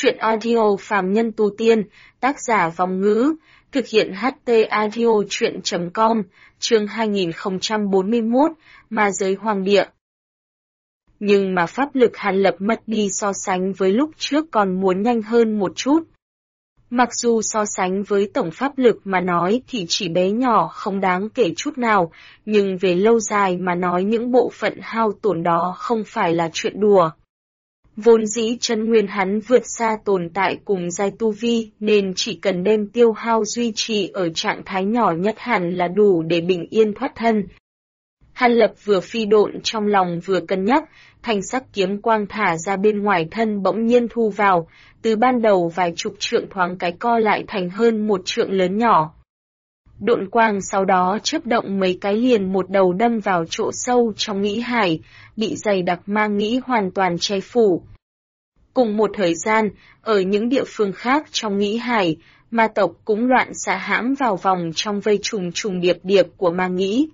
Truyện audio phàm nhân tu tiên, tác giả Vong Ngữ, thực hiện HT audio truyện.com, chương 2041, Ma giới hoàng địa. Nhưng mà pháp lực Hàn Lập mất đi so sánh với lúc trước còn muốn nhanh hơn một chút. Mặc dù so sánh với tổng pháp lực mà nói thì chỉ bé nhỏ không đáng kể chút nào, nhưng về lâu dài mà nói những bộ phận hao tổn đó không phải là chuyện đùa. Vốn dĩ chân nguyên hắn vượt xa tồn tại cùng giai tu vi nên chỉ cần đem tiêu hao duy trì ở trạng thái nhỏ nhất hẳn là đủ để bình yên thoát thân. Hàn Lập vừa phi độn trong lòng vừa cân nhắc, thanh sắc kiếm quang thả ra bên ngoài thân bỗng nhiên thu vào, từ ban đầu vài chục trượng thoáng cái co lại thành hơn một trượng lớn nhỏ. Độn quang sau đó chớp động mấy cái liền một đầu đâm vào chỗ sâu trong nghĩ hải, bị dày đặc ma nghĩ hoàn toàn che phủ. Cùng một thời gian, ở những địa phương khác trong nghĩ hải, ma tộc cũng loạn xạ hãm vào vòng trong vây trùng trùng điệp điệp của ma nghĩ.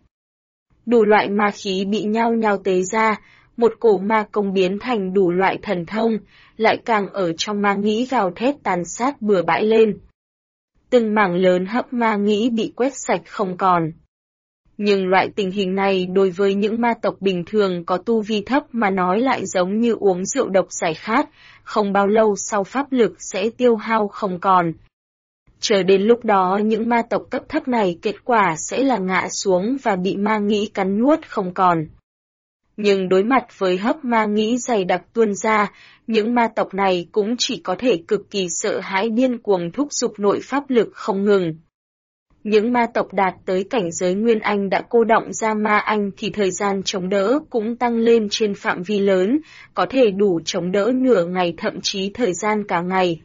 Đủ loại ma khí bị nhao nhao tế ra, một cổ ma công biến thành đủ loại thần thông, lại càng ở trong ma nghĩ gào thét tàn sát bừa bãi lên. Từng mảng lớn hấp ma nghĩ bị quét sạch không còn. Nhưng loại tình hình này đối với những ma tộc bình thường có tu vi thấp mà nói lại giống như uống rượu độc giải khát, không bao lâu sau pháp lực sẽ tiêu hao không còn. Chờ đến lúc đó những ma tộc cấp thấp này kết quả sẽ là ngã xuống và bị ma nghĩ cắn nuốt không còn. Nhưng đối mặt với hấp ma nghĩ dày đặc tuôn ra, những ma tộc này cũng chỉ có thể cực kỳ sợ hãi điên cuồng thúc giục nội pháp lực không ngừng. Những ma tộc đạt tới cảnh giới Nguyên Anh đã cô động ra ma anh thì thời gian chống đỡ cũng tăng lên trên phạm vi lớn, có thể đủ chống đỡ nửa ngày thậm chí thời gian cả ngày.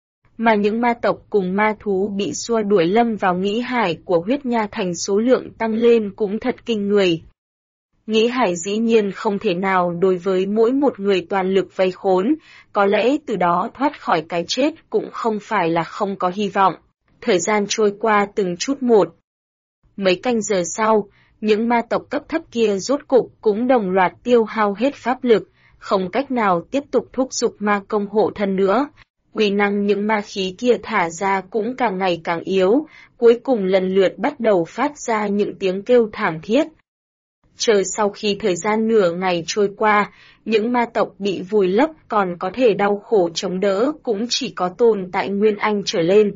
Mà những ma tộc cùng ma thú bị xua đuổi lâm vào nghĩ hải của huyết nha thành số lượng tăng lên cũng thật kinh người. Nghĩ hải dĩ nhiên không thể nào đối với mỗi một người toàn lực vây khốn, có lẽ từ đó thoát khỏi cái chết cũng không phải là không có hy vọng. Thời gian trôi qua từng chút một. Mấy canh giờ sau, những ma tộc cấp thấp kia rốt cục cũng đồng loạt tiêu hao hết pháp lực, không cách nào tiếp tục thúc giục ma công hộ thân nữa. Uy năng những ma khí kia thả ra cũng càng ngày càng yếu, cuối cùng lần lượt bắt đầu phát ra những tiếng kêu thảm thiết. Chờ sau khi thời gian nửa ngày trôi qua, những ma tộc bị vùi lấp còn có thể đau khổ chống đỡ cũng chỉ có tồn tại Nguyên Anh trở lên.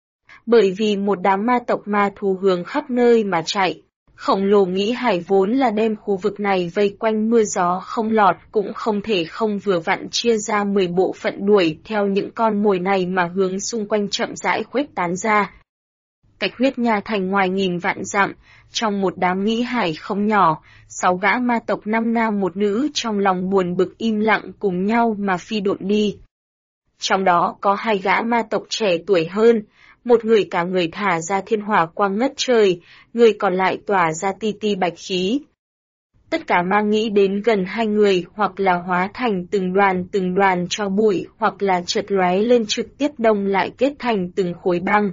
Bởi vì một đám ma tộc ma thú hướng khắp nơi mà chạy, khổng lồ nghĩ hải vốn là đem khu vực này vây quanh mưa gió không lọt cũng không thể không vừa vặn chia ra 10 bộ phận đuổi theo những con mồi này mà hướng xung quanh chậm rãi khuếch tán ra. Cách huyết nha thành ngoài nghìn vạn dặm, trong một đám nghĩ hải không nhỏ, 6 gã ma tộc 5 nam một nữ trong lòng buồn bực im lặng cùng nhau mà phi độn đi. Trong đó có 2 gã ma tộc trẻ tuổi hơn, một người cả người thả ra thiên hỏa quang ngất trời, người còn lại tỏa ra ti ti bạch khí. Tất cả ma nghĩ đến gần 2 người hoặc là hóa thành từng đoàn cho bụi hoặc là chợt lóe lên trực tiếp đông lại kết thành từng khối băng.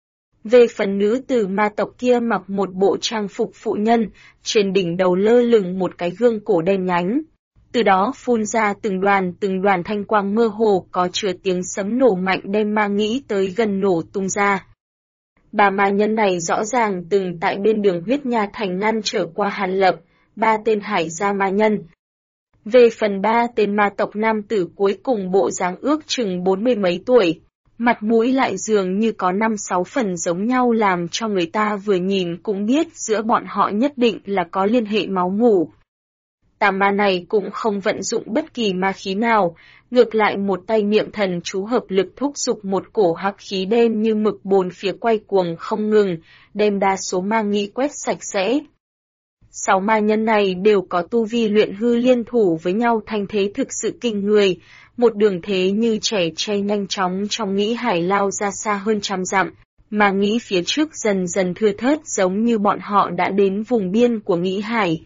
Về phần nữ tử ma tộc kia mặc một bộ trang phục phụ nhân, trên đỉnh đầu lơ lửng một cái gương cổ đen nhánh. Từ đó phun ra từng đoàn thanh quang mơ hồ có chứa tiếng sấm nổ mạnh đem ma nghĩ tới gần nổ tung ra. Bà ma nhân này rõ ràng từng tại bên đường huyết nha thành ngăn trở qua Hàn Lập, 3 tên hải gia ma nhân. Về phần 3 tên ma tộc nam tử cuối cùng bộ dáng ước chừng 40 mấy tuổi, mặt mũi lại dường như có 5-6 phần giống nhau làm cho người ta vừa nhìn cũng biết giữa bọn họ nhất định là có liên hệ máu mủ. Tà ma này cũng không vận dụng bất kỳ ma khí nào, ngược lại một tay niệm thần chú hợp lực thúc giục một cổ hắc khí đen như mực bồn phía quay cuồng không ngừng, đem đa số ma nghĩ quét sạch sẽ. 6 ma nhân này đều có tu vi luyện hư liên thủ với nhau thành thế thực sự kinh người, một đường thế như trẻ tre nhanh chóng trong nghĩ hải lao ra xa hơn trăm dặm, mà nghĩ phía trước dần dần thưa thớt giống như bọn họ đã đến vùng biên của nghĩ hải.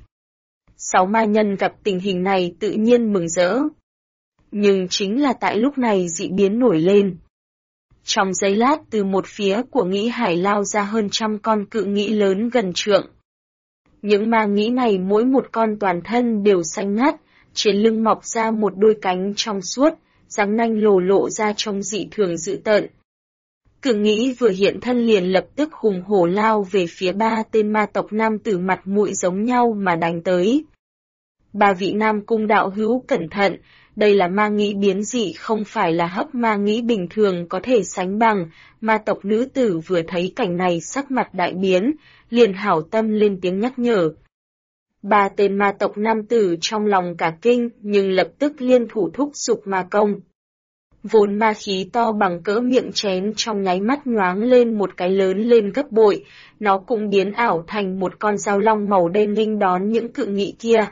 6 ma nhân gặp tình hình này tự nhiên mừng rỡ. Nhưng chính là tại lúc này dị biến nổi lên. Trong giây lát từ một phía của nghĩ hải lao ra hơn trăm con cự nghĩ lớn gần trượng. Những ma nghĩ này mỗi một con toàn thân đều xanh ngắt, trên lưng mọc ra một đôi cánh trong suốt, răng nanh lộ ra trông dị thường dữ tợn. Cự nghĩ vừa hiện thân liền lập tức hùng hổ lao về phía ba tên ma tộc nam tử mặt mũi giống nhau mà đánh tới. Ba vị Nam Cung đạo hữu cẩn thận, đây là ma nghĩ biến dị không phải là hấp ma nghĩ bình thường có thể sánh bằng, ma tộc nữ tử vừa thấy cảnh này sắc mặt đại biến, liền hảo tâm lên tiếng nhắc nhở. Ba tên ma tộc nam tử trong lòng cả kinh nhưng lập tức liên thủ thúc giục ma công. Vốn ma khí to bằng cỡ miệng chén trong nháy mắt nhoáng lên một cái lớn lên gấp bội, nó cũng biến ảo thành một con dao long màu đen nghênh đón những cự nghị kia.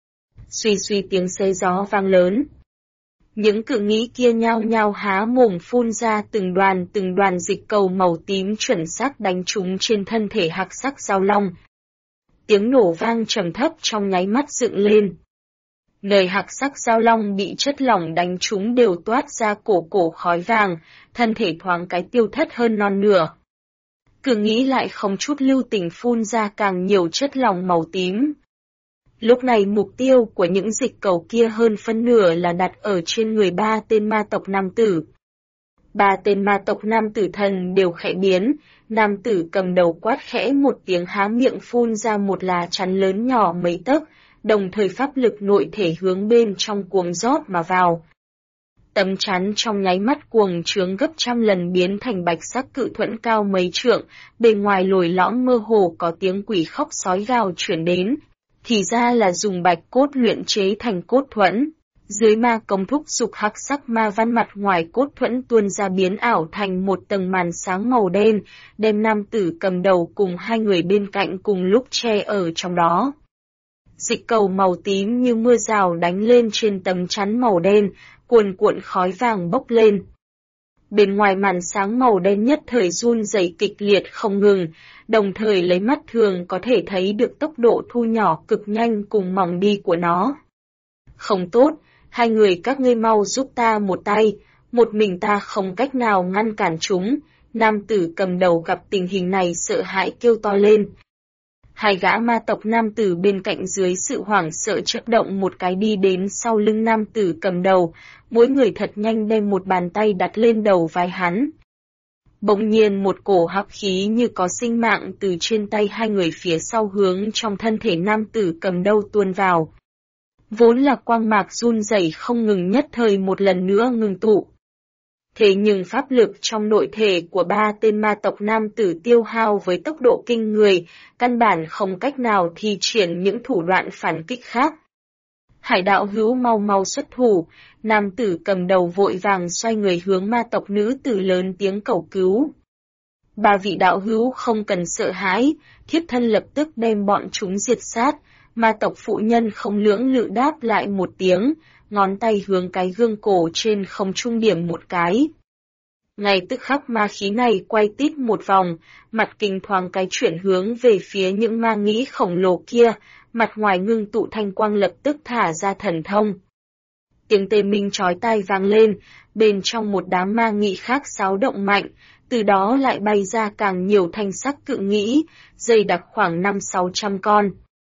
Suy tiếng xé gió vang lớn. Những cự nghĩ kia nhao nhao há mồm phun ra từng đoàn dịch cầu màu tím chuẩn xác đánh trúng trên thân thể hạc sắc dao long. Tiếng nổ vang trầm thấp trong nháy mắt dựng lên. Nơi hạc sắc dao long bị chất lỏng đánh trúng đều toát ra cổ khói vàng, thân thể thoáng cái tiêu thất hơn non nửa. Cự nghĩ lại không chút lưu tình phun ra càng nhiều chất lỏng màu tím. Lúc này mục tiêu của những dịch cầu kia hơn phân nửa là đặt ở trên người ba tên ma tộc nam tử. Ba tên ma tộc nam tử thần đều khẽ biến, nam tử cầm đầu quát khẽ một tiếng há miệng phun ra một lá chắn lớn nhỏ mấy tấc, đồng thời pháp lực nội thể hướng bên trong cuồng rót mà vào. Tấm chắn trong nháy mắt cuồng trướng gấp trăm lần biến thành bạch sắc cự thuẫn cao mấy trượng, bề ngoài lồi lõm mơ hồ có tiếng quỷ khóc sói gào chuyển đến. Thì ra là dùng bạch cốt luyện chế thành cốt thuẫn. Dưới ma công thúc dục hắc sắc ma văn mặt ngoài cốt thuẫn tuôn ra biến ảo thành một tầng màn sáng màu đen, đem nam tử cầm đầu cùng hai người bên cạnh cùng lúc che ở trong đó. Dịch cầu màu tím như mưa rào đánh lên trên tấm chắn màu đen, cuồn khói vàng bốc lên. Bên ngoài màn sáng màu đen nhất thời run rẩy kịch liệt không ngừng, đồng thời lấy mắt thường có thể thấy được tốc độ thu nhỏ cực nhanh cùng mỏng đi của nó. Không tốt, hai người các ngươi mau giúp ta một tay, một mình ta không cách nào ngăn cản chúng. Nam tử cầm đầu gặp tình hình này sợ hãi kêu to lên. Hai gã ma tộc nam tử bên cạnh dưới sự hoảng sợ chớp động một cái đi đến sau lưng nam tử cầm đầu, mỗi người thật nhanh đem một bàn tay đặt lên đầu vai hắn. Bỗng nhiên một cổ hắc khí như có sinh mạng từ trên tay hai người phía sau hướng trong thân thể nam tử cầm đầu tuôn vào. Vốn là quang mạc run rẩy không ngừng nhất thời một lần nữa ngừng tụ. Thế nhưng pháp lực trong nội thể của ba tên ma tộc nam tử tiêu hao với tốc độ kinh người, căn bản không cách nào thi triển những thủ đoạn phản kích khác. Hải đạo hữu mau xuất thủ, nam tử cầm đầu vội vàng xoay người hướng ma tộc nữ tử lớn tiếng cầu cứu. Ba vị đạo hữu không cần sợ hãi, thiếp thân lập tức đem bọn chúng diệt sát, ma tộc phụ nhân không lưỡng lự đáp lại một tiếng, ngón tay hướng cái gương cổ trên không trung điểm một cái. Ngay tức khắc ma khí này quay tít một vòng, mặt kinh thoáng cái chuyển hướng về phía những ma nghĩ khổng lồ kia, mặt ngoài ngưng tụ thanh quang lập tức thả ra thần thông. Tiếng tê minh chói tai vang lên, bên trong một đám ma nghĩ khác xáo động mạnh, từ đó lại bay ra càng nhiều thanh sắc cự nghĩ, dày đặc khoảng 500-600 con.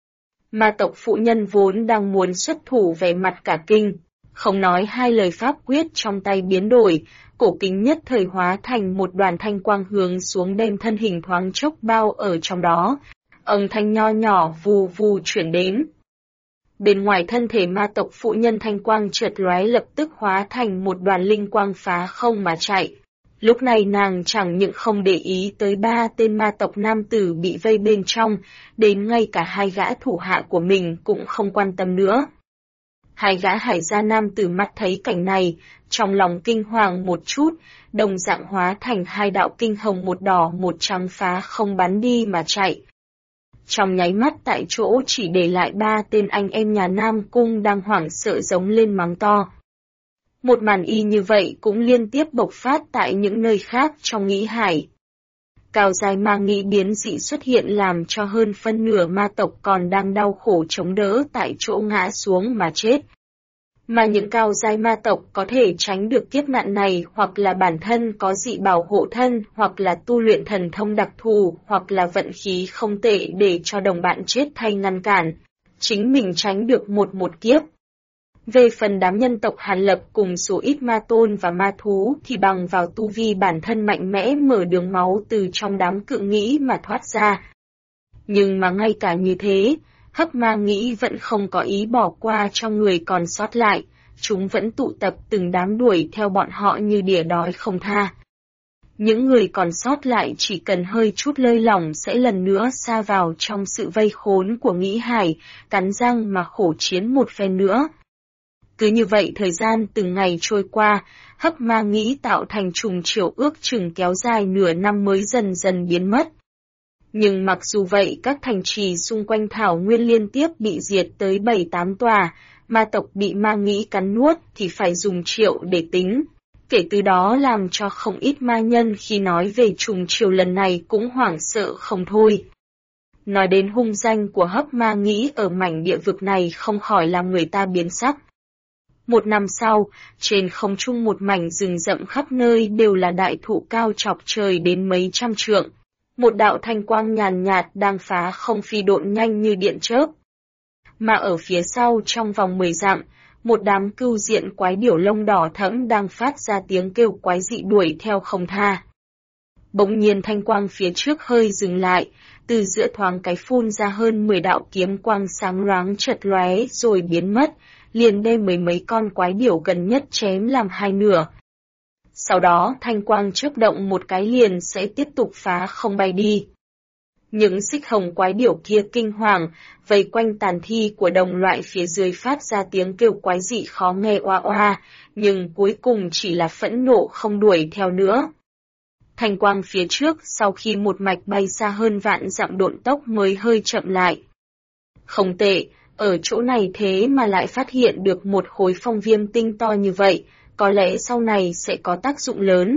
Ma tộc phụ nhân vốn đang muốn xuất thủ vẻ mặt cả kinh, không nói hai lời pháp quyết trong tay biến đổi, cổ kính nhất thời hóa thành một đoàn thanh quang hướng xuống đem thân hình thoáng chốc bao ở trong đó, âm thanh nho nhỏ vù vù chuyển đến. Bên ngoài thân thể ma tộc phụ nhân thanh quang chợt lóe lập tức hóa thành một đoàn linh quang phá không mà chạy. Lúc này nàng chẳng những không để ý tới ba tên ma tộc nam tử bị vây bên trong, đến ngay cả hai gã thủ hạ của mình cũng không quan tâm nữa. Hai gã hải gia nam tử mắt thấy cảnh này, trong lòng kinh hoàng một chút, đồng dạng hóa thành hai đạo kinh hồng một đỏ một trắng phá không bắn đi mà chạy. Trong nháy mắt tại chỗ chỉ để lại ba tên anh em nhà Nam Cung đang hoảng sợ giống lên mắng to. Một màn y như vậy cũng liên tiếp bộc phát tại những nơi khác trong nghĩ hải. Cao giai ma nghĩ biến dị xuất hiện làm cho hơn phân nửa ma tộc còn đang đau khổ chống đỡ tại chỗ ngã xuống mà chết. Mà những cao giai ma tộc có thể tránh được kiếp nạn này hoặc là bản thân có dị bảo hộ thân hoặc là tu luyện thần thông đặc thù hoặc là vận khí không tệ để cho đồng bạn chết thay ngăn cản. Chính mình tránh được một kiếp. Về phần đám nhân tộc Hàn Lập cùng số ít ma tôn và ma thú thì bằng vào tu vi bản thân mạnh mẽ mở đường máu từ trong đám cự nghĩ mà thoát ra. Nhưng mà ngay cả như thế, hấp ma nghĩ vẫn không có ý bỏ qua cho người còn sót lại, chúng vẫn tụ tập từng đám đuổi theo bọn họ như đỉa đói không tha. Những người còn sót lại chỉ cần hơi chút lơi lỏng sẽ lần nữa sa vào trong sự vây khốn của nghĩ hải, cắn răng mà khổ chiến một phen nữa. Cứ như vậy thời gian từng ngày trôi qua, hấp ma nghĩ tạo thành trùng chiều ước chừng kéo dài nửa năm mới dần dần biến mất. Nhưng mặc dù vậy các thành trì xung quanh thảo nguyên liên tiếp bị diệt tới 7-8 tòa, ma tộc bị ma nghĩ cắn nuốt thì phải dùng triệu để tính. Kể từ đó làm cho không ít ma nhân khi nói về trùng chiều lần này cũng hoảng sợ không thôi. Nói đến hung danh của hấp ma nghĩ ở mảnh địa vực này không khỏi làm người ta biến sắc. Một năm sau, trên không trung một mảnh rừng rậm khắp nơi đều là đại thụ cao chọc trời đến mấy trăm trượng. Một đạo thanh quang nhàn nhạt đang phá không phi độn nhanh như điện chớp. Mà ở phía sau trong vòng 10 dặm, một đám cưu diện quái điểu lông đỏ thẫm đang phát ra tiếng kêu quái dị đuổi theo không tha. Bỗng nhiên thanh quang phía trước hơi dừng lại, từ giữa thoáng cái phun ra hơn 10 đạo kiếm quang sáng loáng chật lóe rồi biến mất, liền đem mấy con quái điểu gần nhất chém làm hai nửa. Sau đó thanh quang chớp động một cái liền sẽ tiếp tục phá không bay đi. Những xích hồng quái điểu kia kinh hoàng, vây quanh tàn thi của đồng loại phía dưới phát ra tiếng kêu quái dị khó nghe oa oa, nhưng cuối cùng chỉ là phẫn nộ không đuổi theo nữa. Thanh quang phía trước sau khi một mạch bay xa hơn vạn dặm độn tốc mới hơi chậm lại. Không tệ, ở chỗ này thế mà lại phát hiện được một khối phong viêm tinh to như vậy, có lẽ sau này sẽ có tác dụng lớn.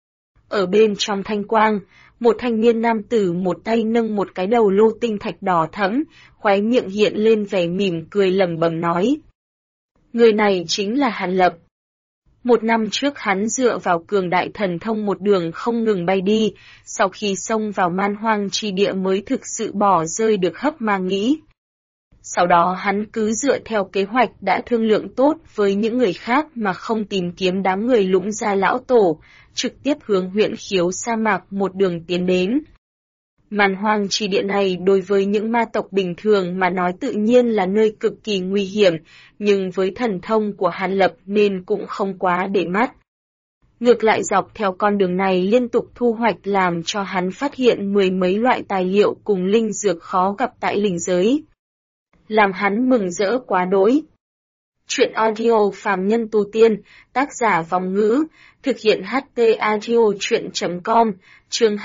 Ở bên trong thanh quang, một thanh niên nam tử một tay nâng một cái đầu lô tinh thạch đỏ thẫm, khóe miệng hiện lên vẻ mỉm cười lẩm bẩm nói. Người này chính là Hàn Lập. Một năm trước hắn dựa vào cường đại thần thông một đường không ngừng bay đi, sau khi xông vào man hoang chi địa mới thực sự bỏ rơi được hấp ma nghĩ. Sau đó hắn cứ dựa theo kế hoạch đã thương lượng tốt với những người khác mà không tìm kiếm đám người Lũng Gia lão tổ, trực tiếp hướng huyện Khiếu sa mạc một đường tiến đến. Man hoang chi địa này đối với những ma tộc bình thường mà nói tự nhiên là nơi cực kỳ nguy hiểm, nhưng với thần thông của Hàn Lập nên cũng không quá để mắt. Ngược lại dọc theo con đường này liên tục thu hoạch làm cho hắn phát hiện mười mấy loại tài liệu cùng linh dược khó gặp tại linh giới. Làm hắn mừng rỡ quá đỗi. Chuyện audio phàm nhân tu tiên, tác giả Vong Ngữ, thực hiện HT audio chuyện.com, chương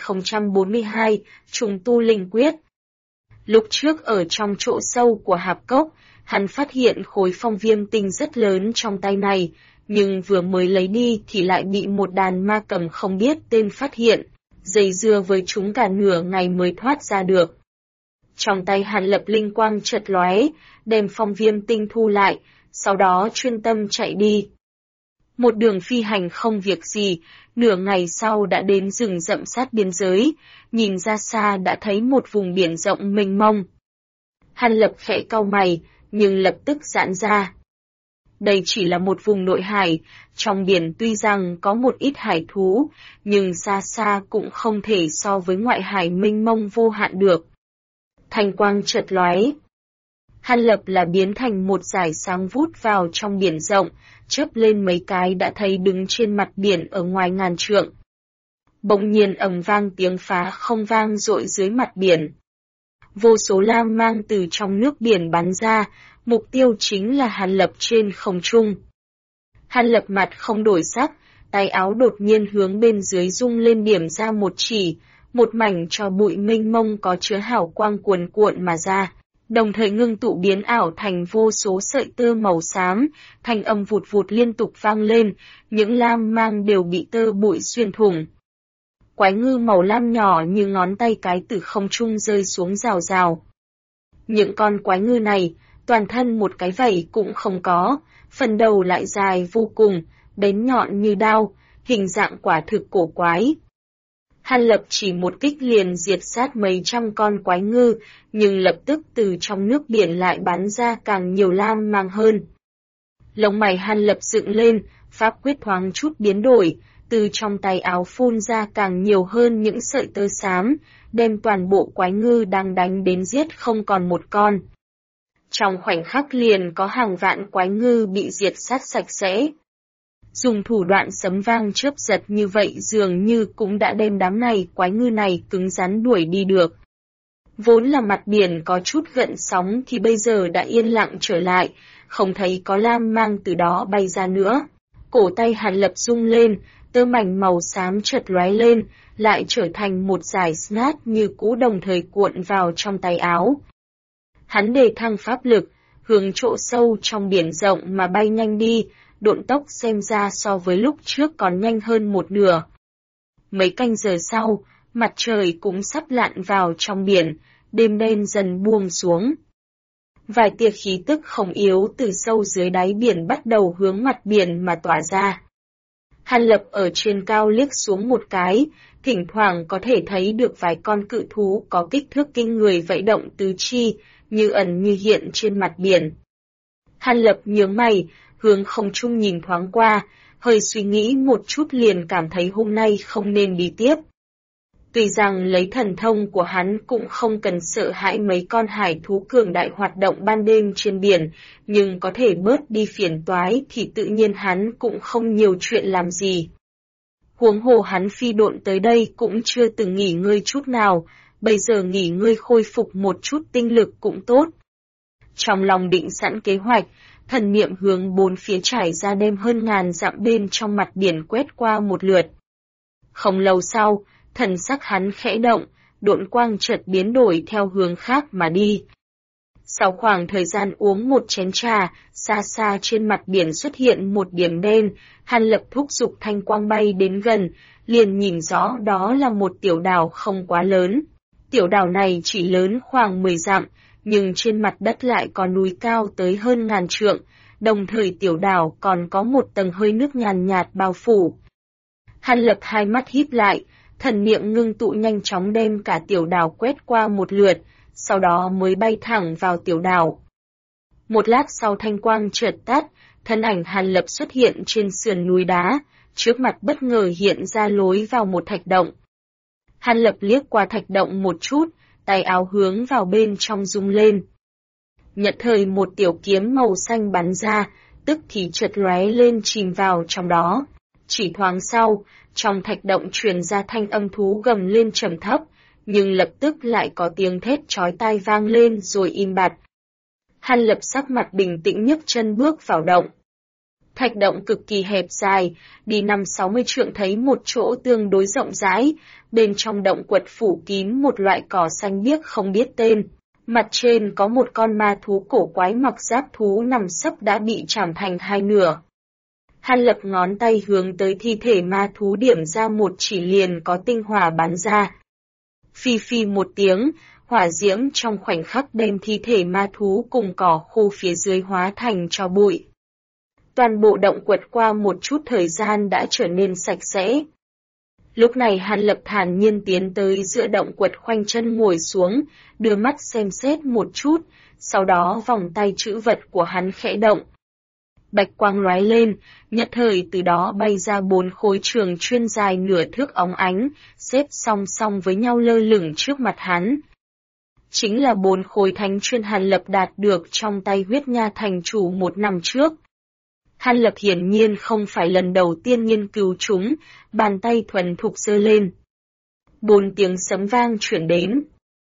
2042, trùng tu linh quyết. Lúc trước ở trong chỗ sâu của hạp cốc, hắn phát hiện khối phong viêm tinh rất lớn trong tay này, nhưng vừa mới lấy đi thì lại bị một đàn ma cầm không biết tên phát hiện, dây dưa với chúng cả nửa ngày mới thoát ra được. Trong tay Hàn Lập linh quang chợt lóe, đem phong viêm tinh thu lại, sau đó chuyên tâm chạy đi. Một đường phi hành không việc gì, nửa ngày sau đã đến rừng rậm sát biên giới, nhìn ra xa đã thấy một vùng biển rộng mênh mông. Hàn Lập khẽ cau mày, nhưng lập tức giãn ra. Đây chỉ là một vùng nội hải, trong biển tuy rằng có một ít hải thú, nhưng xa xa cũng không thể so với ngoại hải mênh mông vô hạn được. Thanh quang chợt lóe. Hàn Lập là biến thành một dải sáng vút vào trong biển rộng, chớp lên mấy cái đã thấy đứng trên mặt biển ở ngoài ngàn trượng. Bỗng nhiên ầm vang tiếng phá không vang dội dưới mặt biển. Vô số lam mang từ trong nước biển bắn ra, mục tiêu chính là Hàn Lập trên không trung. Hàn Lập mặt không đổi sắc, tay áo đột nhiên hướng bên dưới rung lên điểm ra một chỉ, một mảnh tro bụi mênh mông có chứa hào quang cuồn cuộn mà ra, đồng thời ngưng tụ biến ảo thành vô số sợi tơ màu xám, thanh âm vụt vụt liên tục vang lên, những lam mang đều bị tơ bụi xuyên thủng. Quái ngư màu lam nhỏ như ngón tay cái từ không trung rơi xuống rào rào. Những con quái ngư này, toàn thân một cái vảy cũng không có, phần đầu lại dài vô cùng, bén nhọn như đao, hình dạng quả thực cổ quái. Hàn Lập chỉ một kích liền diệt sát mấy trăm con quái ngư, nhưng lập tức từ trong nước biển lại bắn ra càng nhiều lam mang hơn. Lông mày Hàn Lập dựng lên, pháp quyết thoáng chút biến đổi, từ trong tay áo phun ra càng nhiều hơn những sợi tơ xám, đem toàn bộ quái ngư đang đánh đến giết không còn một con. Trong khoảnh khắc liền có hàng vạn quái ngư bị diệt sát sạch sẽ. Dùng thủ đoạn sấm vang chớp giật như vậy dường như cũng đã đem đám này quái ngư này cứng rắn đuổi đi được. Vốn là mặt biển có chút gợn sóng thì bây giờ đã yên lặng trở lại, không thấy có lam mang từ đó bay ra nữa. Cổ tay Hàn Lập rung lên, tơ mảnh màu xám chợt lóe lên, lại trở thành một dải snat như cũ đồng thời cuộn vào trong tay áo. Hắn đề thăng pháp lực, hướng chỗ sâu trong biển rộng mà bay nhanh đi, độn tốc xem ra so với lúc trước còn nhanh hơn một nửa. Mấy canh giờ sau, mặt trời cũng sắp lặn vào trong biển, đêm đen dần buông xuống. Vài tia khí tức không yếu từ sâu dưới đáy biển bắt đầu hướng mặt biển mà tỏa ra. Hàn Lập ở trên cao liếc xuống một cái, thỉnh thoảng có thể thấy được vài con cự thú có kích thước kinh người vẫy động tứ chi, như ẩn như hiện trên mặt biển. Hàn Lập nhướng mày, hướng không trung nhìn thoáng qua, hơi suy nghĩ một chút liền cảm thấy hôm nay không nên đi tiếp. Tuy rằng lấy thần thông của hắn cũng không cần sợ hãi mấy con hải thú cường đại hoạt động ban đêm trên biển, nhưng có thể bớt đi phiền toái thì tự nhiên hắn cũng không nhiều chuyện làm gì. Huống hồ hắn phi độn tới đây cũng chưa từng nghỉ ngơi chút nào, bây giờ nghỉ ngơi khôi phục một chút tinh lực cũng tốt. Trong lòng định sẵn kế hoạch, thần niệm hướng bốn phía trải ra đem hơn ngàn dặm bên trong mặt biển quét qua một lượt. Không lâu sau, thần sắc hắn khẽ động, độn quang chợt biến đổi theo hướng khác mà đi. Sau khoảng thời gian uống một chén trà, xa xa trên mặt biển xuất hiện một điểm đen, Hàn Lập thúc giục thanh quang bay đến gần, liền nhìn rõ đó là một tiểu đảo không quá lớn. Tiểu đảo này chỉ lớn khoảng 10 dặm, nhưng trên mặt đất lại có núi cao tới hơn ngàn trượng, đồng thời tiểu đảo còn có một tầng hơi nước nhàn nhạt bao phủ. Hàn Lập hai mắt híp lại, thần niệm ngưng tụ nhanh chóng đem cả tiểu đảo quét qua một lượt, sau đó mới bay thẳng vào tiểu đảo. Một lát sau thanh quang chợt tắt, thân ảnh Hàn Lập xuất hiện trên sườn núi đá, trước mặt bất ngờ hiện ra lối vào một thạch động. Hàn Lập liếc qua thạch động một chút, tay áo hướng vào bên trong rung lên. Nhất thời một tiểu kiếm màu xanh bắn ra, tức thì chợt lóe lên chìm vào trong đó. Chỉ thoáng sau, trong thạch động truyền ra thanh âm thú gầm lên trầm thấp, nhưng lập tức lại có tiếng thét chói tai vang lên rồi im bặt. Hàn Lập sắc mặt bình tĩnh nhấc chân bước vào động. Thạch động cực kỳ hẹp dài, đi 50-60 trượng thấy một chỗ tương đối rộng rãi, bên trong động quật phủ kín một loại cỏ xanh biếc không biết tên. Mặt trên có một con ma thú cổ quái mặc giáp thú nằm sấp đã bị chảm thành hai nửa. Hàn Lập ngón tay hướng tới thi thể ma thú điểm ra một chỉ liền có tinh hỏa bắn ra. Phi phi một tiếng, hỏa diễm trong khoảnh khắc đem thi thể ma thú cùng cỏ khô phía dưới hóa thành tro bụi. Toàn bộ động quật qua một chút thời gian đã trở nên sạch sẽ. Lúc này Hàn Lập thản nhiên tiến tới giữa động quật khoanh chân ngồi xuống, đưa mắt xem xét một chút, sau đó vòng tay trữ vật của hắn khẽ động. Bạch quang lóe lên, nhất thời từ đó bay ra 4 khối trường chuyên dài nửa thước óng ánh, xếp song song với nhau lơ lửng trước mặt hắn. Chính là 4 khối thánh chuyên Hàn Lập đạt được trong tay huyết nha thành chủ một năm trước. Hàn Lập hiển nhiên không phải lần đầu tiên nghiên cứu chúng, bàn tay thuần thục giơ lên. 4 tiếng sấm vang chuyển đến.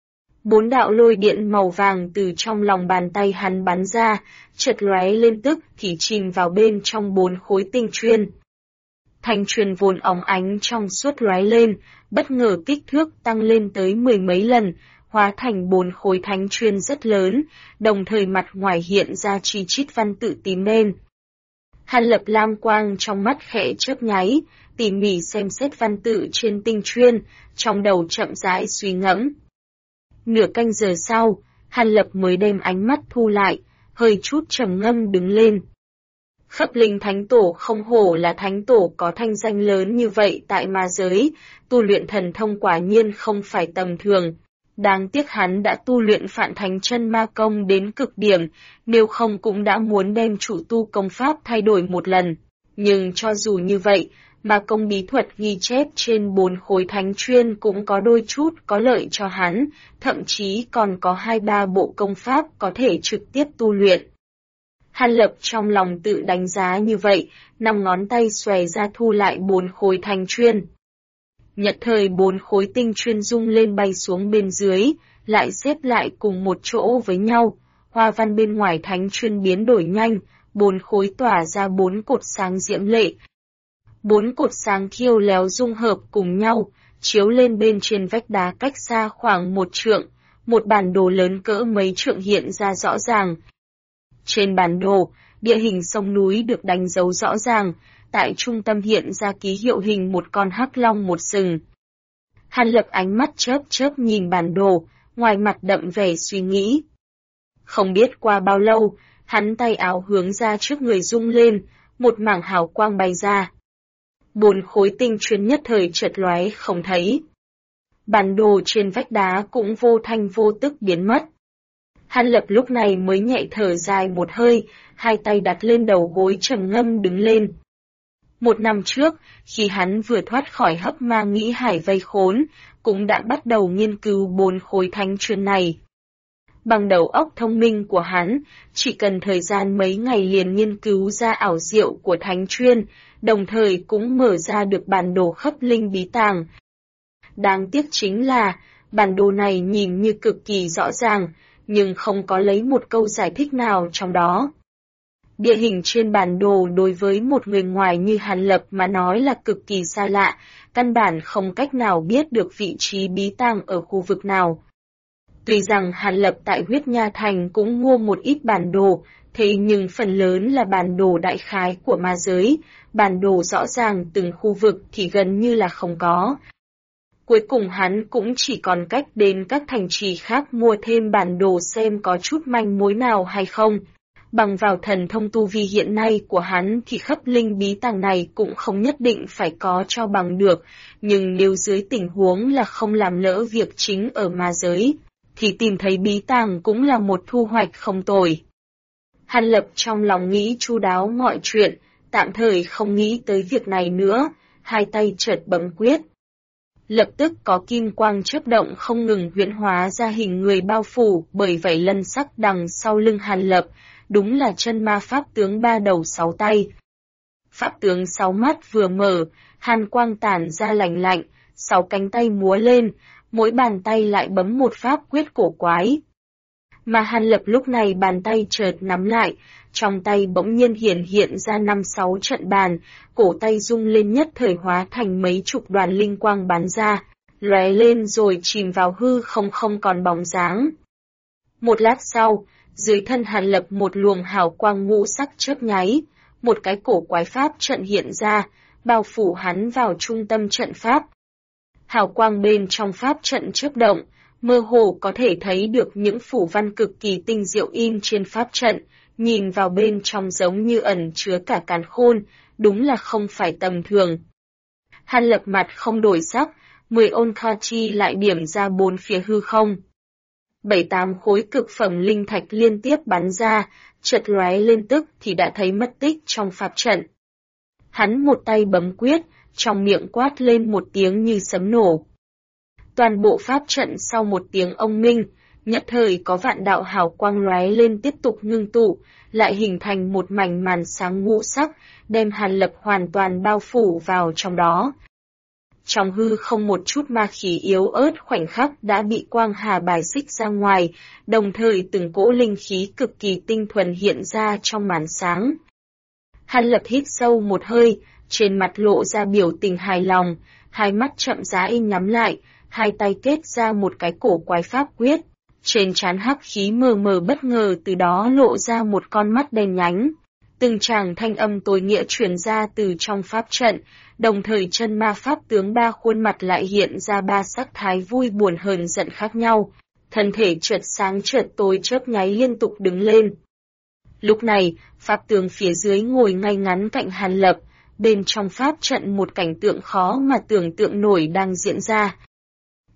4 đạo lôi điện màu vàng từ trong lòng bàn tay hắn bắn ra, chợt lóe lên tức thì chìm vào bên trong 4 khối tinh chuyên. Thanh chuyên vốn óng ánh trong suốt lóe lên, bất ngờ kích thước tăng lên tới 10 mấy lần, hóa thành 4 khối thánh chuyên rất lớn, đồng thời mặt ngoài hiện ra chi chít văn tự tím đen. Hàn Lập lam quang trong mắt khẽ chớp nháy, tỉ mỉ xem xét văn tự trên tinh chuyên, trong đầu chậm rãi suy ngẫm. Nửa canh giờ sau, Hàn Lập mới đem ánh mắt thu lại, hơi chút trầm ngâm đứng lên. Khắp linh thánh tổ không hổ là thánh tổ có thanh danh lớn như vậy tại ma giới, tu luyện thần thông quả nhiên không phải tầm thường. Đáng tiếc hắn đã tu luyện Phạn Thánh Chân Ma Công đến cực điểm, nếu không cũng đã muốn đem chủ tu công pháp thay đổi một lần. Nhưng cho dù như vậy, ma công bí thuật ghi chép trên 4 khối thánh chuyên cũng có đôi chút có lợi cho hắn, thậm chí còn có 2-3 bộ công pháp có thể trực tiếp tu luyện. Hàn Lập trong lòng tự đánh giá như vậy, 5 ngón tay xòe ra thu lại 4 khối thánh chuyên. Nhất thời 4 khối tinh chuyên rung lên bay xuống bên dưới, lại xếp lại cùng một chỗ với nhau, hoa văn bên ngoài thánh chuyên biến đổi nhanh, 4 khối tỏa ra 4 cột sáng diễm lệ. 4 cột sáng khiêu léo dung hợp cùng nhau, chiếu lên bên trên vách đá cách xa khoảng 1 trượng, một bản đồ lớn cỡ mấy trượng hiện ra rõ ràng. Trên bản đồ, địa hình sông núi được đánh dấu rõ ràng, tại trung tâm hiện ra ký hiệu hình một con hắc long một sừng. Hàn Lập ánh mắt chớp chớp nhìn bản đồ, ngoài mặt đậm vẻ suy nghĩ. Không biết qua bao lâu, hắn tay áo hướng ra trước người rung lên, một mảng hào quang bay ra. 4 khối tinh chuyên nhất thời chợt lóe không thấy. Bản đồ trên vách đá cũng vô thanh vô tức biến mất. Hàn Lập lúc này mới nhẹ thở dài một hơi, hai tay đặt lên đầu gối trầm ngâm đứng lên. 1 năm trước, khi hắn vừa thoát khỏi hấp ma nghĩ hải vây khốn, cũng đã bắt đầu nghiên cứu 4 khối thánh chuyên này. Bằng đầu óc thông minh của hắn, chỉ cần thời gian mấy ngày liền nghiên cứu ra ảo diệu của thánh chuyên, đồng thời cũng mở ra được bản đồ khắp linh bí tàng. Đáng tiếc chính là, bản đồ này nhìn như cực kỳ rõ ràng, nhưng không có lấy một câu giải thích nào trong đó. Địa hình trên bản đồ đối với một người ngoài như Hàn Lập mà nói là cực kỳ xa lạ, căn bản không cách nào biết được vị trí bí tàng ở khu vực nào. Tuy rằng Hàn Lập tại Huyết Nha Thành cũng mua một ít bản đồ, thế nhưng phần lớn là bản đồ đại khái của ma giới, bản đồ rõ ràng từng khu vực thì gần như là không có. Cuối cùng hắn cũng chỉ còn cách đến các thành trì khác mua thêm bản đồ xem có chút manh mối nào hay không. Bằng vào thần thông tu vi hiện nay của hắn thì khắp linh bí tàng này cũng không nhất định phải có cho bằng được, nhưng nếu dưới tình huống là không làm lỡ việc chính ở ma giới, thì tìm thấy bí tàng cũng là một thu hoạch không tồi. Hàn Lập trong lòng nghĩ chu đáo mọi chuyện, tạm thời không nghĩ tới việc này nữa, hai tay chợt bấm quyết. Lập tức có kim quang chớp động không ngừng huyễn hóa ra hình người bao phủ bởi vảy lân sắc đằng sau lưng Hàn Lập, đúng là chân ma pháp tướng 3 đầu 6 tay. Pháp tướng 6 mắt vừa mở, hàn quang tản ra lạnh lạnh, 6 cánh tay múa lên, mỗi bàn tay lại bấm một pháp quyết cổ quái. Mà Hàn Lập lúc này bàn tay chợt nắm lại, trong tay bỗng nhiên hiện ra 5-6 trận bàn, cổ tay rung lên nhất thời hóa thành mấy chục đoàn linh quang bắn ra, lóe lên rồi chìm vào hư không còn bóng dáng. Một lát sau, dưới thân Hàn Lập một luồng hào quang ngũ sắc chớp nháy, một cái cổ quái pháp trận hiện ra, bao phủ hắn vào trung tâm trận pháp. Hào quang bên trong pháp trận chớp động, mơ hồ có thể thấy được những phủ văn cực kỳ tinh diệu in trên pháp trận, nhìn vào bên trong giống như ẩn chứa cả càn khôn, đúng là không phải tầm thường. Hàn Lập mặt không đổi sắc, 10 ôn kha chi lại điểm ra 4 phía hư không. 7-8 khối cực phẩm linh thạch liên tiếp bắn ra, chợt lóe lên tức thì đã thấy mất tích trong pháp trận. Hắn một tay bấm quyết, trong miệng quát lên một tiếng như sấm nổ. Toàn bộ pháp trận sau một tiếng ông minh, nhất thời có vạn đạo hào quang lóe lên tiếp tục ngưng tụ, lại hình thành một mảnh màn sáng ngũ sắc, đem Hàn Lập hoàn toàn bao phủ vào trong đó. Trong hư không một chút ma khí yếu ớt khoảnh khắc đã bị quang hà bài xích ra ngoài, đồng thời từng cỗ linh khí cực kỳ tinh thuần hiện ra trong màn sáng. Hàn Lập hít sâu một hơi, trên mặt lộ ra biểu tình hài lòng, hai mắt chậm rãi nhắm lại, hai tay kết ra một cái cổ quái pháp quyết. Trên trán hắc khí mờ mờ bất ngờ từ đó lộ ra một con mắt đen nhánh. Từng tràng thanh âm tối nghĩa truyền ra từ trong pháp trận, đồng thời chân ma pháp tướng 3 khuôn mặt lại hiện ra 3 sắc thái vui buồn hờn giận khác nhau. Thân thể chợt sáng chợt tối chớp nháy liên tục đứng lên. Lúc này, pháp tướng phía dưới ngồi ngay ngắn cạnh Hàn Lập, bên trong pháp trận một cảnh tượng khó mà tưởng tượng nổi đang diễn ra.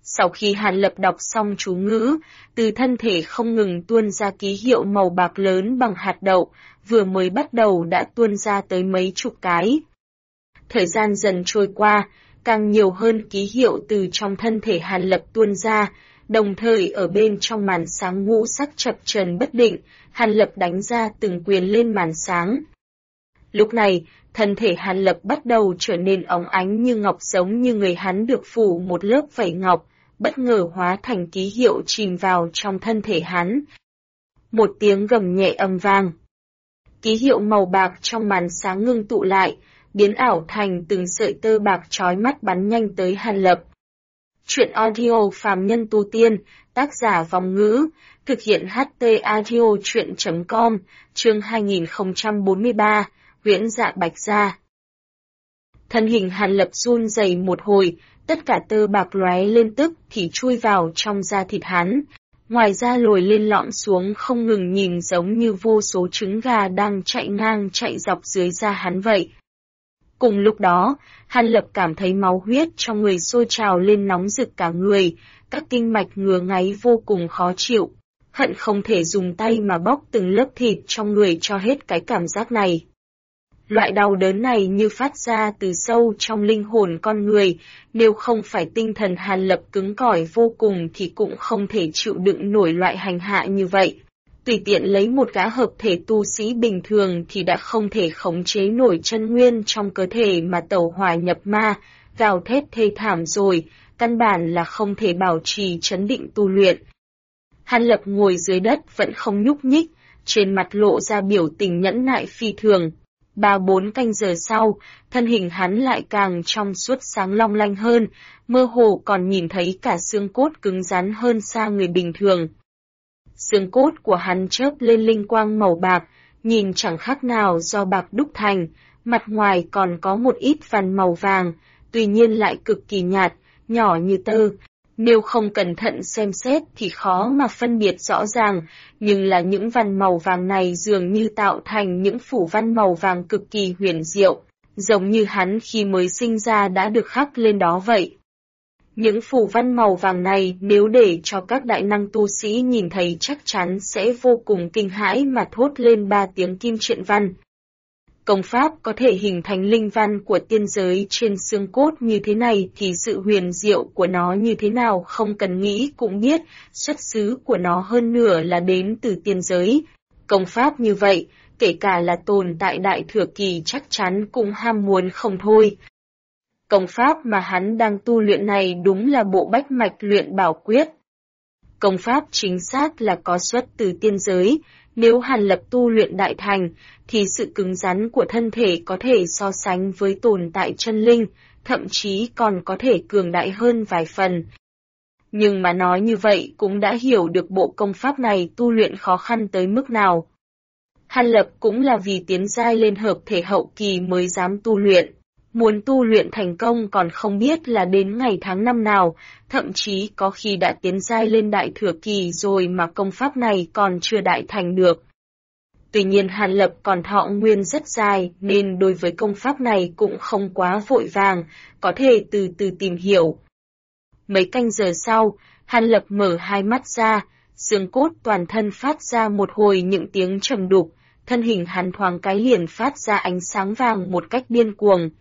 Sau khi Hàn Lập đọc xong chú ngữ, từ thân thể không ngừng tuôn ra ký hiệu màu bạc lớn bằng hạt đậu, vừa mới bắt đầu đã tuôn ra tới mấy chục cái. Thời gian dần trôi qua, càng nhiều hơn ký hiệu từ trong thân thể Hàn Lập tuôn ra, đồng thời ở bên trong màn sáng ngũ sắc chập chờn bất định, Hàn Lập đánh ra từng quyền lên màn sáng. Lúc này, thân thể Hàn Lập bắt đầu trở nên óng ánh như ngọc, giống như người hắn được phủ một lớp vảy ngọc, bất ngờ hóa thành ký hiệu chìm vào trong thân thể hắn. Một tiếng gầm nhẹ ầm vang. Ký hiệu màu bạc trong màn sáng ngưng tụ lại, biến ảo thành từng sợi tơ bạc chói mắt bắn nhanh tới Hàn Lập. Truyện audio phàm nhân tu tiên, tác giả Vòng Ngữ, thực hiện HT Audio Truyện.com, chương 2043, Huyễn Dạ Bạch Gia. Thân hình Hàn Lập run rẩy một hồi, tất cả tơ bạc lóe lên tức thì chui vào trong da thịt hắn. Ngoài ra lồi lên lõm xuống không ngừng, nhìn giống như vô số trứng gà đang chạy ngang chạy dọc dưới da hắn vậy. Cùng lúc đó, Hàn Lập cảm thấy máu huyết trong người sôi trào lên, nóng rực cả người, các kinh mạch ngứa ngáy vô cùng khó chịu, hận không thể dùng tay mà bóc từng lớp thịt trong người cho hết cái cảm giác này. Loại đau đớn này như phát ra từ sâu trong linh hồn con người, nếu không phải tinh thần Hàn Lập cứng cỏi vô cùng thì cũng không thể chịu đựng nổi loại hành hạ như vậy. Tùy tiện lấy một gã hợp thể tu sĩ bình thường thì đã không thể khống chế nổi chân nguyên trong cơ thể mà tẩu hỏa nhập ma, gào thét thê thảm rồi, căn bản là không thể bảo trì trấn định tu luyện. Hàn Lập ngồi dưới đất vẫn không nhúc nhích, trên mặt lộ ra biểu tình nhẫn nại phi thường. 3-4 canh giờ sau, thân hình hắn lại càng trong suốt sáng long lanh hơn, mơ hồ còn nhìn thấy cả xương cốt cứng rắn hơn xa người bình thường. Xương cốt của hắn chớp lên linh quang màu bạc, nhìn chẳng khác nào do bạc đúc thành, mặt ngoài còn có một ít vằn màu vàng, tuy nhiên lại cực kỳ nhạt, nhỏ như tơ. Nếu không cẩn thận xem xét thì khó mà phân biệt rõ ràng, nhưng là những vằn màu vàng này dường như tạo thành những phủ văn màu vàng cực kỳ huyền diệu, giống như hắn khi mới sinh ra đã được khắc lên đó vậy. Những phủ văn màu vàng này nếu để cho các đại năng tu sĩ nhìn thấy chắc chắn sẽ vô cùng kinh hãi mà thốt lên 3 tiếng kim triện văn. Công pháp có thể hình thành linh văn của tiên giới trên xương cốt như thế này thì sự huyền diệu của nó như thế nào không cần nghĩ cũng biết, xuất xứ của nó hơn nửa là đến từ tiên giới. Công pháp như vậy, kể cả là tồn tại đại thừa kỳ chắc chắn cũng ham muốn không thôi. Công pháp mà hắn đang tu luyện này đúng là bộ bách mạch luyện bảo quyết. Công pháp chính xác là có xuất từ tiên giới, nếu Hàn Lập tu luyện đại thành, thì sự cứng rắn của thân thể có thể so sánh với tồn tại chân linh, thậm chí còn có thể cường đại hơn vài phần. Nhưng mà nói như vậy cũng đã hiểu được bộ công pháp này tu luyện khó khăn tới mức nào. Hàn Lập cũng là vì tiến giai lên hợp thể hậu kỳ mới dám tu luyện. Muốn tu luyện thành công còn không biết là đến ngày tháng năm nào, thậm chí có khi đã tiến giai lên đại thừa kỳ rồi mà công pháp này còn chưa đại thành được. Tuy nhiên Hàn Lập còn thọ nguyên rất dài nên đối với công pháp này cũng không quá vội vàng, có thể từ từ tìm hiểu. Mấy canh giờ sau, Hàn Lập mở hai mắt ra, xương cốt toàn thân phát ra một hồi những tiếng trầm đục, thân hình hắn thoáng cái liền phát ra ánh sáng vàng một cách điên cuồng.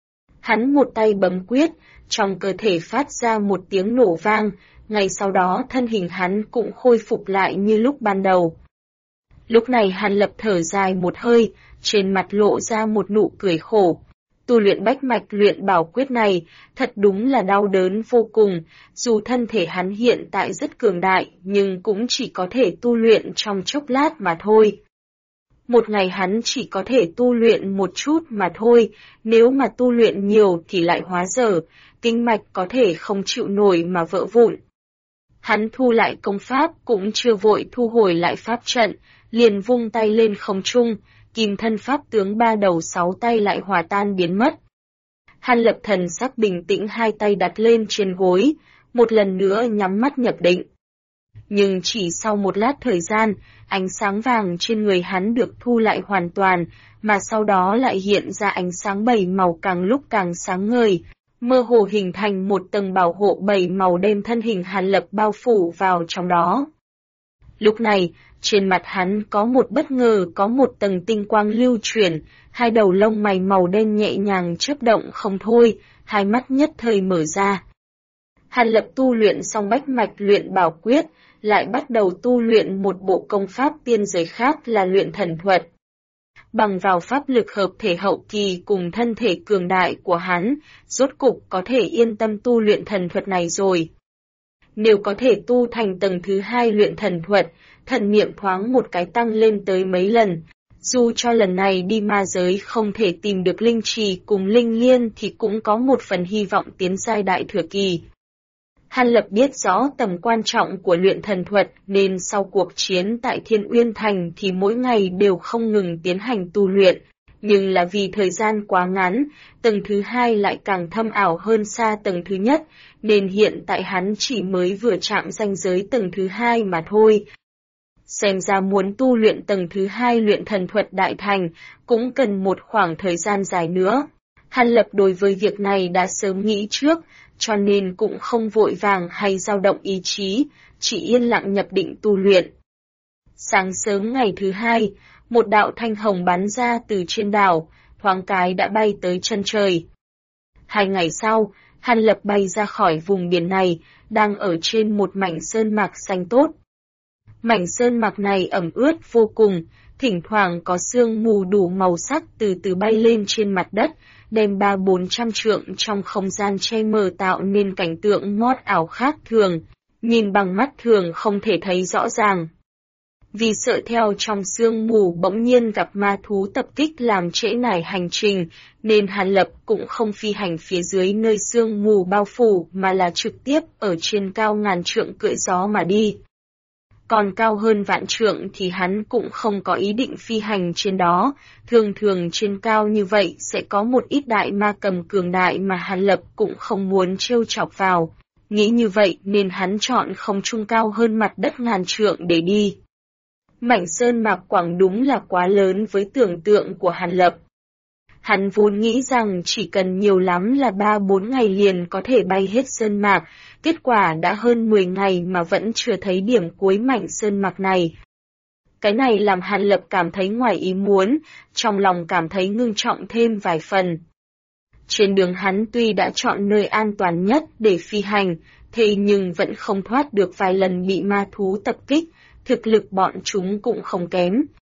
Hắn một tay bấm quyết, trong cơ thể phát ra một tiếng nổ vang, ngay sau đó thân hình hắn cũng khôi phục lại như lúc ban đầu. Lúc này Hàn Lập thở dài một hơi, trên mặt lộ ra một nụ cười khổ. Tu luyện bách mạch luyện bảo quyết này, thật đúng là đau đớn vô cùng, dù thân thể hắn hiện tại rất cường đại, nhưng cũng chỉ có thể tu luyện trong chốc lát mà thôi. Một ngày hắn chỉ có thể tu luyện một chút mà thôi, nếu mà tu luyện nhiều thì lại hóa dở, kinh mạch có thể không chịu nổi mà vỡ vụn. Hắn thu lại công pháp cũng chưa vội thu hồi lại pháp trận, liền vung tay lên không trung, kim thân pháp tướng 3 đầu 6 tay lại hòa tan biến mất. Hàn Lập thần sắc bình tĩnh, hai tay đặt lên trên gối, một lần nữa nhắm mắt nhập định. Nhưng chỉ sau một lát thời gian, ánh sáng vàng trên người hắn được thu lại hoàn toàn, mà sau đó lại hiện ra ánh sáng 7 màu càng lúc càng sáng ngời, mơ hồ hình thành một tầng bảo hộ 7 màu đem thân hình Hàn Lập bao phủ vào trong đó. Lúc này, trên mặt hắn có một bất ngờ có một tầng tinh quang lưu chuyển, hai đầu lông mày màu đen nhẹ nhàng chớp động không thôi, hai mắt nhất thời mở ra. Hàn Lập tu luyện xong bách mạch luyện bảo quyết, lại bắt đầu tu luyện một bộ công pháp tiên giới khác là luyện thần thuật. Bằng vào pháp lực hợp thể hậu kỳ cùng thân thể cường đại của hắn, rốt cục có thể yên tâm tu luyện thần thuật này rồi. Nếu có thể tu thành tầng thứ 2 luyện thần thuật, thần niệm thoáng một cái tăng lên tới mấy lần. Dù cho lần này đi ma giới không thể tìm được linh trì cùng linh liên thì cũng có một phần hy vọng tiến giai đại thừa kỳ. Hàn Lập biết rõ tầm quan trọng của luyện thần thuật nên sau cuộc chiến tại Thiên Uyên Thành thì mỗi ngày đều không ngừng tiến hành tu luyện, nhưng là vì thời gian quá ngắn, tầng thứ 2 lại càng thâm ảo hơn xa tầng thứ nhất, nên hiện tại hắn chỉ mới vừa chạm ranh giới tầng thứ 2 mà thôi. Xem ra muốn tu luyện tầng thứ 2 luyện thần thuật đại thành cũng cần một khoảng thời gian dài nữa. Hàn Lập đối với việc này đã sớm nghĩ trước, cho nên cũng không vội vàng hay dao động ý chí, chỉ yên lặng nhập định tu luyện. Sáng sớm ngày thứ 2, một đạo thanh hồng bắn ra từ trên đảo, thoáng cái đã bay tới chân trời. 2 ngày sau, Hàn Lập bay ra khỏi vùng biển này, đang ở trên một mảnh sơn mạc xanh tốt. Mảnh sơn mạc này ẩm ướt vô cùng, thỉnh thoảng có sương mù đủ màu sắc từ từ bay lên trên mặt đất, đem 300-400 trượng trong không gian che mờ tạo nên cảnh tượng ngót ảo khác thường, nhìn bằng mắt thường không thể thấy rõ ràng. Vì sợ theo trong sương mù bỗng nhiên gặp ma thú tập kích làm trễ nải hành trình, nên Hàn Lập cũng không phi hành phía dưới nơi sương mù bao phủ mà là trực tiếp ở trên cao ngàn trượng cưỡi gió mà đi. Còn cao hơn vạn trượng thì hắn cũng không có ý định phi hành trên đó, thường trên cao như vậy sẽ có một ít đại ma cầm cường đại mà Hàn Lập cũng không muốn trêu chọc vào. Nghĩ như vậy nên hắn chọn không trung cao hơn mặt đất ngàn trượng để đi. Mảnh sơn mạc quảng đúng là quá lớn với tưởng tượng của Hàn Lập. Hắn vốn nghĩ rằng chỉ cần nhiều lắm là 3-4 ngày liền có thể bay hết sơn mạc, kết quả đã hơn 10 ngày mà vẫn chưa thấy điểm cuối mảnh sơn mạc này. Cái này làm Hàn Lập cảm thấy ngoài ý muốn, trong lòng cảm thấy ngưng trọng thêm vài phần. Trên đường hắn tuy đã chọn nơi an toàn nhất để phi hành, thế nhưng vẫn không thoát được vài lần bị ma thú tập kích, thực lực bọn chúng cũng không kém.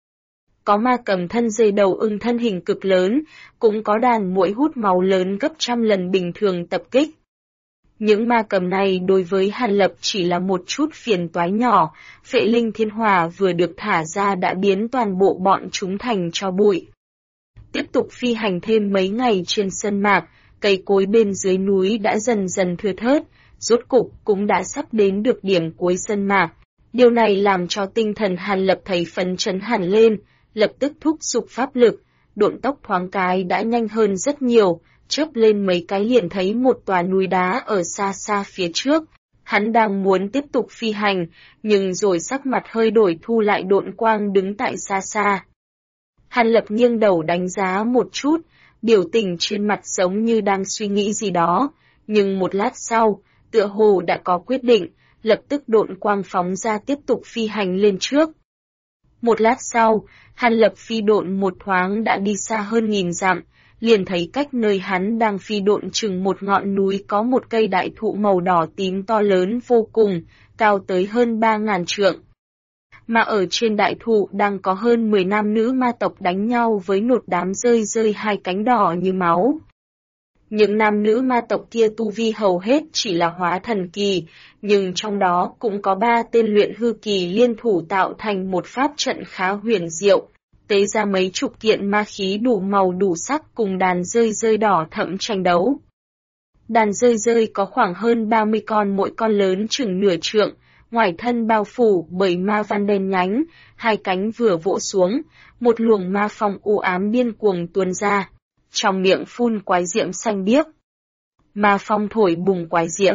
Có ma cầm thân dây đầu ưng thân hình cực lớn, cũng có đàn muỗi hút máu lớn gấp trăm lần bình thường tập kích. Những ma cầm này đối với Hàn Lập chỉ là một chút phiền toái nhỏ, phệ linh thiên hỏa vừa được thả ra đã biến toàn bộ bọn chúng thành tro bụi. Tiếp tục phi hành thêm mấy ngày trên sơn mạc, cây cối bên dưới núi đã dần dần thưa thớt, rốt cục cũng đã sắp đến được điểm cuối sơn mạc. Điều này làm cho tinh thần Hàn Lập thấy phấn chấn hẳn lên, lập tức thúc giục pháp lực, độn tốc thoáng cái đã nhanh hơn rất nhiều, chớp lên mấy cái liền thấy một tòa núi đá ở xa xa phía trước. Hắn đang muốn tiếp tục phi hành, nhưng rồi sắc mặt hơi đổi thu lại độn quang đứng tại xa xa. Hàn Lập nghiêng đầu đánh giá một chút, biểu tình trên mặt giống như đang suy nghĩ gì đó, nhưng một lát sau, tựa hồ đã có quyết định, lập tức độn quang phóng ra tiếp tục phi hành lên trước. Một lát sau, Hàn Lập phi độn một thoáng đã đi xa hơn 1000 dặm, liền thấy cách nơi hắn đang phi độn chừng một ngọn núi có một cây đại thụ màu đỏ tím to lớn vô cùng, cao tới hơn 3000 trượng. Mà ở trên đại thụ đang có hơn 10 nam nữ ma tộc đánh nhau với một đám rơi hai cánh đỏ như máu. Những nam nữ ma tộc kia tu vi hầu hết chỉ là hóa thần kỳ, nhưng trong đó cũng có 3 tên luyện hư kỳ liên thủ tạo thành một pháp trận khá huyền diệu, tế ra mấy chục kiện ma khí đủ màu đủ sắc cùng đàn rơi đỏ thẫm tranh đấu. Đàn rơi có khoảng hơn 30 con, mỗi con lớn chừng nửa trượng, ngoài thân bao phủ bởi ma văn đen nhánh, hai cánh vừa vỗ xuống, một luồng ma phong u ám điên cuồng tuôn ra, trong miệng phun quái diễm xanh biếc. Ma phong thổi bùng quái diễm.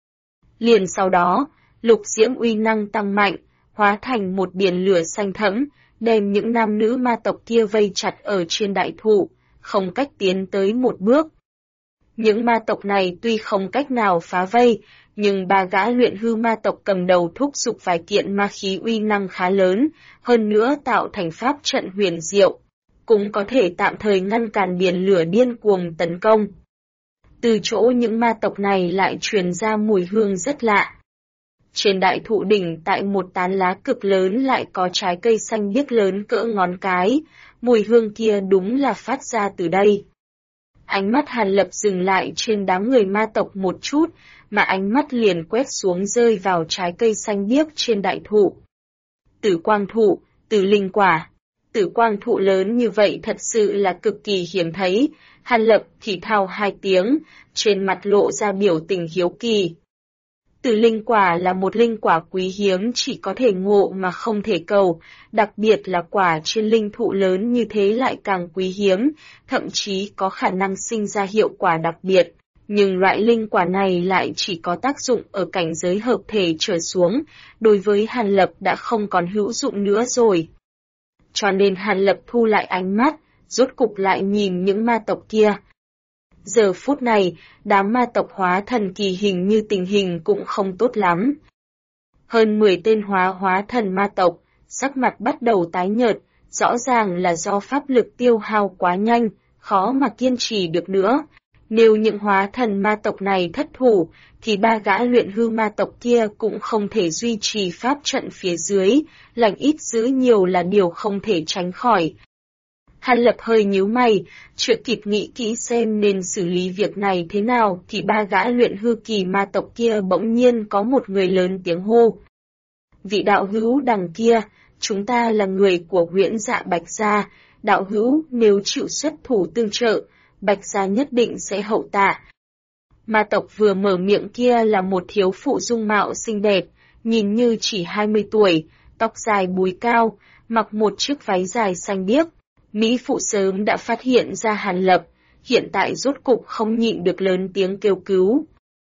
Liền sau đó, lục diễm uy năng tăng mạnh, hóa thành một biển lửa xanh thẫm, đem những nam nữ ma tộc kia vây chặt ở trên đại thụ, không cách tiến tới một bước. Những ma tộc này tuy không cách nào phá vây, nhưng ba gã luyện hư ma tộc cầm đầu thúc giục vài kiện ma khí uy năng khá lớn, hơn nữa tạo thành pháp trận huyền diệu, cũng có thể tạm thời ngăn cản biển lửa điên cuồng tấn công. Từ chỗ những ma tộc này lại truyền ra mùi hương rất lạ. Trên đại thụ đỉnh tại một tán lá cực lớn lại có trái cây xanh biếc lớn cỡ ngón cái, mùi hương kia đúng là phát ra từ đây. Ánh mắt Hàn Lập dừng lại trên đám người ma tộc một chút, mà ánh mắt liền quét xuống rơi vào trái cây xanh biếc trên đại thụ. Tử quang thụ, tử linh quả. Tử quang thụ lớn như vậy thật sự là cực kỳ hiếm thấy. Hàn Lập thì thào hai tiếng, trên mặt lộ ra biểu tình hiếu kỳ. Tử linh quả là một linh quả quý hiếm chỉ có thể ngộ mà không thể cầu, đặc biệt là quả trên linh thụ lớn như thế lại càng quý hiếm, thậm chí có khả năng sinh ra hiệu quả đặc biệt. Nhưng loại linh quả này lại chỉ có tác dụng ở cảnh giới hợp thể trở xuống, đối với Hàn Lập đã không còn hữu dụng nữa rồi. Cho nên Hàn Lập thu lại ánh mắt, rốt cục lại nhìn những ma tộc kia. Giờ phút này, đám ma tộc hóa thần kỳ hình như tình hình cũng không tốt lắm. Hơn 10 tên hóa thần ma tộc, sắc mặt bắt đầu tái nhợt, rõ ràng là do pháp lực tiêu hao quá nhanh, khó mà kiên trì được nữa. Nếu những hóa thần ma tộc này thất thủ, thì ba gã luyện hư ma tộc kia cũng không thể duy trì pháp trận phía dưới, lành ít dữ nhiều là điều không thể tránh khỏi. Hàn Lập hơi nhíu mày, chưa kịp nghĩ kỹ xem nên xử lý việc này thế nào thì ba gã luyện hư kỳ ma tộc kia bỗng nhiên có một người lớn tiếng hô. Vị đạo hữu đằng kia, chúng ta là người của Huyễn Dạ Bạch Gia, đạo hữu nếu chịu xuất thủ tương trợ, Bạch Gia nhất định sẽ hậu tạ. Ma tộc vừa mở miệng kia là một thiếu phụ dung mạo xinh đẹp, nhìn như chỉ 20 tuổi, tóc dài búi cao, mặc một chiếc váy dài xanh biếc. Mỹ phụ sớm đã phát hiện ra Hàn Lập, hiện tại rốt cục không nhịn được lớn tiếng kêu cứu.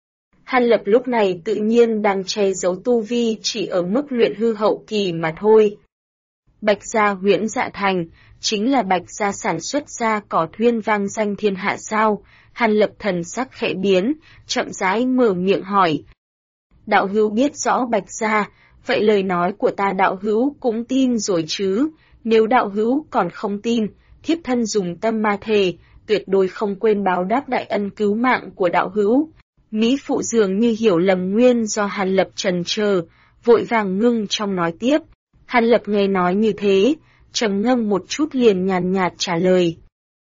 Hàn Lập lúc này tự nhiên đang che giấu tu vi chỉ ở mức luyện hư hậu kỳ mà thôi. Bạch Gia Huyễn Dạ Thành, chính là Bạch Gia sản xuất ra cỏ thuyên vang danh thiên hạ sao? Hàn Lập thần sắc khẽ biến, chậm rãi mở miệng hỏi. Đạo hữu biết rõ Bạch Gia, vậy lời nói của ta đạo hữu cũng tin rồi chứ? Nếu đạo hữu còn không tin, thiếp thân dùng tâm ma thề, tuyệt đối không quên báo đáp đại ân cứu mạng của đạo hữu. Mỹ phụ dường như hiểu lầm nguyên do Hàn Lập trần chờ, vội vàng ngưng trong nói tiếp. Hàn Lập nghe nói như thế, trầm ngâm một chút liền nhàn nhạt trả lời.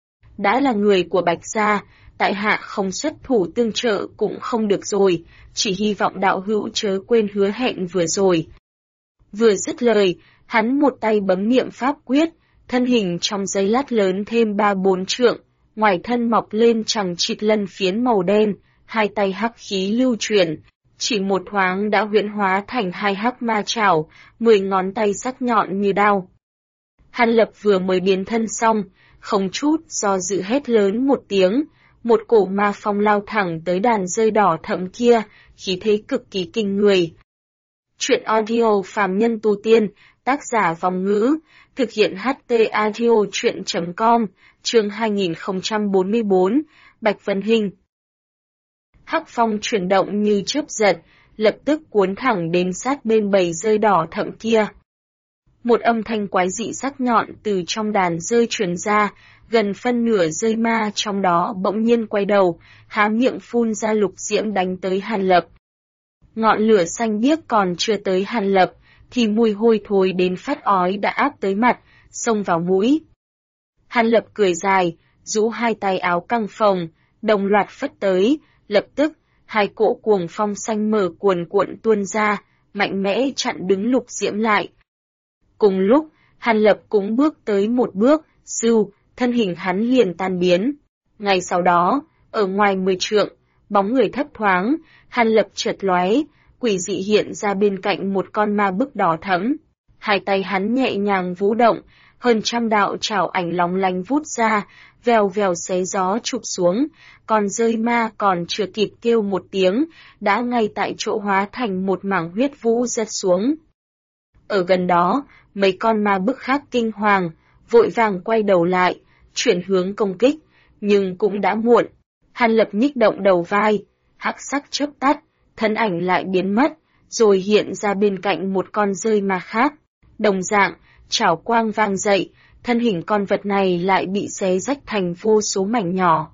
Đã là người của Bạch Gia, tại hạ không xuất thủ tương trợ cũng không được rồi, chỉ hy vọng đạo hữu chớ quên hứa hẹn vừa rồi. Vừa dứt lời, hắn một tay bấm niệm pháp quyết, thân hình trong giây lát lớn thêm 3-4 trượng, ngoài thân mọc lên chằng chịt lân phiến màu đen, hai tay hắc khí lưu chuyển, chỉ một thoáng đã huyễn hóa thành hai hắc ma chảo, 10 ngón tay sắc nhọn như đao. Hàn Lập vừa mới biến thân xong, không chút do dự hét lớn một tiếng, một cổ ma phong lao thẳng tới đàn rơi đỏ thẫm kia, khí thế cực kỳ kinh người. Chuyện audio phàm nhân tu tiên, tác giả Vong Ngữ, thực hiện HT audio chuyện.com, chương 2044, Bạch Vân Hinh. Hắc phong chuyển động như chớp giật, lập tức cuốn thẳng đến sát bên bầy rơi đỏ thẫm kia. Một âm thanh quái dị sắc nhọn từ trong đàn rơi truyền ra, gần phân nửa rơi ma trong đó bỗng nhiên quay đầu, há miệng phun ra lục diễm đánh tới Hàn Lập. Ngọn lửa xanh biếc còn chưa tới Hàn Lập, thì mùi hôi thối đến phát ói đã áp tới mặt, xông vào mũi. Hàn Lập cười dài, rũ hai tay áo căng phồng, đồng loạt phất tới, lập tức, hai cỗ cuồng phong xanh mở cuồn cuộn tuôn ra, mạnh mẽ chặn đứng lục diễm lại. Cùng lúc, Hàn Lập cũng bước tới một bước, sưu, thân hình hắn liền tan biến. Ngay sau đó, ở ngoài 10 trượng, bóng người thấp thoáng, Hàn Lập chợt lóe, quỷ dị hiện ra bên cạnh một con ma bức đỏ thẫm. Hai tay hắn nhẹ nhàng vũ động, hơn trăm đạo chảo ảnh lóng lánh vút ra, vèo vèo xé gió chụp xuống, còn rơi ma còn chưa kịp kêu một tiếng, đã ngay tại chỗ hóa thành một mảng huyết vũ rớt xuống. Ở gần đó, mấy con ma bức khác kinh hoàng, vội vàng quay đầu lại, chuyển hướng công kích, nhưng cũng đã muộn. Hàn Lập nhích động đầu vai, hắc sắc chớp tắt, thân ảnh lại biến mất, rồi hiện ra bên cạnh một con rơi ma khác. Đồng dạng, chảo quang vang dậy, thân hình con vật này lại bị xé rách thành vô số mảnh nhỏ.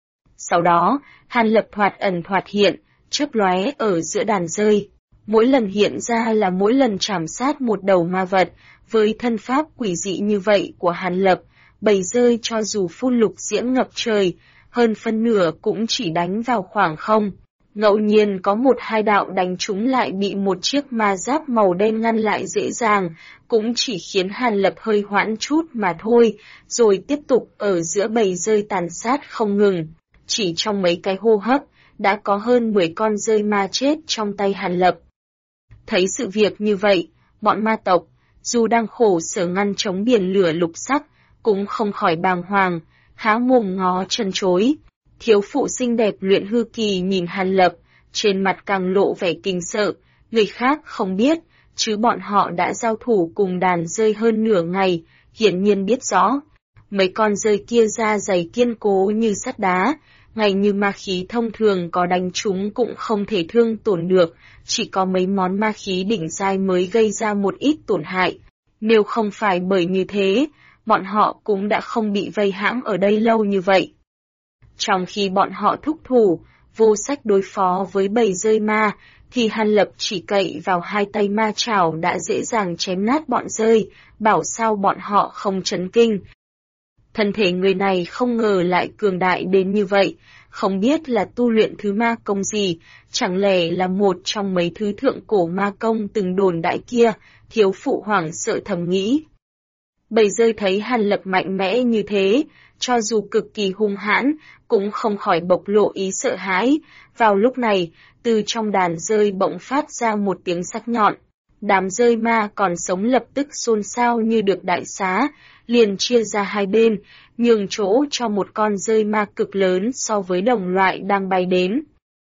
Sau đó, Hàn Lập thoạt ẩn thoạt hiện, chớp lóe ở giữa đàn rơi. Mỗi lần hiện ra là mỗi lần trảm sát một đầu ma vật, với thân pháp quỷ dị như vậy của Hàn Lập, bầy rơi cho dù phun lục diễm ngập trời, hơn phân nửa cũng chỉ đánh vào khoảng không. Ngẫu nhiên có một hai đạo đánh chúng lại bị một chiếc ma giáp màu đen ngăn lại dễ dàng, cũng chỉ khiến Hàn Lập hơi hoãn chút mà thôi, rồi tiếp tục ở giữa bầy rơi tàn sát không ngừng. Chỉ trong mấy cái hô hấp, đã có hơn 10 con rơi ma chết trong tay Hàn Lập. Thấy sự việc như vậy, bọn ma tộc, dù đang khổ sở ngăn chống biển lửa lục sắc, cũng không khỏi bàng hoàng, há mồm ngó chân chối. Thiếu phụ xinh đẹp luyện hư kỳ nhìn Hàn Lập, trên mặt càng lộ vẻ kinh sợ, người khác không biết, chứ bọn họ đã giao thủ cùng đàn rơi hơn nửa ngày, hiển nhiên biết rõ. Mấy con rơi kia da dày kiên cố như sắt đá, ngay như ma khí thông thường có đánh chúng cũng không thể thương tổn được, chỉ có mấy món ma khí đỉnh giai mới gây ra một ít tổn hại. Nếu không phải bởi như thế, bọn họ cũng đã không bị vây hãm ở đây lâu như vậy. Trong khi bọn họ thúc thủ, vô sách đối phó với bầy rơi ma, thì Hàn Lập chỉ cậy vào hai tay ma chảo đã dễ dàng chém nát bọn rơi, bảo sao bọn họ không chấn kinh. Thân thể người này không ngờ lại cường đại đến như vậy, không biết là tu luyện thứ ma công gì, chẳng lẽ là một trong mấy thứ thượng cổ ma công từng đồn đại kia, thiếu phụ hoảng sợ thầm nghĩ. Bầy rơi thấy Hàn Lập mạnh mẽ như thế, cho dù cực kỳ hung hãn, cũng không khỏi bộc lộ ý sợ hãi. Vào lúc này, từ trong đàn rơi bỗng phát ra một tiếng sắc nhọn. Đám rơi ma còn sống lập tức xôn xao như được đại xá, liền chia ra hai bên, nhường chỗ cho một con rơi ma cực lớn so với đồng loại đang bay đến.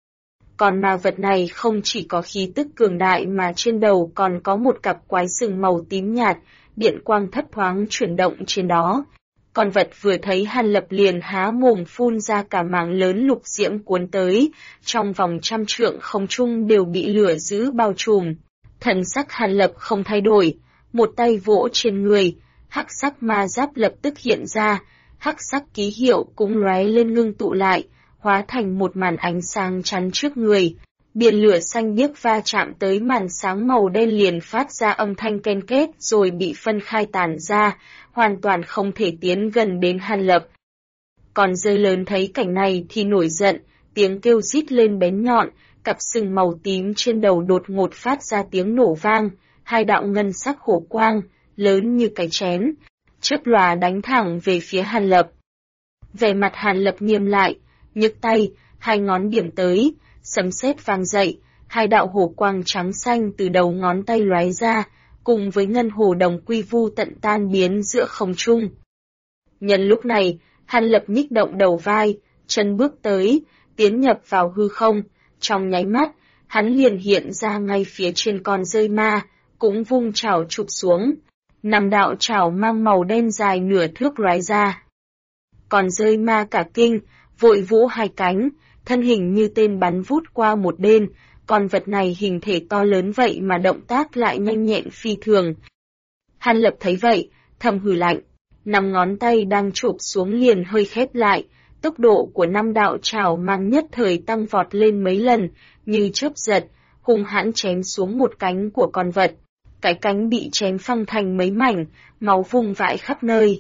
Con ma vật này không chỉ có khí tức cường đại mà trên đầu còn có một cặp quái sừng màu tím nhạt, điện quang thấp thoáng chuyển động trên đó. Con vật vừa thấy Hàn Lập liền há mồm phun ra cả mảng lớn lục diễm cuốn tới, trong vòng 100 trượng không trung đều bị lửa dữ bao trùm. Thần sắc Hàn Lập không thay đổi, một tay vỗ trên người, hắc sắc ma giáp lập tức hiện ra, hắc sắc ký hiệu cũng lóe lên ngưng tụ lại, hóa thành một màn ánh sáng chắn trước người. Biển lửa xanh biếc va chạm tới màn sáng màu đen liền phát ra âm thanh ken két rồi bị phân khai tản ra, hoàn toàn không thể tiến gần đến Hàn Lập. Còn rơi lớn thấy cảnh này thì nổi giận, tiếng kêu rít lên bén nhọn, cặp sừng màu tím trên đầu đột ngột phát ra tiếng nổ vang, hai đạo ngân sắc hổ quang, lớn như cái chén, chớp lóa đánh thẳng về phía Hàn Lập. Vẻ mặt Hàn Lập nghiêm lại, nhấc tay, hai ngón điểm tới, sấm sét vang dậy, hai đạo hổ quang trắng xanh từ đầu ngón tay lóe ra, cùng với ngân hồ đồng quy vu tận tan biến giữa không trung. Nhân lúc này, Hàn Lập nhích động đầu vai, chân bước tới, tiến nhập vào hư không, trong nháy mắt, hắn liền hiện ra ngay phía trên con rơi ma, cũng vung chảo chụp xuống. 5 đạo chảo mang màu đen dài nửa thước lóe ra. Con rơi ma cả kinh, vội vỗ hai cánh, thân hình như tên bắn vút qua một bên, con vật này hình thể to lớn vậy mà động tác lại nhanh nhẹn phi thường. Hàn Lập thấy vậy, thầm hừ lạnh, 5 ngón tay đang chụp xuống liền hơi khép lại, tốc độ của 5 đạo chảo mang nhất thời tăng vọt lên mấy lần, như chớp giật, hung hãn chém xuống một cánh của con vật. Cái cánh bị chém phăng thành mấy mảnh, máu vung vãi khắp nơi.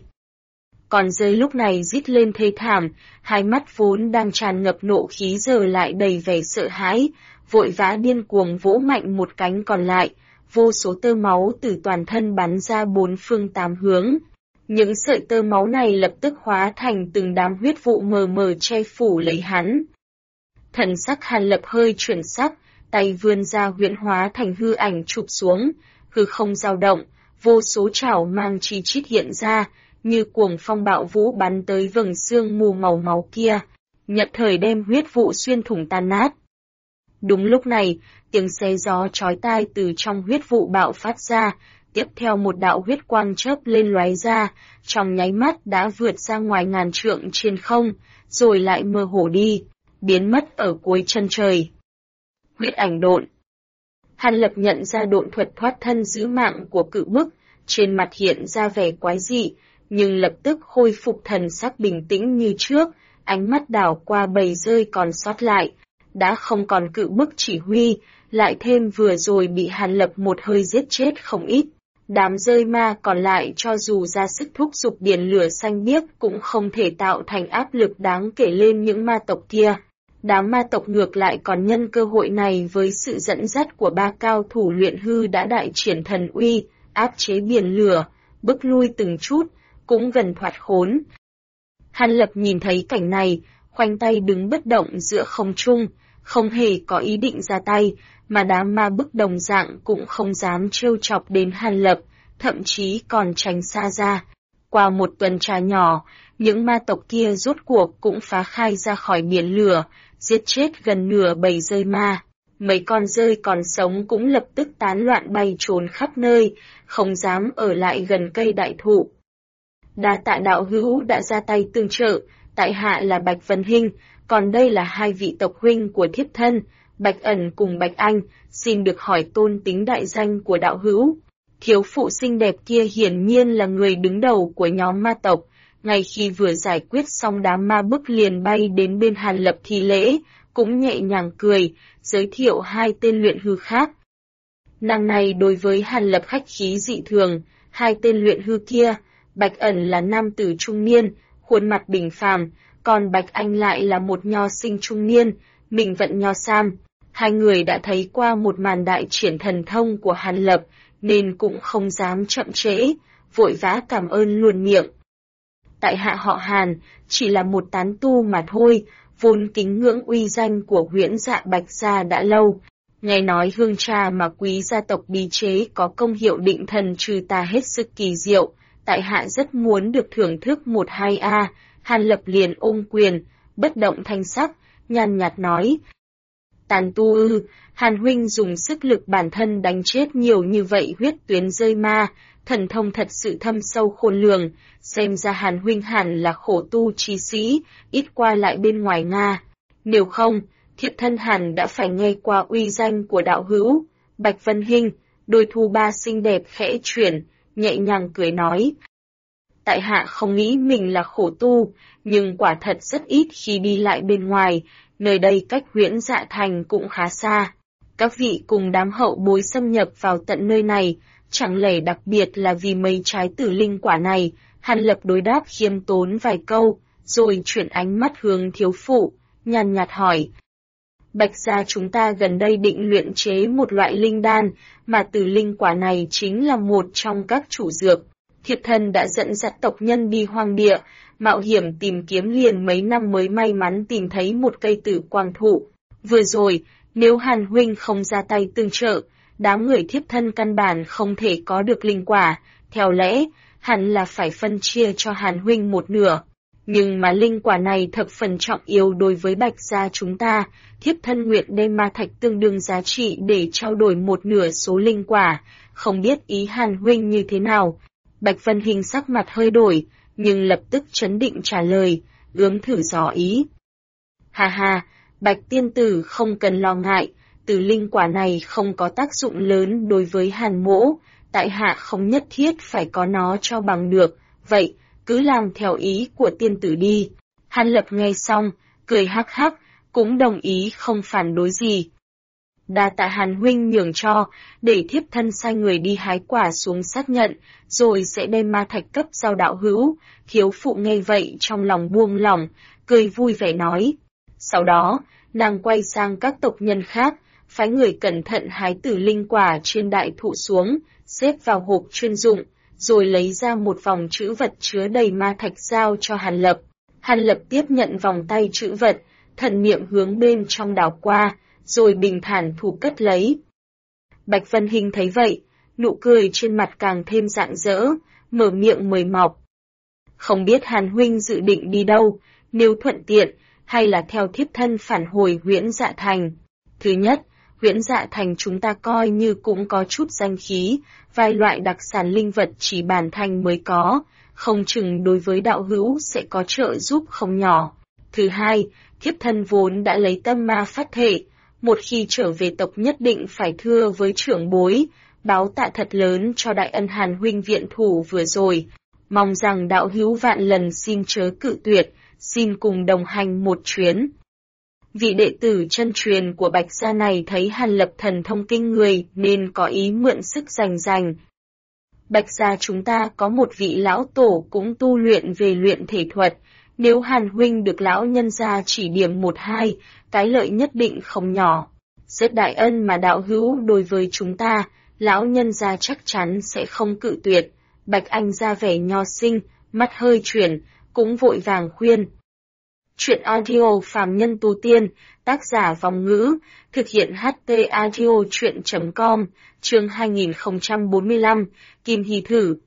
Con rơi lúc này rít lên thê thảm, hai mắt vốn đang tràn ngập nộ khí giờ lại đầy vẻ sợ hãi, vội vã điên cuồng vỗ mạnh một cánh còn lại, vô số tơ máu từ toàn thân bắn ra 4 phương 8 hướng. Những sợi tơ máu này lập tức hóa thành từng đám huyết vụ mờ mờ che phủ lấy hắn. Thần sắc Hàn Lập hơi chuyển sắc, tay vươn ra huyễn hóa thành hư ảnh chụp xuống, hư không dao động, vô số chảo mang chi chít hiện ra, như cuồng phong bạo vũ bắn tới vầng sương mù màu máu kia, nhập thời đem huyết vụ xuyên thủng tan nát. Đúng lúc này, tiếng xé gió chói tai từ trong huyết vụ bạo phát ra, tiếp theo một đạo huyết quang chớp lên lóe ra, trong nháy mắt đã vượt ra ngoài ngàn trượng trên không, rồi lại mơ hồ đi, biến mất ở cuối chân trời. Huyết ảnh độn. Hàn Lập nhận ra độn thuật thoát thân giữ mạng của cự bức, trên mặt hiện ra vẻ quái dị, nhưng lập tức khôi phục thần sắc bình tĩnh như trước, ánh mắt đảo qua bầy rơi còn sót lại, đã không còn cự bức chỉ huy, lại thêm vừa rồi bị Hàn Lập một hơi giết chết không ít. Đám rơi ma còn lại cho dù ra sức thúc giục biển lửa xanh biếc cũng không thể tạo thành áp lực đáng kể lên những ma tộc kia. Đám ma tộc ngược lại còn nhân cơ hội này với sự dẫn dắt của ba cao thủ luyện hư đã đại triển thần uy, áp chế biển lửa, bước lui từng chút, cũng gần thoát khốn. Hàn Lập nhìn thấy cảnh này, khoanh tay đứng bất động giữa không trung, không hề có ý định ra tay, mà đám ma bức đồng dạng cũng không dám trêu chọc đến Hàn Lập, thậm chí còn tránh xa ra. Qua một tuần trà nhỏ, những ma tộc kia rốt cuộc cũng phá khai ra khỏi biển lửa, giết chết gần nửa bầy rơi ma. Mấy con rơi còn sống cũng lập tức tán loạn bay trốn khắp nơi, không dám ở lại gần cây đại thụ. Đa tạ đạo hữu đã ra tay tương trợ, tại hạ là Bạch Vân Hinh, còn đây là hai vị tộc huynh của thiếp thân, Bạch Ẩn cùng Bạch Anh, xin được hỏi tôn tính đại danh của đạo hữu. Thiếu phụ xinh đẹp kia hiển nhiên là người đứng đầu của nhóm ma tộc, ngay khi vừa giải quyết xong đám ma bức liền bay đến bên Hàn Lập thi lễ, cũng nhẹ nhàng cười, giới thiệu hai tên luyện hư khác. Nàng này đối với Hàn Lập khách khí dị thường, hai tên luyện hư kia, Bạch Ẩn là nam tử trung niên, khuôn mặt bình phàm, còn Bạch Anh lại là một nho sinh trung niên, mình vận nho sam. Hai người đã thấy qua một màn đại triển thần thông của Hàn Lập, nên cũng không dám chậm trễ, vội vã cảm ơn luôn miệng. Tại hạ họ Hàn, chỉ là một tán tu mà thôi, vốn kính ngưỡng uy danh của Huyễn Dạ Bạch gia đã lâu. Nghe nói hương trà mà quý gia tộc bí chế có công hiệu định thần trừ tà hết sức kỳ diệu, tại hạ rất muốn được thưởng thức một hai a. Hàn Lập liền ôm quyền, bất động thanh sắc, nhàn nhạt nói. Tàn tu ư, Hàn huynh dùng sức lực bản thân đánh chết nhiều như vậy huyết tuyến rơi ma, thần thông thật sự thâm sâu khôn lường, xem ra Hàn huynh hẳn là khổ tu trí sĩ, ít qua lại bên ngoài Nga. Nếu không, thiếp thân hẳn đã phải nghe qua uy danh của đạo hữu. Bạch Vân Hinh, đôi thu ba xinh đẹp khẽ chuyển, nhẹ nhàng cười nói. Tại hạ không nghĩ mình là khổ tu, nhưng quả thật rất ít khi đi lại bên ngoài, nơi đây cách Huyễn Dạ Thành cũng khá xa. Các vị cùng đám hậu bối xâm nhập vào tận nơi này, chẳng lẽ đặc biệt là vì mấy trái tử linh quả này. Hàn Lập đối đáp khiêm tốn vài câu, rồi chuyển ánh mắt hướng thiếu phụ, nhàn nhạt hỏi. Bạch gia chúng ta gần đây định luyện chế một loại linh đan, mà tử linh quả này chính là một trong các chủ dược. Thiệp thân đã dẫn dắt tộc nhân đi hoang địa, mạo hiểm tìm kiếm liền mấy năm mới may mắn tìm thấy một cây tử quang thụ. Vừa rồi, nếu Hàn huynh không ra tay tương trợ, đám người thiếp thân căn bản không thể có được linh quả, theo lẽ, hẳn là phải phân chia cho Hàn huynh một nửa. Nhưng mà linh quả này thập phần trọng yếu đối với Bạch gia chúng ta, thiếp thân nguyện đem ma thạch tương đương giá trị để trao đổi một nửa số linh quả, không biết ý Hàn huynh như thế nào. Bạch Vân Hinh sắc mặt hơi đổi, nhưng lập tức trấn định trả lời, ướm thử dò ý. Ha ha, Bạch tiên tử không cần lo ngại, từ linh quả này không có tác dụng lớn đối với Hàn mỗ, tại hạ không nhất thiết phải có nó cho bằng được, vậy, cứ làm theo ý của tiên tử đi. Hàn Lập nghe xong, cười hắc hắc, cũng đồng ý không phản đối gì. Đa tạ Hàn huynh nhường cho, để thiếp thân sai người đi hái quả xuống xác nhận, rồi sẽ đem ma thạch cấp giao đạo hữu. Thiếu phụ nghe vậy trong lòng buông lỏng, cười vui vẻ nói. Sau đó, nàng quay sang các tộc nhân khác, phái người cẩn thận hái tử linh quả trên đại thụ xuống, xếp vào hộp chuyên dụng, rồi lấy ra một vòng trữ vật chứa đầy ma thạch giao cho Hàn Lập. Hàn Lập tiếp nhận vòng tay trữ vật, thần niệm hướng bên trong đảo qua, rồi bình thản thu cất lấy. Bạch Vân Hinh thấy vậy, nụ cười trên mặt càng thêm rạng rỡ, mở miệng mời mọc. Không biết Hàn huynh dự định đi đâu, nếu thuận tiện, hay là theo thiếp thân phản hồi Huyễn Dạ Thành. Thứ nhất, Huyễn Dạ Thành chúng ta coi như cũng có chút danh khí, vài loại đặc sản linh vật chỉ bản thành mới có, không chừng đối với đạo hữu sẽ có trợ giúp không nhỏ. Thứ hai, thiếp thân vốn đã lấy tâm ma phát thể, một khi trở về tộc nhất định phải thưa với trưởng bối, báo tạ thật lớn cho đại ân Hàn huynh viện thủ vừa rồi. Mong rằng đạo hữu vạn lần xin chớ cự tuyệt, xin cùng đồng hành một chuyến. Vị đệ tử chân truyền của Bạch gia này thấy Hàn Lập thần thông kinh người nên có ý mượn sức giành. Bạch gia chúng ta có một vị lão tổ cũng tu luyện về luyện thể thuật, nếu Hàn huynh được lão nhân gia chỉ điểm một hai, cái lợi nhất định không nhỏ. Rất đại ân mà đạo hữu đối với chúng ta, lão nhân gia chắc chắn sẽ không cự tuyệt. Bạch Anh ra vẻ nho sinh, mắt hơi chuyển, cũng vội vàng khuyên. Chuyện audio phàm nhân tu tiên, tác giả Vong Ngữ, thực hiện HT audio chuyện.com, chương 2045, Kim Hy Thử.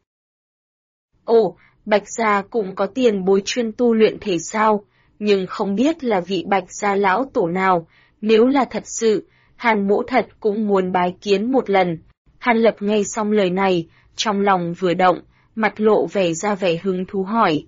Ồ, Bạch gia cũng có tiền bối chuyên tu luyện thể sao, nhưng không biết là vị Bạch gia lão tổ nào, nếu là thật sự, Hàn mỗ thật cũng muốn bái kiến một lần. Hàn Lập nghe xong lời này, trong lòng vừa động, mặt lộ vẻ ra vẻ hứng thú hỏi.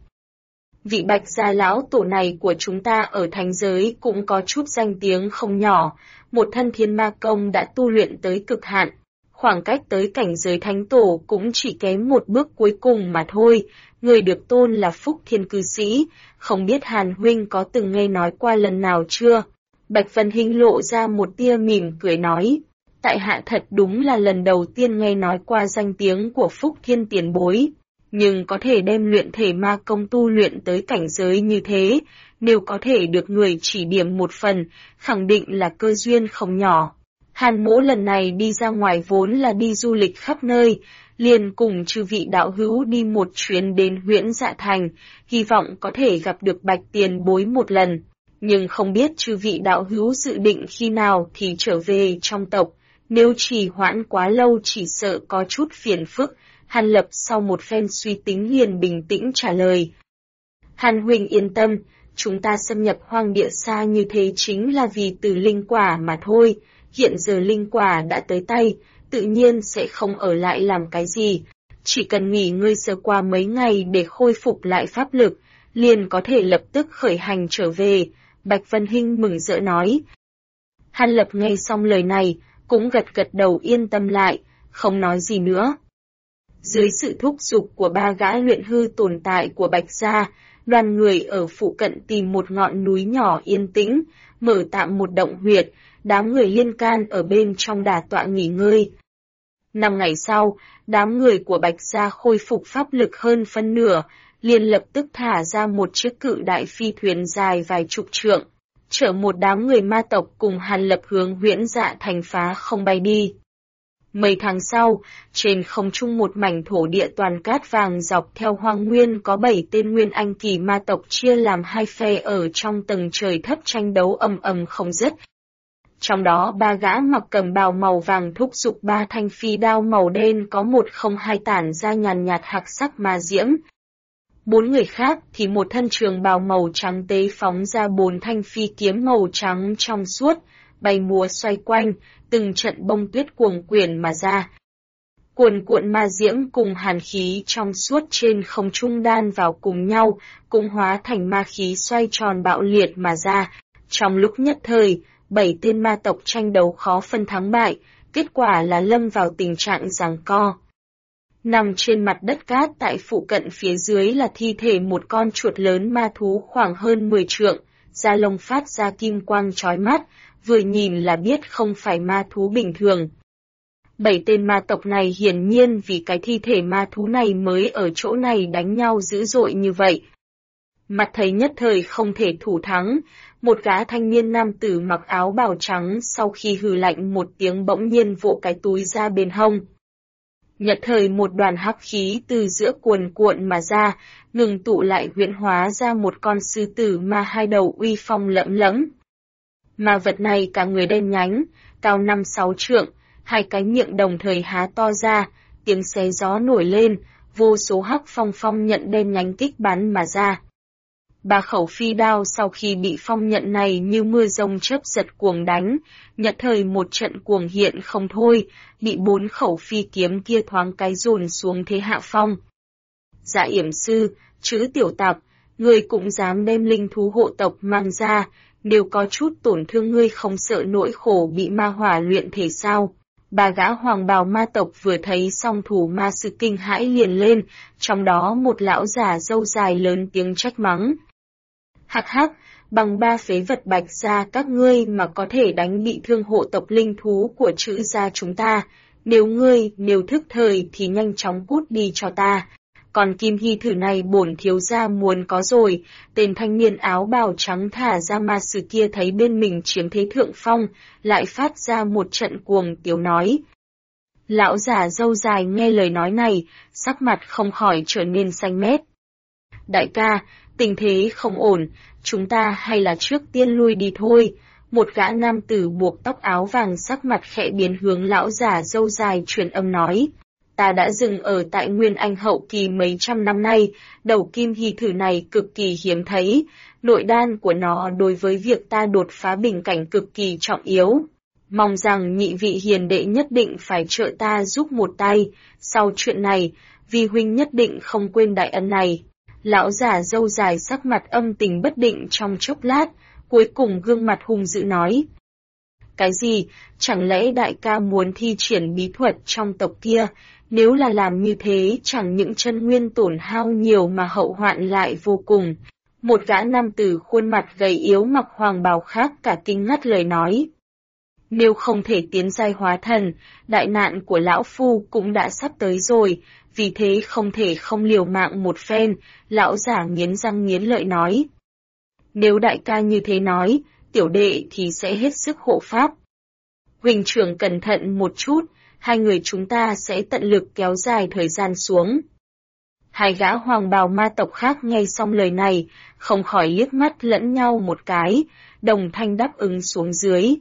Vị Bạch gia lão tổ này của chúng ta ở thánh giới cũng có chút danh tiếng không nhỏ, một thân thiên ma công đã tu luyện tới cực hạn, khoảng cách tới cảnh giới thánh tổ cũng chỉ kém một bước cuối cùng mà thôi, người được tôn là Phúc Thiên cư sĩ, không biết Hàn huynh có từng nghe nói qua lần nào chưa? Bạch Vân Hinh lộ ra một tia mỉm cười nói, tại hạ thật đúng là lần đầu tiên nghe nói qua danh tiếng của Phúc Thiên tiền bối. Nhưng có thể đem luyện thể ma công tu luyện tới cảnh giới như thế, nếu có thể được người chỉ điểm một phần, khẳng định là cơ duyên không nhỏ. Hàn mỗ lần này đi ra ngoài vốn là đi du lịch khắp nơi, liền cùng chư vị đạo hữu đi một chuyến đến Huyễn Dạ Thành, hy vọng có thể gặp được Bạch tiền bối một lần. Nhưng không biết chư vị đạo hữu dự định khi nào thì trở về trong tộc, nếu trì hoãn quá lâu chỉ sợ có chút phiền phức. Hàn Lập sau một phen suy tính liền bình tĩnh trả lời. Hàn huynh yên tâm, chúng ta xâm nhập hoang địa xa như thế chính là vì từ linh quả mà thôi, hiện giờ linh quả đã tới tay, tự nhiên sẽ không ở lại làm cái gì, chỉ cần nghỉ ngơi sơ qua mấy ngày để khôi phục lại pháp lực, liền có thể lập tức khởi hành trở về, Bạch Vân Hinh mừng rỡ nói. Hàn Lập nghe xong lời này, cũng gật gật đầu yên tâm lại, không nói gì nữa. Dưới sự thúc giục của ba gã luyện hư tồn tại của Bạch gia, đoàn người ở phụ cận tìm một ngọn núi nhỏ yên tĩnh, mở tạm một động huyệt, đám người liên can ở bên trong đà tọa nghỉ ngơi. 5 ngày sau, đám người của Bạch gia khôi phục pháp lực hơn phân nửa, liền lập tức thả ra một chiếc cự đại phi thuyền dài vài chục trượng, chở một đám người ma tộc cùng Hàn Lập hướng Huyễn Dạ Thành phá không bay đi. Mấy tháng sau, trên không trung một mảnh thổ địa toàn cát vàng dọc theo hoang nguyên có 7 tên nguyên anh kỳ ma tộc chia làm hai phe ở trong tầng trời thấp tranh đấu ầm không dứt. Trong đó 3 gã mặc cầm bào màu vàng thúc giục 3 thanh phi đao màu đen có 102 tản ra nhàn nhạt hạc sắc ma diễm. 4 người khác thì một thân trường bào màu trắng tế phóng ra 4 thanh phi kiếm màu trắng trong suốt, bay múa xoay quanh, từng trận bông tuyết cuồng quyển mà ra. Cuồn cuộn ma diễm cùng hàn khí trong suốt trên không trung đan vào cùng nhau, cũng hóa thành ma khí xoay tròn bạo liệt mà ra. Trong lúc nhất thời, 7 tên ma tộc tranh đấu khó phân thắng bại, kết quả là lâm vào tình trạng giằng co. Nằm trên mặt đất cát tại phụ cận phía dưới là thi thể một con chuột lớn ma thú khoảng hơn 10 trượng, da lông phát ra kim quang chói mắt, vừa nhìn là biết không phải ma thú bình thường. 7 tên ma tộc này hiển nhiên vì cái thi thể ma thú này mới ở chỗ này đánh nhau dữ dội như vậy. Mặt thấy nhất thời không thể thủ thắng, một gã thanh niên nam tử mặc áo bào trắng sau khi hừ lạnh một tiếng bỗng nhiên vỗ cái túi ra bên hông. Nhất thời một đoàn hắc khí từ giữa cuồn cuộn mà ra, ngừng tụ lại huyễn hóa ra một con sư tử ma 2 đầu uy phong lẫm lẫm. Ma vật này cả người đen nhánh, cao 5-6 trượng, 2 cái miệng đồng thời há to ra, tiếng xé gió nổi lên, vô số hắc phong nhận đen nhánh kích bắn mà ra. Ba khẩu phi đao sau khi bị phong nhận này như mưa rông chớp giật cuồng đánh, nhất thời một trận cuồng hiện không thôi, bị 4 khẩu phi kiếm kia thoáng cái dồn xuống thế hạ phong. Dạ yểm sư, chữ tiểu tặc, ngươi cũng dám đem linh thú hộ tộc mang ra, nếu có chút tổn thương ngươi không sợ nỗi khổ bị ma hỏa luyện thể sao? Ba gã hoàng bào ma tộc vừa thấy song thủ ma sư kinh hãi liền lên, trong đó một lão già râu dài lớn tiếng trách mắng. Hắc hắc, bằng 3 phế vật bạch gia các ngươi mà có thể đánh bị thương hộ tộc linh thú của chữ gia chúng ta, nếu thức thời thì nhanh chóng cút đi cho ta. Còn kim hy thử này bổn thiếu gia muốn có rồi. Tên thanh niên áo bào trắng thả ra ma sử kia thấy bên mình chiếm thế thượng phong, lại phát ra một trận cuồng tiếu nói. Lão già râu dài nghe lời nói này, sắc mặt không khỏi trở nên xanh mét. Đại ca, tình thế không ổn, chúng ta hay là trước tiên lui đi thôi. Một gã nam tử buộc tóc áo vàng sắc mặt khẽ biến hướng lão già râu dài truyền âm nói. Ta đã dừng ở tại Nguyên Anh hậu kỳ mấy trăm năm nay, đầu kim hy thử này cực kỳ hiếm thấy, nội đan của nó đối với việc ta đột phá bình cảnh cực kỳ trọng yếu. Mong rằng nhị vị hiền đệ nhất định phải trợ ta giúp một tay, sau chuyện này, vi huynh nhất định không quên đại ân này. Lão già râu dài sắc mặt âm tình bất định trong chốc lát, cuối cùng gương mặt hung dữ nói. Cái gì, chẳng lẽ đại ca muốn thi triển bí thuật trong tộc kia? Nếu là làm như thế chẳng những chân nguyên tổn hao nhiều mà hậu hoạn lại vô cùng. Một gã nam tử khuôn mặt gầy yếu mặc hoàng bào khác cả kinh ngắt lời nói. Nếu không thể tiến giai hóa thần, đại nạn của lão phu cũng đã sắp tới rồi, vì thế không thể không liều mạng một phen, lão giả nghiến răng nghiến lợi nói. Nếu đại ca như thế nói, tiểu đệ thì sẽ hết sức hộ pháp. Huỳnh trưởng cẩn thận một chút, hai người chúng ta sẽ tận lực kéo dài thời gian xuống. Hai gã hoàng bào ma tộc khác nghe xong lời này, không khỏi liếc mắt lẫn nhau một cái, đồng thanh đáp ứng xuống dưới.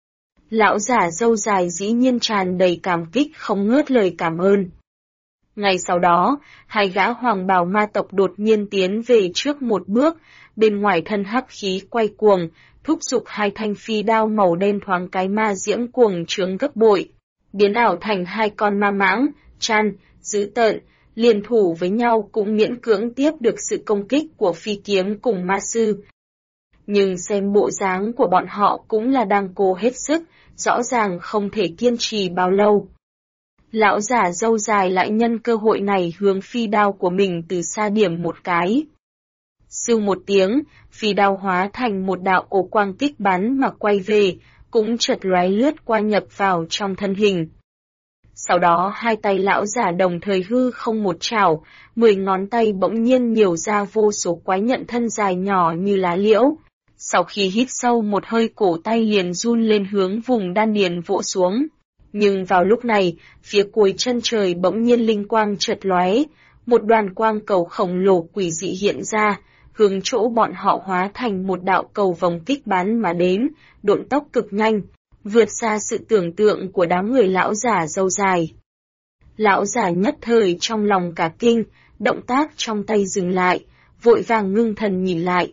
Lão giả râu dài dĩ nhiên tràn đầy cảm kích không ngớt lời cảm ơn. Ngay sau đó, hai gã hoàng bào ma tộc đột nhiên tiến về trước một bước, bên ngoài thân hắc khí quay cuồng, thúc giục hai thanh phi đao màu đen thoáng cái ma diễm cuồng trướng gấp bội, biến ảo thành hai con ma mãng, chăn, dữ tợn, liên thủ với nhau cũng miễn cưỡng tiếp được sự công kích của phi kiếm cùng ma sư. Nhưng xem bộ dáng của bọn họ cũng là đang cố hết sức, rõ ràng không thể kiên trì bao lâu. Lão giả râu dài lại nhân cơ hội này hướng phi đao của mình từ xa điểm một cái. Sưu một tiếng, phi đao hóa thành một đạo ổ quang kích bắn mà quay về, cũng chợt lóe lướt qua nhập vào trong thân hình. Sau đó hai tay lão giả đồng thời hư không một chảo, 10 ngón tay bỗng nhiên nhiều ra vô số quái nhận thân dài nhỏ như lá liễu. Sau khi hít sâu một hơi cổ tay liền run lên hướng vùng đan điền vỗ xuống. Nhưng vào lúc này, phía cuối chân trời bỗng nhiên linh quang chợt lóe, một đoàn quang cầu khổng lồ quỷ dị hiện ra, hướng chỗ bọn họ hóa thành một đạo cầu vòng kích bắn mà đến, độn tốc cực nhanh, vượt xa sự tưởng tượng của đám người lão giả râu dài. Lão giả nhất thời trong lòng cả kinh, động tác trong tay dừng lại, vội vàng ngưng thần nhìn lại.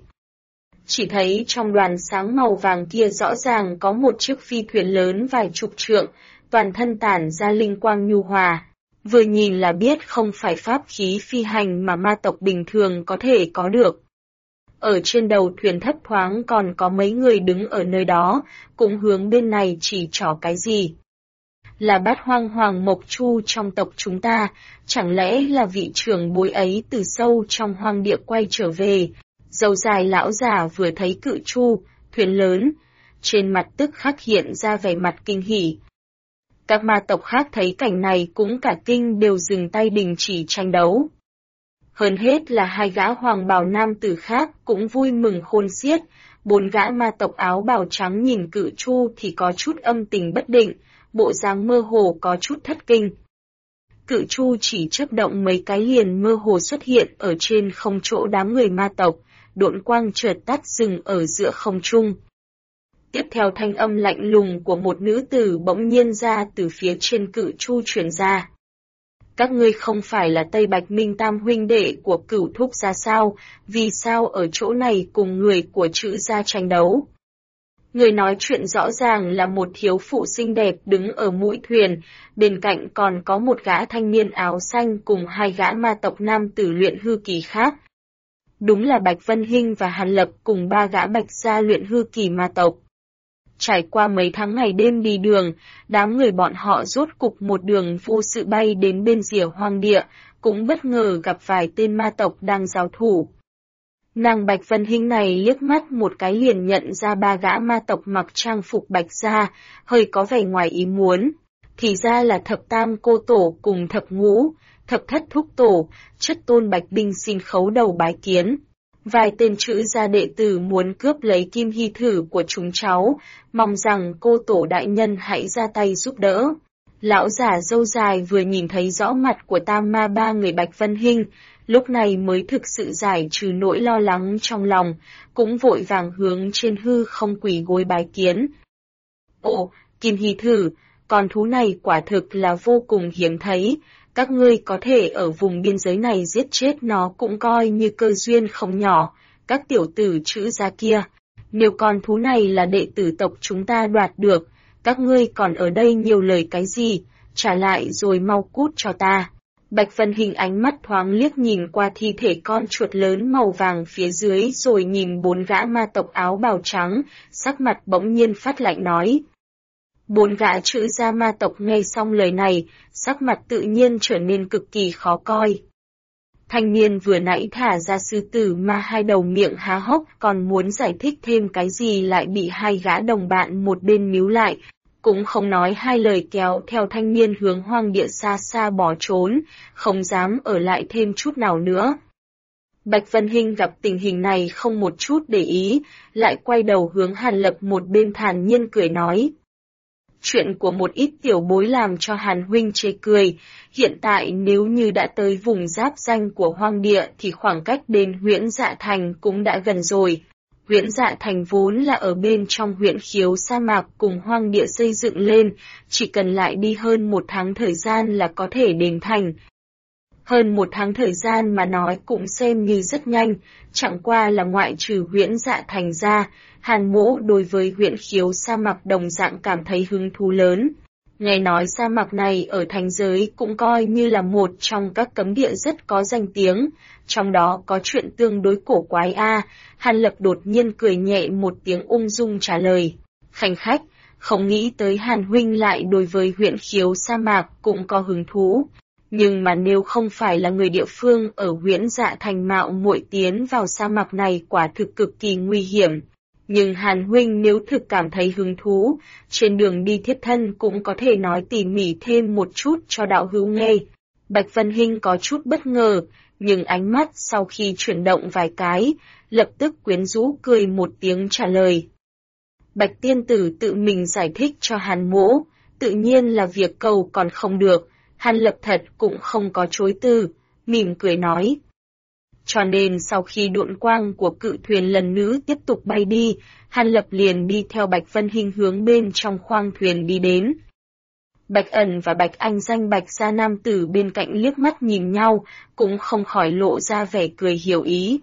Chỉ thấy trong đoàn sáng màu vàng kia rõ ràng có một chiếc phi thuyền lớn vài chục trượng, toàn thân tản ra linh quang nhu hòa. Vừa nhìn là biết không phải pháp khí phi hành mà ma tộc bình thường có thể có được. Ở trên đầu thuyền thấp thoáng còn có mấy người đứng ở nơi đó, cũng hướng bên này chỉ trỏ cái gì. Là Bát Hoang Hoàng Mộc Chu trong tộc chúng ta, chẳng lẽ là vị trưởng bối ấy từ sâu trong hoang địa quay trở về. Dâu dài lão già vừa thấy cự chu, thuyền lớn, trên mặt tức khắc hiện ra vẻ mặt kinh hỉ. Các ma tộc khác thấy cảnh này cũng cả kinh đều dừng tay đình chỉ tranh đấu. Hơn hết là hai gã hoàng bào nam tử khác cũng vui mừng khôn xiết, 4 gã ma tộc áo bào trắng nhìn cự chu thì có chút âm tình bất định, bộ dáng mơ hồ có chút thất kinh. Cự chu chỉ chớp động mấy cái liền mơ hồ xuất hiện ở trên không chỗ đám người ma tộc, độn quang chợt tắt dừng ở giữa không trung. Tiếp theo thanh âm lạnh lùng của một nữ tử bỗng nhiên ra từ phía trên cự chu truyền ra. Các ngươi không phải là Tây Bạch Minh Tam huynh đệ của Cửu thúc gia sao, vì sao ở chỗ này cùng người của Trữ gia tranh đấu? Người nói chuyện rõ ràng là một thiếu phụ xinh đẹp đứng ở mũi thuyền, bên cạnh còn có một gã thanh niên áo xanh cùng hai gã ma tộc nam tử luyện hư kỳ khác. Đúng là Bạch Vân Hinh và Hàn Lập cùng ba gã Bạch gia luyện hư kỳ ma tộc. Trải qua mấy tháng ngày đêm đi đường, đám người bọn họ rốt cục một đường vô sự bay đến bên rìa hoang địa, cũng bất ngờ gặp vài tên ma tộc đang giao thủ. Nàng Bạch Vân Hinh này liếc mắt một cái liền nhận ra ba gã ma tộc mặc trang phục Bạch gia, hơi có vẻ ngoài ý muốn. Thì ra là thập tam cô tổ cùng thập ngũ, thập thất thúc tổ, chất tôn Bạch binh xin khấu đầu bái kiến. Vài tên Trữ gia đệ tử muốn cướp lấy kim hy thử của chúng cháu, mong rằng cô tổ đại nhân hãy ra tay giúp đỡ. Lão giả râu dài vừa nhìn thấy rõ mặt của tam ma ba người Bạch Vân Hinh, lúc này mới thực sự giải trừ nỗi lo lắng trong lòng, cũng vội vàng hướng trên hư không quỳ gối bái kiến. Ồ, kim hy thử, con thú này quả thực là vô cùng hiếm thấy. Các ngươi có thể ở vùng biên giới này giết chết nó cũng coi như cơ duyên không nhỏ, các tiểu tử Trữ gia kia. Nếu con thú này là đệ tử tộc chúng ta đoạt được, các ngươi còn ở đây nhiều lời cái gì, trả lại rồi mau cút cho ta. Bạch Vân Hinh ánh mắt thoáng liếc nhìn qua thi thể con chuột lớn màu vàng phía dưới rồi nhìn bốn gã ma tộc áo bào trắng, sắc mặt bỗng nhiên phát lạnh nói. Bốn gã Trữ gia ma tộc nghe xong lời này, sắc mặt tự nhiên trở nên cực kỳ khó coi. Thanh niên vừa nãy thả ra sư tử ma hai đầu miệng há hốc còn muốn giải thích thêm cái gì lại bị hai gã đồng bạn một bên níu lại, cũng không nói hai lời kéo theo thanh niên hướng hoang địa xa xa bỏ trốn, không dám ở lại thêm chút nào nữa. Bạch Vân Hinh gặp tình hình này không một chút để ý, lại quay đầu hướng Hàn Lập một bên thản nhiên cười nói. Chuyện của một ít tiểu bối làm cho Hàn huynh chê cười, hiện tại nếu như đã tới vùng giáp danh của hoang địa thì khoảng cách đến Huyễn Dạ Thành cũng đã gần rồi. Huyễn Dạ Thành vốn là ở bên trong huyện khiếu sa mạc cùng hoang địa xây dựng lên, chỉ cần lại đi hơn 1 tháng thời gian là có thể đến thành. Hơn 1 tháng thời gian mà nói cũng xem như rất nhanh, chẳng qua là ngoại trừ Huyễn Dạ Thành ra, Hàn Mỗ đối với huyện khiếu sa mạc đồng dạng cảm thấy hứng thú lớn. Nghe nói sa mạc này ở thành giới cũng coi như là một trong các cấm địa rất có danh tiếng, trong đó có chuyện tương đối cổ quái a. Hàn Lập đột nhiên cười nhẹ một tiếng ung dung trả lời. Khanh khách, không nghĩ tới Hàn huynh lại đối với huyện khiếu sa mạc cũng có hứng thú. Nhưng mà nếu không phải là người địa phương ở Huyễn Dạ Thành mạo muội tiến vào sa mạc này quả thực cực kỳ nguy hiểm. Nhưng Hàn huynh nếu thực cảm thấy hứng thú, trên đường đi thiết thân cũng có thể nói tỉ mỉ thêm một chút cho đạo hữu nghe. Bạch Vân Hinh có chút bất ngờ, nhưng ánh mắt sau khi chuyển động vài cái, lập tức quyến rũ cười một tiếng trả lời. Bạch tiên tử tự mình giải thích cho Hàn Mỗ, tự nhiên là việc cầu còn không được. Hàn Lập thật cũng không có chối từ, mỉm cười nói. Cho nên sau khi độn quang của cự thuyền lần nữa tiếp tục bay đi, Hàn Lập liền đi theo Bạch Vân Hinh hướng bên trong khoang thuyền đi đến. Bạch Ẩn và Bạch Anh danh Bạch gia nam tử bên cạnh liếc mắt nhìn nhau, cũng không khỏi lộ ra vẻ cười hiểu ý.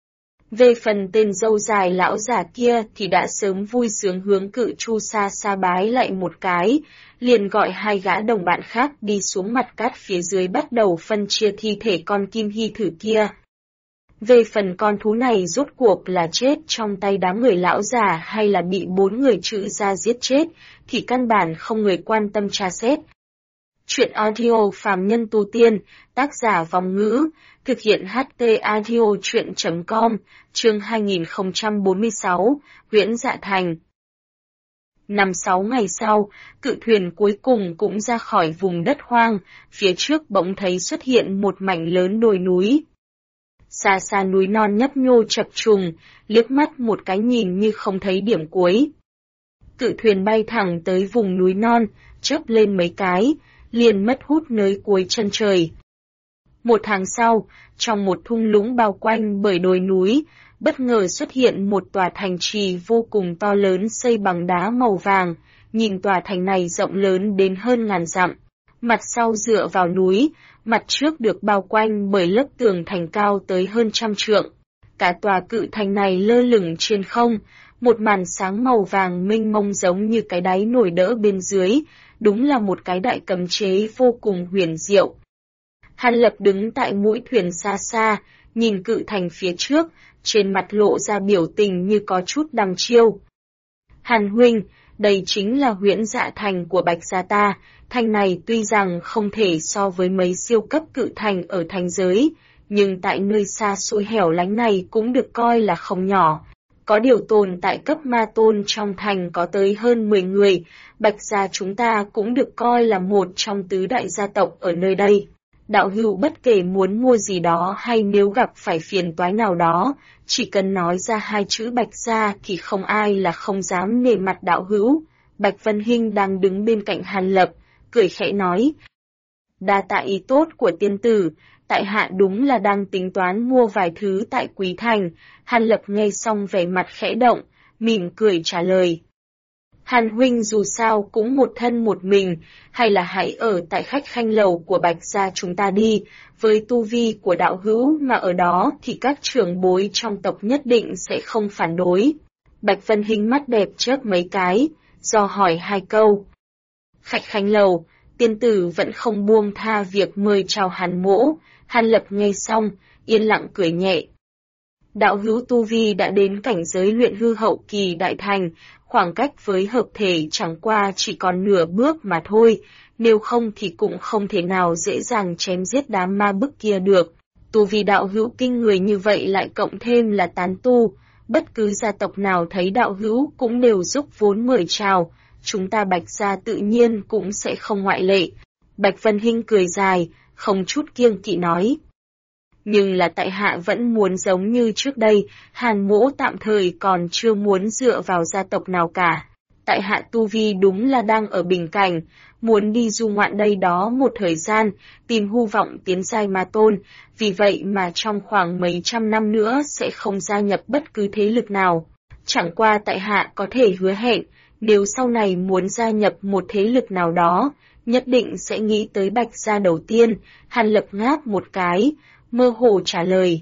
Về phần tên râu dài lão giả kia thì đã sớm vui sướng hướng cự chu xa xa bái lại một cái, liền gọi hai gã đồng bạn khác đi xuống mặt cát phía dưới bắt đầu phân chia thi thể con kim hy thử kia. Về phần con thú này rốt cuộc là chết trong tay đám người lão già hay là bị 4 người Trữ gia giết chết, thì căn bản không người quan tâm tra xét. Chuyện audio phàm nhân tu tiên, tác giả Vong Ngữ, thực hiện HT audio chuyện.com, chương 2046, Huyễn Dạ Thành. 5-6 ngày sau, cự thuyền cuối cùng cũng ra khỏi vùng đất hoang, phía trước bỗng thấy xuất hiện một mảnh lớn đồi núi. Xa xa núi non nhấp nhô chập trùng, liếc mắt một cái nhìn như không thấy điểm cuối. Cự thuyền bay thẳng tới vùng núi non, chớp lên mấy cái, liền mất hút nơi cuối chân trời. 1 tháng sau, trong một thung lũng bao quanh bởi đồi núi, bất ngờ xuất hiện một tòa thành trì vô cùng to lớn xây bằng đá màu vàng, nhìn tòa thành này rộng lớn đến hơn ngàn dặm. Mặt sau dựa vào núi, mặt trước được bao quanh bởi lớp tường thành cao tới hơn 100 trượng. Cả tòa cự thành này lơ lửng trên không, một màn sáng màu vàng mênh mông giống như cái đáy nổi đỡ bên dưới, đúng là một cái đại cấm chế vô cùng huyền diệu. Hàn Lập đứng tại mũi thuyền xa xa, nhìn cự thành phía trước, trên mặt lộ ra biểu tình như có chút đăm chiêu. Hàn huynh, đây chính là Huyễn Dạ Thành của Bạch gia ta, thành này tuy rằng không thể so với mấy siêu cấp cự thành ở thành giới, nhưng tại nơi xa xôi hẻo lánh này cũng được coi là không nhỏ. Có điều tồn tại cấp ma tôn trong thành có tới hơn 10 người, Bạch gia chúng ta cũng được coi là một trong tứ đại gia tộc ở nơi đây. Đạo hữu bất kể muốn mua gì đó hay nếu gặp phải phiền toái nào đó, chỉ cần nói ra 2 chữ Bạch gia thì không ai là không dám nể mặt đạo hữu. Bạch Vân Hinh đang đứng bên cạnh Hàn Lập, cười khẽ nói. Đa tạ ý tốt của tiên tử, tại hạ đúng là đang tính toán mua vài thứ tại Quý Thành. Hàn Lập nghe xong vẻ mặt khẽ động, mỉm cười trả lời. Hàn huynh dù sao cũng một thân một mình, hay là hãy ở tại khách khanh lầu của Bạch gia chúng ta đi, với tu vi của đạo hữu mà ở đó thì các trưởng bối trong tộc nhất định sẽ không phản đối. Bạch Vân Hinh mắt đẹp chớp mấy cái, do hỏi 2 câu. Khách khanh lầu, tiên tử vẫn không buông tha việc mời chào Hàn mỗ. Hàn Lập nghe xong, yên lặng cười nhẹ. Đạo hữu tu vi đã đến cảnh giới luyện hư hậu kỳ đại thành, khoảng cách với hợp thể chẳng qua chỉ còn nửa bước mà thôi, nếu không thì cũng không thể nào dễ dàng chém giết đám ma bức kia được. Tu vi đạo hữu kinh người như vậy lại cộng thêm là tán tu, bất cứ gia tộc nào thấy đạo hữu cũng đều giúp vốn mời chào, chúng ta Bạch gia tự nhiên cũng sẽ không ngoại lệ. Bạch Vân Hinh cười dài, không chút kiêng kỵ nói. Nhưng là tại hạ vẫn muốn giống như trước đây, Hàn mỗ tạm thời còn chưa muốn dựa vào gia tộc nào cả. Tại hạ tu vi đúng là đang ở bình cảnh, muốn đi du ngoạn đây đó một thời gian, tìm hy vọng tiến giai ma tôn, vì vậy mà trong khoảng mấy trăm năm nữa sẽ không gia nhập bất cứ thế lực nào. Chẳng qua tại hạ có thể hứa hẹn, nếu sau này muốn gia nhập một thế lực nào đó, nhất định sẽ nghĩ tới Bạch gia đầu tiên. Hàn Lập ngáp một cái, mơ hồ trả lời.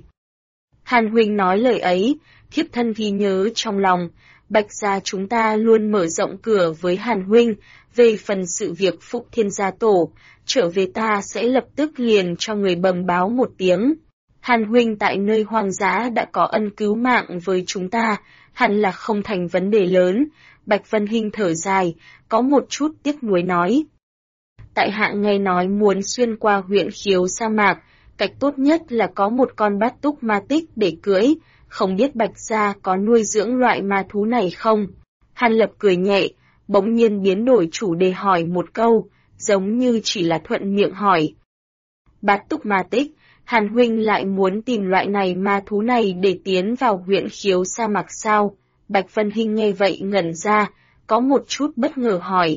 Hàn huynh nói lời ấy, thiếp thân ghi nhớ trong lòng, Bạch gia chúng ta luôn mở rộng cửa với Hàn huynh, về phần sự việc Phúc Thiên gia tổ, trở về ta sẽ lập tức liền cho người bẩm báo một tiếng. Hàn huynh tại nơi hoang dã đã có ân cứu mạng với chúng ta, hẳn là không thành vấn đề lớn. Bạch Vân Hinh thở dài, có một chút tiếc nuối nói. Tại hạ nghe nói muốn xuyên qua huyện Khiếu sa mạc, cách tốt nhất là có một con bát túc ma tích để cưỡi, không biết Bạch gia có nuôi dưỡng loại ma thú này không? Hàn Lập cười nhẹ, bỗng nhiên biến đổi chủ đề hỏi một câu, giống như chỉ là thuận miệng hỏi. Bát túc ma tích, Hàn huynh lại muốn tìm loại này ma thú này để tiến vào huyện Khiếu sa mạc sao? Bạch Vân Hinh nghe vậy ngẩn ra, có một chút bất ngờ hỏi.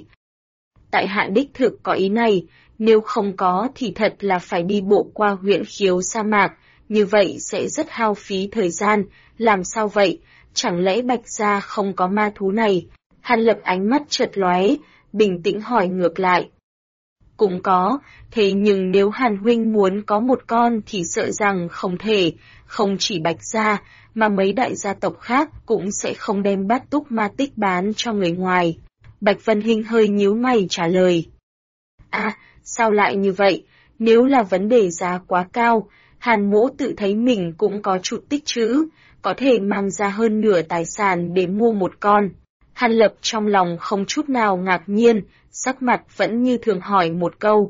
Tại hạ đích thực có ý này, nếu không có thì thật là phải đi bộ qua huyện Khiếu sa mạc, như vậy sẽ rất hao phí thời gian, làm sao vậy, chẳng lẽ Bạch gia không có ma thú này? Hàn Lập ánh mắt chợt lóe, bình tĩnh hỏi ngược lại. Cũng có, thế nhưng nếu Hàn huynh muốn có một con thì sợ rằng không thể, không chỉ Bạch gia, mà mấy đại gia tộc khác cũng sẽ không đem bát túc ma tích bán cho người ngoài. Bạch Vân Hinh hơi nhíu mày trả lời. À, sao lại như vậy? Nếu là vấn đề giá quá cao, Hàn mỗ tự thấy mình cũng có chút tích trữ, có thể mang ra hơn nửa tài sản để mua một con. Hàn Lập trong lòng không chút nào ngạc nhiên, sắc mặt vẫn như thường hỏi một câu.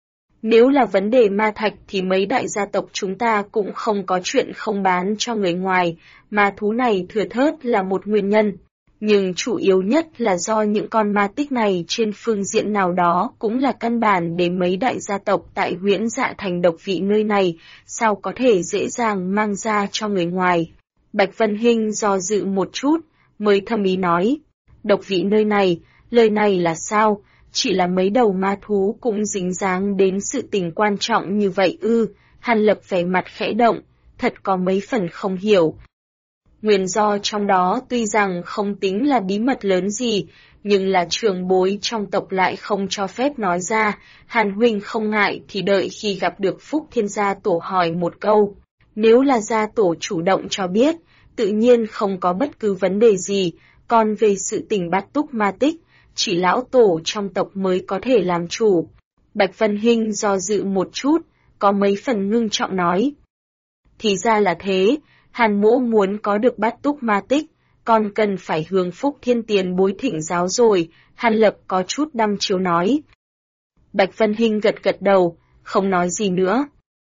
Nếu là vấn đề ma thạch thì mấy đại gia tộc chúng ta cũng không có chuyện không bán cho người ngoài, ma thú này thừa thớt là một nguyên nhân. Nhưng chủ yếu nhất là do những con ma tích này trên phương diện nào đó cũng là căn bản để mấy đại gia tộc tại Huyễn Dạ Thành độc vị nơi này, sao có thể dễ dàng mang ra cho người ngoài. Bạch Vân Hinh do dự một chút, mới thầm ý nói, độc vị nơi này, lời này là sao, chỉ là mấy đầu ma thú cũng dính dáng đến sự tình quan trọng như vậy ư? Hàn Lập vẻ mặt khẽ động, thật có mấy phần không hiểu. Nguyên do trong đó tuy rằng không tính là bí mật lớn gì, nhưng là trưởng bối trong tộc lại không cho phép nói ra. Hàn huynh không ngại thì đợi khi gặp được Phúc Thiên gia tổ hỏi một câu. Nếu là gia tổ chủ động cho biết, tự nhiên không có bất cứ vấn đề gì, còn về sự tình Bát Túc Ma Tích, chỉ lão tổ trong tộc mới có thể làm chủ. Bạch Vân Hinh do dự một chút, có mấy phần ngưng trọng nói. Thì ra là thế, Hàn mỗ muốn có được Bát Túc Ma Tích, còn cần phải hướng Phúc Thiên tiền bối thỉnh giáo rồi, Hàn Lập có chút đăm chiếu nói. Bạch Vân Hinh gật gật đầu, không nói gì nữa.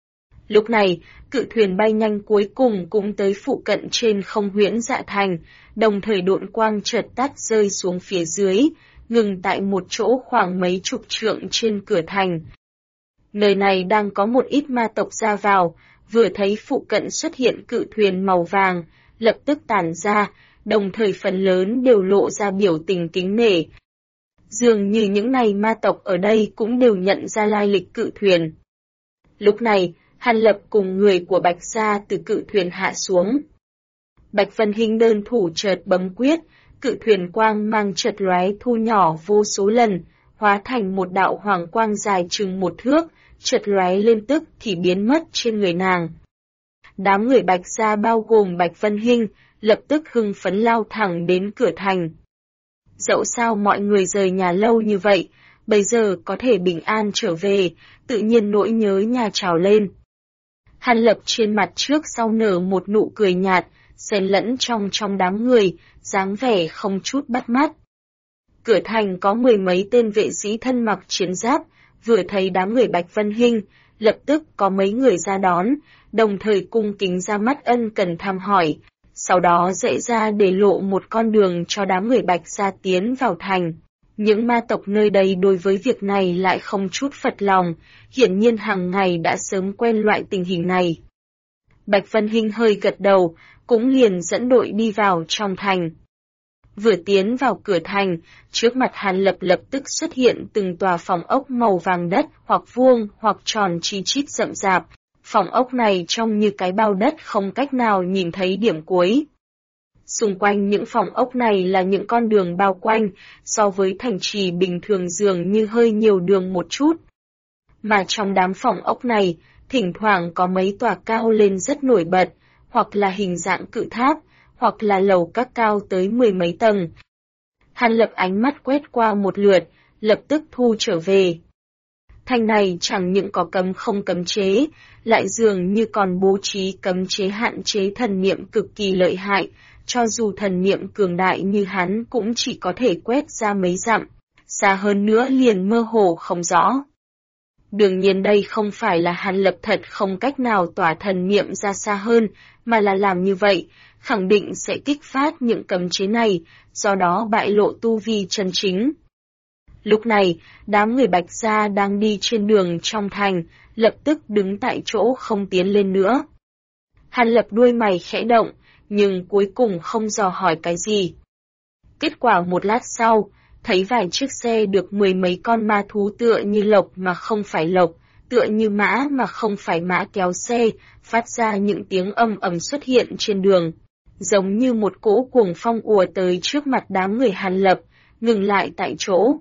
Lúc này, cự thuyền bay nhanh cuối cùng cũng tới phụ cận trên không Huyễn Dạ Thành, đồng thời độn quang chợt tắt rơi xuống phía dưới, ngừng tại một chỗ khoảng mấy chục trượng trên cửa thành. Nơi này đang có một ít ma tộc ra vào, vừa thấy phụ cận xuất hiện cự thuyền màu vàng, lập tức tản ra, đồng thời phần lớn đều lộ ra biểu tình kính nể. Dường như những này ma tộc ở đây cũng đều nhận ra lai lịch cự thuyền. Lúc này, Hàn Lập cùng người của Bạch gia từ cự thuyền hạ xuống. Bạch Vân Hinh đơn thủ chợt bấm quyết, cự thuyền quang mang chợt lóe thu nhỏ vô số lần, hóa thành một đạo hoàng quang dài chừng 1 thước, chợt lóe lên tức thì biến mất trên người nàng. Đám người Bạch gia bao gồm Bạch Vân Hinh, lập tức hưng phấn lao thẳng đến cửa thành. Dẫu sao mọi người rời nhà lâu như vậy, bây giờ có thể bình an trở về, tự nhiên nỗi nhớ nhà trào lên. Hàn Lập trên mặt trước sau nở một nụ cười nhạt, xen lẫn trong đám người, dáng vẻ không chút bắt mắt. Cửa thành có 10 mấy tên vệ sĩ thân mặc chiến giáp, vừa thấy đám người Bạch Vân Hinh, lập tức có mấy người ra đón, đồng thời cung kính ra mắt ân cần thăm hỏi, sau đó dễ ra để lộ một con đường cho đám người Bạch gia tiến vào thành. Những ma tộc nơi đây đối với việc này lại không chút phật lòng, hiển nhiên hàng ngày đã sớm quen loại tình hình này. Bạch Vân Hinh hơi gật đầu, cũng liền dẫn đội đi vào trong thành. Vừa tiến vào cửa thành, trước mặt Hàn Lập lập tức xuất hiện từng tòa phòng ốc màu vàng đất, hoặc vuông hoặc tròn chi chít rậm rạp. Phòng ốc này trông như cái bao đất không cách nào nhìn thấy điểm cuối. Xung quanh những phòng ốc này là những con đường bao quanh, so với thành trì bình thường dường như hơi nhiều đường một chút. Mà trong đám phòng ốc này, thỉnh thoảng có mấy tòa cao lên rất nổi bật, hoặc là hình dạng cự tháp, hoặc là lầu các cao tới 10 mấy tầng. Hàn Lập ánh mắt quét qua một lượt, lập tức thu trở về. Thành này chẳng những có cấm không cấm chế, lại dường như còn bố trí cấm chế hạn chế thần niệm cực kỳ lợi hại, cho dù thần niệm cường đại như hắn cũng chỉ có thể quét ra mấy dặm, xa hơn nữa liền mơ hồ không rõ. Đương nhiên đây không phải là Hàn Lập thật không cách nào tỏa thần niệm ra xa hơn, mà là làm như vậy, khẳng định sẽ kích phát những cấm chế này, do đó bại lộ tu vi chân chính. Lúc này, đám người Bạch gia đang đi trên đường trong thành, lập tức đứng tại chỗ không tiến lên nữa. Hàn Lập đuôi mày khẽ động, nhưng cuối cùng không dò hỏi cái gì. Kết quả một lát sau, thấy vài chiếc xe được 10 mấy con ma thú tựa như lộc mà không phải lộc, tựa như mã mà không phải mã kéo xe, phát ra những tiếng ầm ầm xuất hiện trên đường. Giống như một cỗ cuồng phong ùa tới trước mặt đám người Hàn Lập, ngừng lại tại chỗ.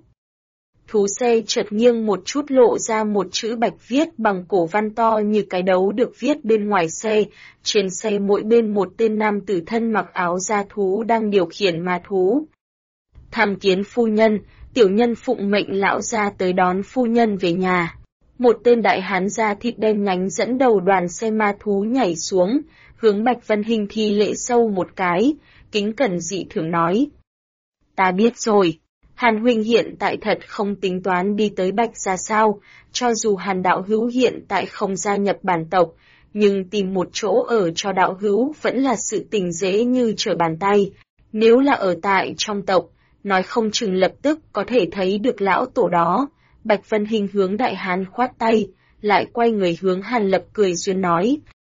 Thú xe chợt nghiêng một chút lộ ra một chữ bạch viết bằng cổ văn to như cái đấu được viết bên ngoài xe, trên xe mỗi bên một tên nam tử thân mặc áo da thú đang điều khiển ma thú. Tham kiến phu nhân, tiểu nhân phụng mệnh lão gia tới đón phu nhân về nhà. Một tên đại hán da thịt đen nhánh dẫn đầu đoàn xe ma thú nhảy xuống, hướng Bạch Vân Hinh thi lễ sâu một cái, kính cẩn dị thường nói. Ta biết rồi. Hàn huynh hiện tại thật không tính toán đi tới Bạch gia sao, cho dù Hàn đạo hữu hiện tại không gia nhập bản tộc, nhưng tìm một chỗ ở cho đạo hữu vẫn là sự tình dễ như trở bàn tay. Nếu là ở tại trong tộc, nói không chừng lập tức có thể thấy được lão tổ đó. Bạch Vân Hinh hướng đại hán khoát tay, lại quay người hướng Hàn Lập cười duyên nói.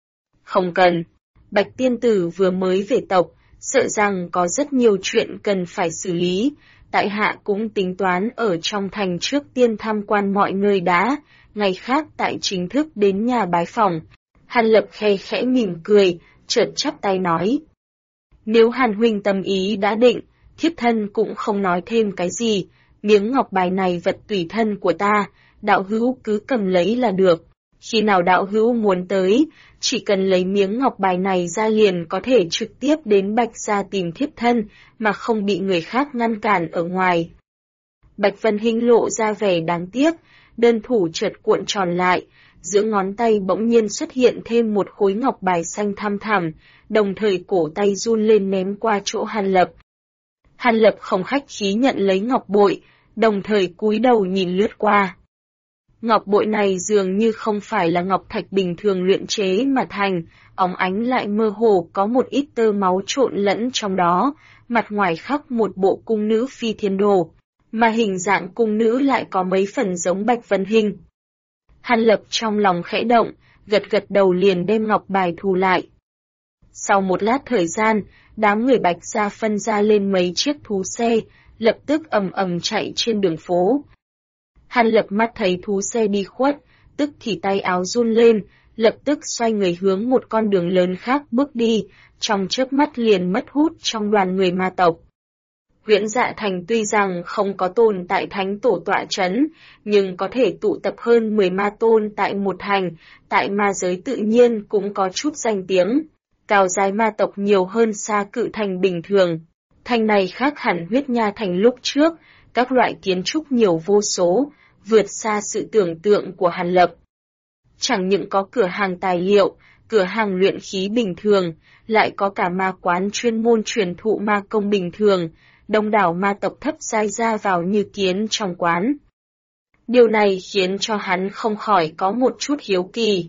Không cần, Bạch tiên tử vừa mới về tộc, sợ rằng có rất nhiều chuyện cần phải xử lý. Tại hạ cũng tính toán ở trong thành trước tiên tham quan mọi nơi đã, ngày khác tại chính thức đến nhà bái phỏng. Hàn Lập khe khẽ mỉm cười, chợt chắp tay nói. Nếu Hàn huynh tâm ý đã định, Thiếp thân cũng không nói thêm cái gì, miếng ngọc bài này vật tùy thân của ta, đạo hữu cứ cầm lấy là được. Khi nào đạo hữu muốn tới, chỉ cần lấy miếng ngọc bài này ra liền có thể trực tiếp đến Bạch gia tìm thiếp thân, mà không bị người khác ngăn cản ở ngoài. Bạch Vân Hinh lộ ra vẻ đáng tiếc, đơn thủ chợt cuộn tròn lại, giữa ngón tay bỗng nhiên xuất hiện thêm một khối ngọc bài xanh thăm thẳm, đồng thời cổ tay run lên ném qua chỗ Hàn Lập. Hàn Lập không khách khí nhận lấy ngọc bội, đồng thời cúi đầu nhìn lướt qua. Ngọc bội này dường như không phải là ngọc thạch bình thường luyện chế mà thành, óng ánh lại mơ hồ có một ít tơ máu trộn lẫn trong đó, mặt ngoài khắc một bộ cung nữ phi thiên đồ, mà hình dạng cung nữ lại có mấy phần giống Bạch Vân Hinh. Hàn Lập trong lòng khẽ động, gật gật đầu liền đem ngọc bài thu lại. Sau một lát thời gian, đám người Bạch gia phân ra lên mấy chiếc thú xe, lập tức ầm ầm chạy trên đường phố. Hàn Lập mắt thấy thú xe đi khuất, tức thì tay áo run lên, lập tức xoay người hướng một con đường lớn khác bước đi, trong chớp mắt liền mất hút trong đoàn người ma tộc. Huyễn Dạ Thành tuy rằng không có tồn tại thánh tổ tọa chấn, nhưng có thể tụ tập hơn 10 ma tôn tại một thành, tại ma giới tự nhiên cũng có chút danh tiếng. Cao giai ma tộc nhiều hơn xa Cự Thành bình thường. Thành này khác hẳn Huyết Nha Thành lúc trước, các loại kiến trúc nhiều vô số, vượt xa sự tưởng tượng của Hàn Lập. Chẳng những có cửa hàng tài liệu, cửa hàng luyện khí bình thường, lại có cả ma quán chuyên môn truyền thụ ma công bình thường, đông đảo ma tộc thấp giai ra vào như kiến trong quán. Điều này khiến cho hắn không khỏi có một chút hiếu kỳ.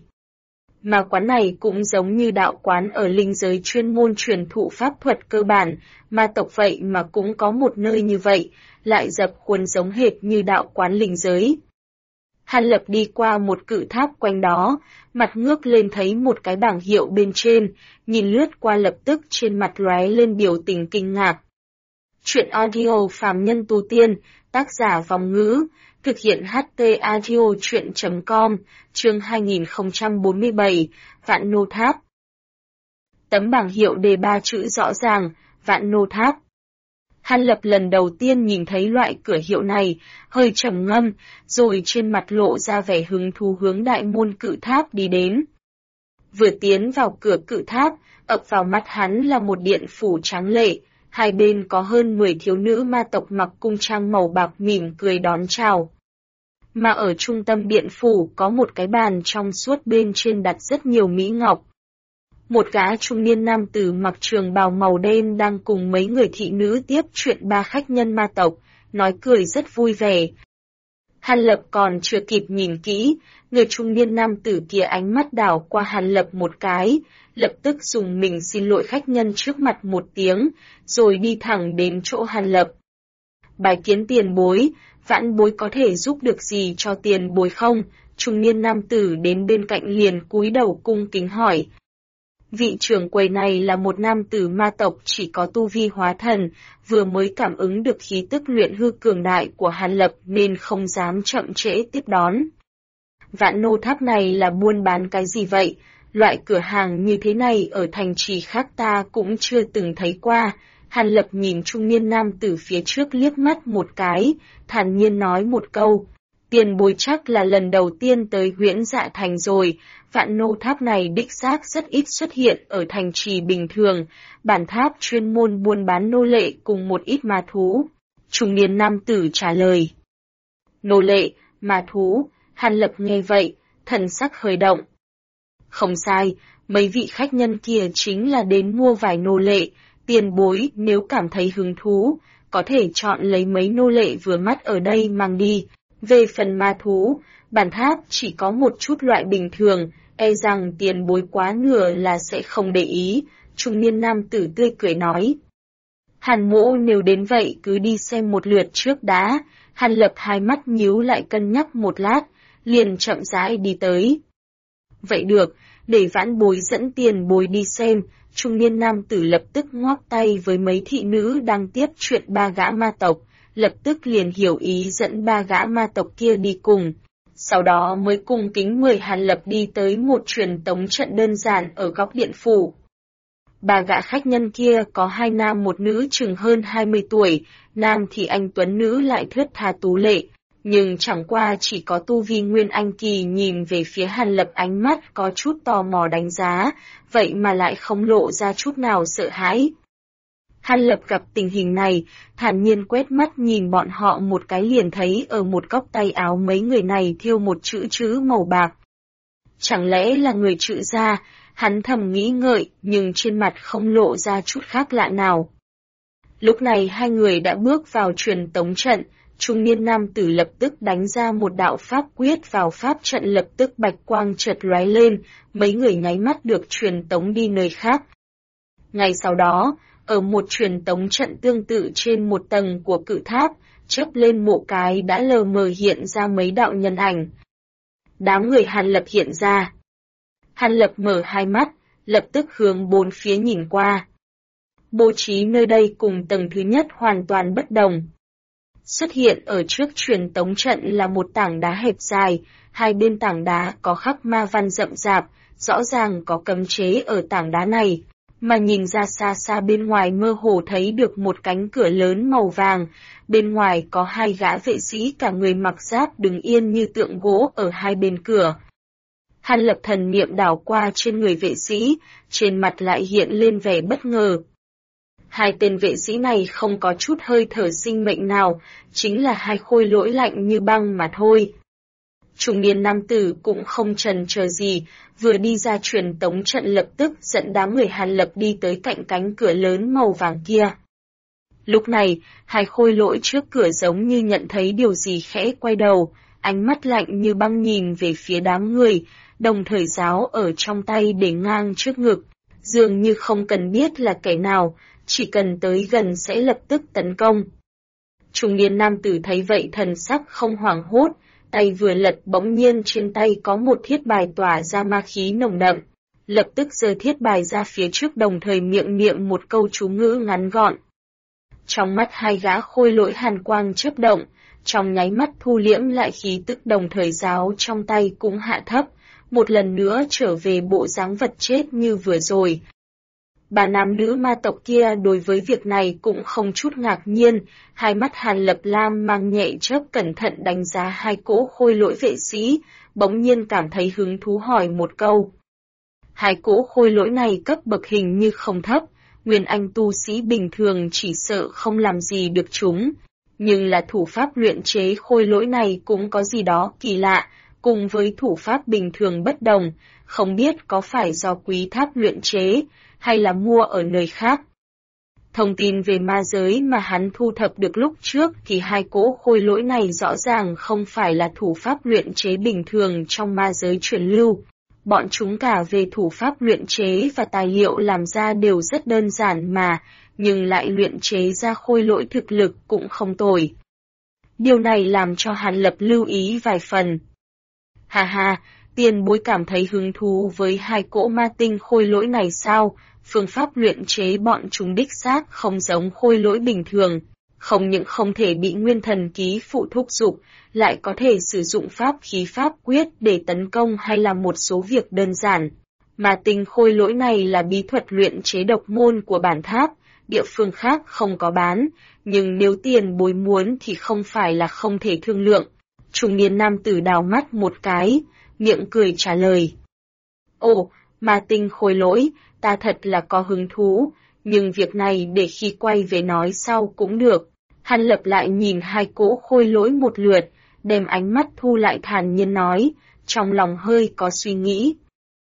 Ma quán này cũng giống như đạo quán ở linh giới chuyên môn truyền thụ pháp thuật cơ bản, ma tộc vậy mà cũng có một nơi như vậy, lại dập khuôn giống hệt như đạo quán linh giới. Hàn Lập đi qua một cự tháp quanh đó, mặt ngước lên thấy một cái bảng hiệu bên trên, nhìn lướt qua lập tức trên mặt lóe lên biểu tình kinh ngạc. Chuyện audio phàm nhân tu tiên, tác giả Vòng Ngữ, thực hiện HT Audio Chuyện.com, chương 2047, Vạn Nô Tháp. Tấm bảng hiệu đề 3 chữ rõ ràng, Vạn Nô Tháp. Hàn Lập lần đầu tiên nhìn thấy loại cửa hiệu này, hơi trầm ngâm, rồi trên mặt lộ ra vẻ hứng thú hướng đại môn cự tháp đi đến. Vừa tiến vào cửa cự tháp, ập vào mắt hắn là một điện phủ tráng lệ, hai bên có hơn 10 thiếu nữ ma tộc mặc cung trang màu bạc mỉm cười đón chào. Mà ở trung tâm điện phủ có một cái bàn trong suốt bên trên đặt rất nhiều mỹ ngọc. Một gã trung niên nam tử mặc trường bào màu đen đang cùng mấy người thị nữ tiếp chuyện ba khách nhân ma tộc, nói cười rất vui vẻ. Hàn Lập còn chưa kịp nhìn kỹ, người trung niên nam tử kia ánh mắt đảo qua Hàn Lập một cái, lập tức dùng mình xin lỗi khách nhân trước mặt một tiếng, rồi đi thẳng đến chỗ Hàn Lập. Bái kiến tiền bối, vãn bối có thể giúp được gì cho tiền bối không? Trung niên nam tử đến bên cạnh liền cúi đầu cung kính hỏi. Vị trưởng quầy này là một nam tử ma tộc chỉ có tu vi hóa thần, vừa mới cảm ứng được khí tức luyện hư cường đại của Hàn Lập nên không dám chậm trễ tiếp đón. Vạn Nô Tháp này là buôn bán cái gì vậy? Loại cửa hàng như thế này ở thành trì khác ta cũng chưa từng thấy qua. Hàn Lập nhìn trung niên nam tử phía trước liếc mắt một cái, thản nhiên nói một câu. Tiền bối chắc là lần đầu tiên tới Huyễn Dạ Thành rồi, Vạn Nô Tháp này đích xác rất ít xuất hiện ở thành trì bình thường, bản tháp chuyên môn buôn bán nô lệ cùng một ít ma thú. Trung niên nam tử trả lời. Nô lệ, ma thú, Hàn Lập nghe vậy, thần sắc hơi động. Không sai, mấy vị khách nhân kia chính là đến mua vài nô lệ, tiền bối nếu cảm thấy hứng thú, có thể chọn lấy mấy nô lệ vừa mắt ở đây mang đi. Về phần ma thú, bản tháp chỉ có một chút loại bình thường, e rằng tiền bối quá nửa là sẽ không để ý, trung niên nam tử tươi cười nói. Hàn mỗ nếu đến vậy cứ đi xem một lượt trước đã, Hàn Lập hai mắt nhíu lại cân nhắc một lát, liền chậm rãi đi tới. Vậy được, để vãn bối dẫn tiền bối đi xem, trung niên nam tử lập tức ngoắc tay với mấy thị nữ đang tiếp chuyện ba gã ma tộc, lập tức liền hiểu ý dẫn ba gã ma tộc kia đi cùng. Sau đó mới cung kính mời Hàn Lập đi tới một truyền tống trận đơn giản ở góc điện phủ. Ba gã khách nhân kia có hai nam một nữ chừng hơn 20 tuổi, nam thì anh tuấn, nữ lại thướt tha tú lệ, nhưng chẳng qua chỉ có tu vi nguyên anh kỳ. Nhìn về phía Hàn Lập, ánh mắt có chút tò mò đánh giá, vậy mà lại không lộ ra chút nào sợ hãi. Hàn Lập gặp tình hình này, thản nhiên quét mắt nhìn bọn họ một cái, liền thấy ở một góc tay áo mấy người này thêu một chữ màu bạc. Chẳng lẽ là người Trự gia? Hắn thầm nghĩ ngợi, nhưng trên mặt không lộ ra chút khác lạ nào. Lúc này hai người đã bước vào truyền tống trận, trung niên nam tử lập tức đánh ra một đạo pháp quyết vào pháp trận, lập tức bạch quang chợt lóe lên, mấy người nháy mắt được truyền tống đi nơi khác. Ngay sau đó, ở một truyền tống trận tương tự trên một tầng của cự tháp, chớp lên một cái đã lờ mờ hiện ra mấy đạo nhân ảnh. Đám người Hàn Lập hiện ra. Hàn Lập mở hai mắt, lập tức hướng bốn phía nhìn qua. Bố trí nơi đây cùng tầng thứ nhất hoàn toàn bất đồng. Xuất hiện ở trước truyền tống trận là một tảng đá hẹp dài, hai bên tảng đá có khắc ma văn rậm rạp, rõ ràng có cấm chế ở tảng đá này, mà nhìn ra xa xa bên ngoài mơ hồ thấy được một cánh cửa lớn màu vàng, bên ngoài có hai gã vệ sĩ cả người mặc giáp đứng yên như tượng gỗ ở hai bên cửa. Hàn Lập thần niệm đảo qua trên người vệ sĩ, trên mặt lại hiện lên vẻ bất ngờ. Hai tên vệ sĩ này không có chút hơi thở sinh mệnh nào, chính là hai khôi lỗi lạnh như băng mà thôi. Trung niên nam tử cũng không chần chờ gì, vừa đi ra truyền tống trận lập tức dẫn đám người Hàn Lập đi tới cạnh cánh cửa lớn màu vàng kia. Lúc này, hai khôi lỗi trước cửa giống như nhận thấy điều gì khẽ quay đầu, ánh mắt lạnh như băng nhìn về phía đám người, đồng thời giáo ở trong tay để ngang trước ngực, dường như không cần biết là kẻ nào, chỉ cần tới gần sẽ lập tức tấn công. Trung niên nam tử thấy vậy thần sắc không hoảng hốt, tay vừa lật bỗng nhiên trên tay có một thiết bài tỏa ra ma khí nồng đậm, lập tức giơ thiết bài ra phía trước, đồng thời miệng niệm một câu chú ngữ ngắn gọn. Trong mắt hai gã khôi lỗi hàn quang chớp động, trong nháy mắt thu liễm lại khí tức, đồng thời giáo trong tay cũng hạ thấp, một lần nữa trở về bộ dáng vật chết như vừa rồi. Bà nam nữ ma tộc kia đối với việc này cũng không chút ngạc nhiên, hai mắt Hàn Lập lam mang nhẹ chớp, cẩn thận đánh giá hai cỗ khôi lỗi vệ sĩ, bỗng nhiên cảm thấy hứng thú hỏi một câu. Hai cỗ khôi lỗi này cấp bậc hình như không thấp, nguyên anh tu sĩ bình thường chỉ sợ không làm gì được chúng, nhưng là thủ pháp luyện chế khôi lỗi này cũng có gì đó kỳ lạ, cùng với thủ pháp bình thường bất đồng, không biết có phải do quý tháp luyện chế, hay là mua ở nơi khác. Thông tin về ma giới mà hắn thu thập được lúc trước thì hai cỗ khôi lỗi này rõ ràng không phải là thủ pháp luyện chế bình thường trong ma giới truyền lưu. Bọn chúng cả về thủ pháp luyện chế và tài liệu làm ra đều rất đơn giản mà, nhưng lại luyện chế ra khôi lỗi thực lực cũng không tồi. Điều này làm cho Hàn Lập lưu ý vài phần. Hà hà, tiền bối cảm thấy hứng thú với hai cỗ ma tinh khôi lỗi này sao? Phương pháp luyện chế bọn chúng đích xác không giống khôi lỗi bình thường, không những không thể bị nguyên thần ký phụ thúc giục, lại có thể sử dụng pháp khí pháp quyết để tấn công hay làm một số việc đơn giản. Mà tinh khôi lỗi này là bí thuật luyện chế độc môn của bản tháp, địa phương khác không có bán, nhưng nếu tiền bối muốn thì không phải là không thể thương lượng. Trung niên nam tử đào mắt một cái, miệng cười trả lời. Ồ, mà tinh khôi lỗi, ta thật là có hứng thú, nhưng việc này để khi quay về nói sau cũng được. Hàn Lập lại nhìn hai cỗ khôi lỗi một lượt, đem ánh mắt thu lại, thản nhiên nói, trong lòng hơi có suy nghĩ.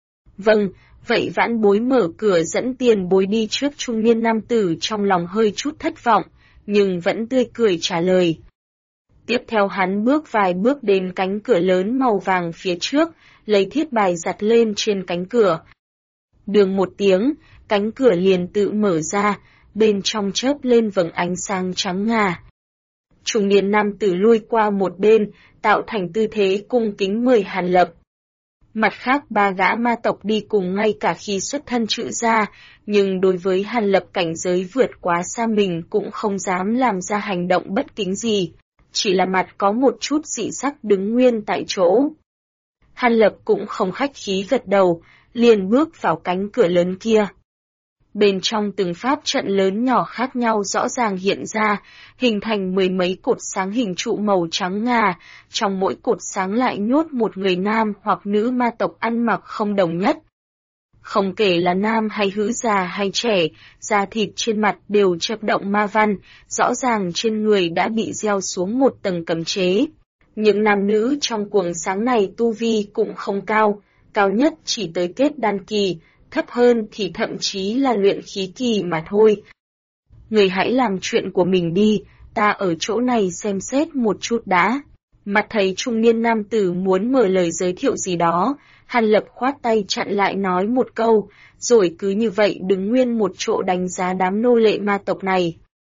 Vâng, vậy vãn bối mở cửa dẫn tiền bối đi trước. Trung niên nam tử trong lòng hơi chút thất vọng, nhưng vẫn tươi cười trả lời. Tiếp theo hắn bước vài bước đến cánh cửa lớn màu vàng phía trước, lấy thiết bài giặt lên trên cánh cửa. Đường một tiếng, cánh cửa liền tự mở ra, bên trong chớp lên vầng ánh sáng trắng ngà. Trung niên nam tử lui qua một bên, tạo thành tư thế cung kính mời Hàn Lập. Mặt khác ba gã ma tộc đi cùng ngay cả khi xuất thân Trự gia, nhưng đối với Hàn Lập cảnh giới vượt quá xa mình cũng không dám làm ra hành động bất kính gì, chỉ là mặt có một chút dị sắc đứng nguyên tại chỗ. Hàn Lập cũng không khách khí gật đầu, liền bước vào cánh cửa lớn kia. Bên trong từng pháp trận lớn nhỏ khác nhau rõ ràng hiện ra, hình thành mười mấy cột sáng hình trụ màu trắng ngà, trong mỗi cột sáng lại nhốt một người nam hoặc nữ ma tộc ăn mặc không đồng nhất. Không kể là nam hay nữ, già hay trẻ, da thịt trên mặt đều chớp động ma văn, rõ ràng trên người đã bị gieo xuống một tầng cấm chế. Những nam nữ trong cuồng sáng này tu vi cũng không cao, cao nhất chỉ tới kết đan kỳ, thấp hơn thì thậm chí là luyện khí kỳ mà thôi. Người hãy làm chuyện của mình đi, ta ở chỗ này xem xét một chút đã. Mặt thấy trung niên nam tử muốn mở lời giới thiệu gì đó, Hàn Lập khoát tay chặn lại nói một câu, rồi cứ như vậy đứng nguyên một chỗ đánh giá đám nô lệ ma tộc này.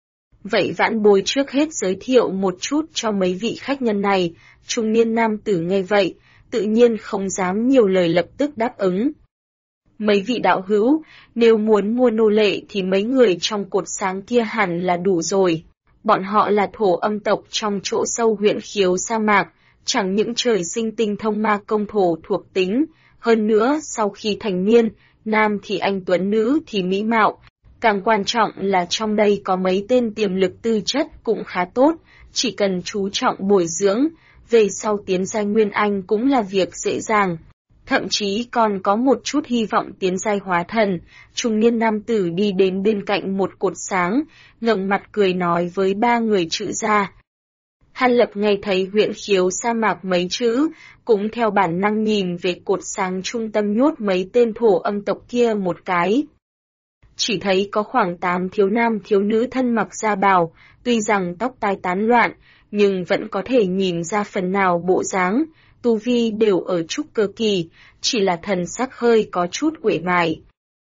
Vậy vãn bối trước hết giới thiệu một chút cho mấy vị khách nhân này, trung niên nam tử nghe vậy, tự nhiên không dám nhiều lời lập tức đáp ứng. Mấy vị đạo hữu, nếu muốn mua nô lệ thì mấy người trong cột sáng kia hẳn là đủ rồi. Bọn họ là thổ âm tộc trong chỗ sâu huyện khiếu sa mạc, chẳng những trời sinh tinh thông ma công thổ thuộc tính, hơn nữa sau khi thành niên, nam thì anh tuấn, nữ thì mỹ mạo. Càng quan trọng là trong đây có mấy tên tiềm lực tư chất cũng khá tốt, chỉ cần chú trọng bồi dưỡng, về sau tiến giai nguyên anh cũng là việc dễ dàng. Thậm chí còn có một chút hy vọng tiến giai hóa thần. Trung niên nam tử đi đến bên cạnh một cột sáng, ngẩng mặt cười nói với ba người Trự gia. Hàn Lập nghe thấy huyện khiếu sa mạc mấy chữ, cũng theo bản năng nhìn về cột sáng trung tâm nhốt mấy tên thổ âm tộc kia một cái. Chỉ thấy có khoảng 8 thiếu nam thiếu nữ thân mặc gia bào, tuy rằng tóc tai tán loạn, nhưng vẫn có thể nhìn ra phần nào bộ dáng, tu vi đều ở trúc cơ kỳ, chỉ là thần sắc hơi có chút uể oải.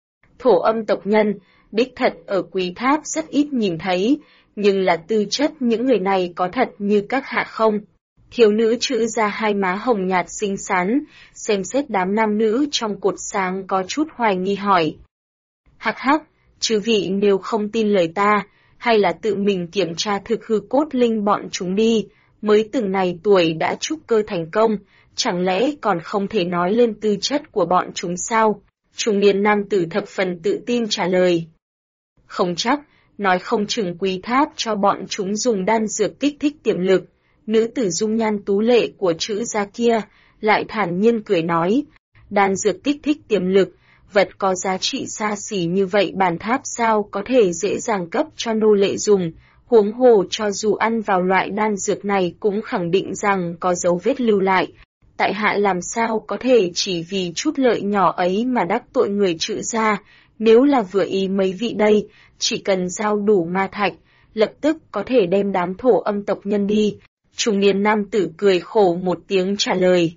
Thổ âm tộc nhân, đích thật ở Quý Tháp rất ít nhìn thấy, nhưng là tư chất những người này có thật như các hạ không? Thiếu nữ Trự gia hai má hồng nhạt xinh xắn, xem xét đám nam nữ trong cột sáng có chút hoài nghi hỏi. Hắc hắc, chư vị nếu không tin lời ta, hay là tự mình kiểm tra thực hư cốt linh bọn chúng đi, mới từng này tuổi đã trúc cơ thành công, chẳng lẽ còn không thể nói lên tư chất của bọn chúng sao? Trung niên nam tử thập phần tự tin trả lời. Không chắc, nói không chừng Quý Tháp cho bọn chúng dùng đan dược kích thích tiềm lực. Nữ tử dung nhan tú lệ của Trự gia kia lại thản nhiên cười nói, đan dược kích thích tiềm lực, vật có giá trị xa xỉ như vậy bản tháp sao có thể dễ dàng cấp cho nô lệ dùng, huống hồ cho dù ăn vào loại đan dược này cũng khẳng định rằng có dấu vết lưu lại. Tại hạ làm sao có thể chỉ vì chút lợi nhỏ ấy mà đắc tội người Trự gia, nếu là vừa ý mấy vị đây, chỉ cần giao đủ ma thạch, lập tức có thể đem đám thổ âm tộc nhân đi. Trung niên nam tử cười khổ một tiếng trả lời.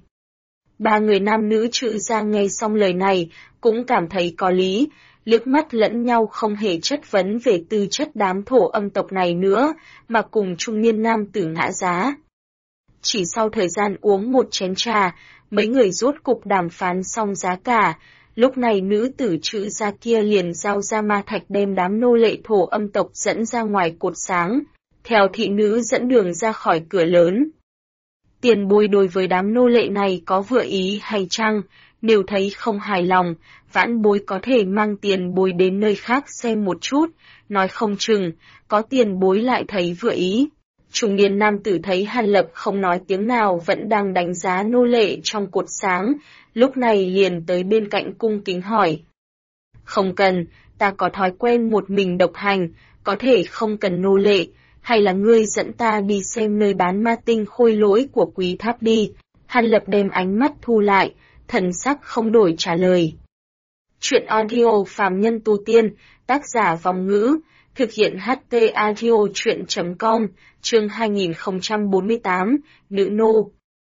Ba người nam nữ Trự gia nghe xong lời này, cũng cảm thấy có lý, liếc mắt lẫn nhau không hề chất vấn về tư chất đám thổ âm tộc này nữa, mà cùng trung niên nam tử ngã giá. Chỉ sau thời gian uống một chén trà, mấy người rốt cục đàm phán xong giá cả, lúc này nữ tử Trự gia kia liền giao ra ma thạch đem đám nô lệ thổ âm tộc dẫn ra ngoài cột sáng, theo thị nữ dẫn đường ra khỏi cửa lớn. Tiền bối đối với đám nô lệ này có vừa ý hay chăng? Nếu thấy không hài lòng, vãn bối có thể mang tiền bối đến nơi khác xem một chút, nói không chừng, có tiền bối lại thấy vừa ý. Trung niên nam tử thấy Hàn Lập không nói tiếng nào vẫn đang đánh giá nô lệ trong cột sáng, lúc này liền tới bên cạnh cung kính hỏi. Không cần, ta có thói quen một mình độc hành, có thể không cần nô lệ, hay là ngươi dẫn ta đi xem nơi bán ma tinh khôi lỗi của Quý Tháp đi. Hàn Lập đem ánh mắt thu lại, thần sắc không đổi trả lời. Chuyện audio phàm nhân tu tiên, tác giả Vòng Ngữ, thực hiện HT audio chuyện.com, chương 2048, nữ nô.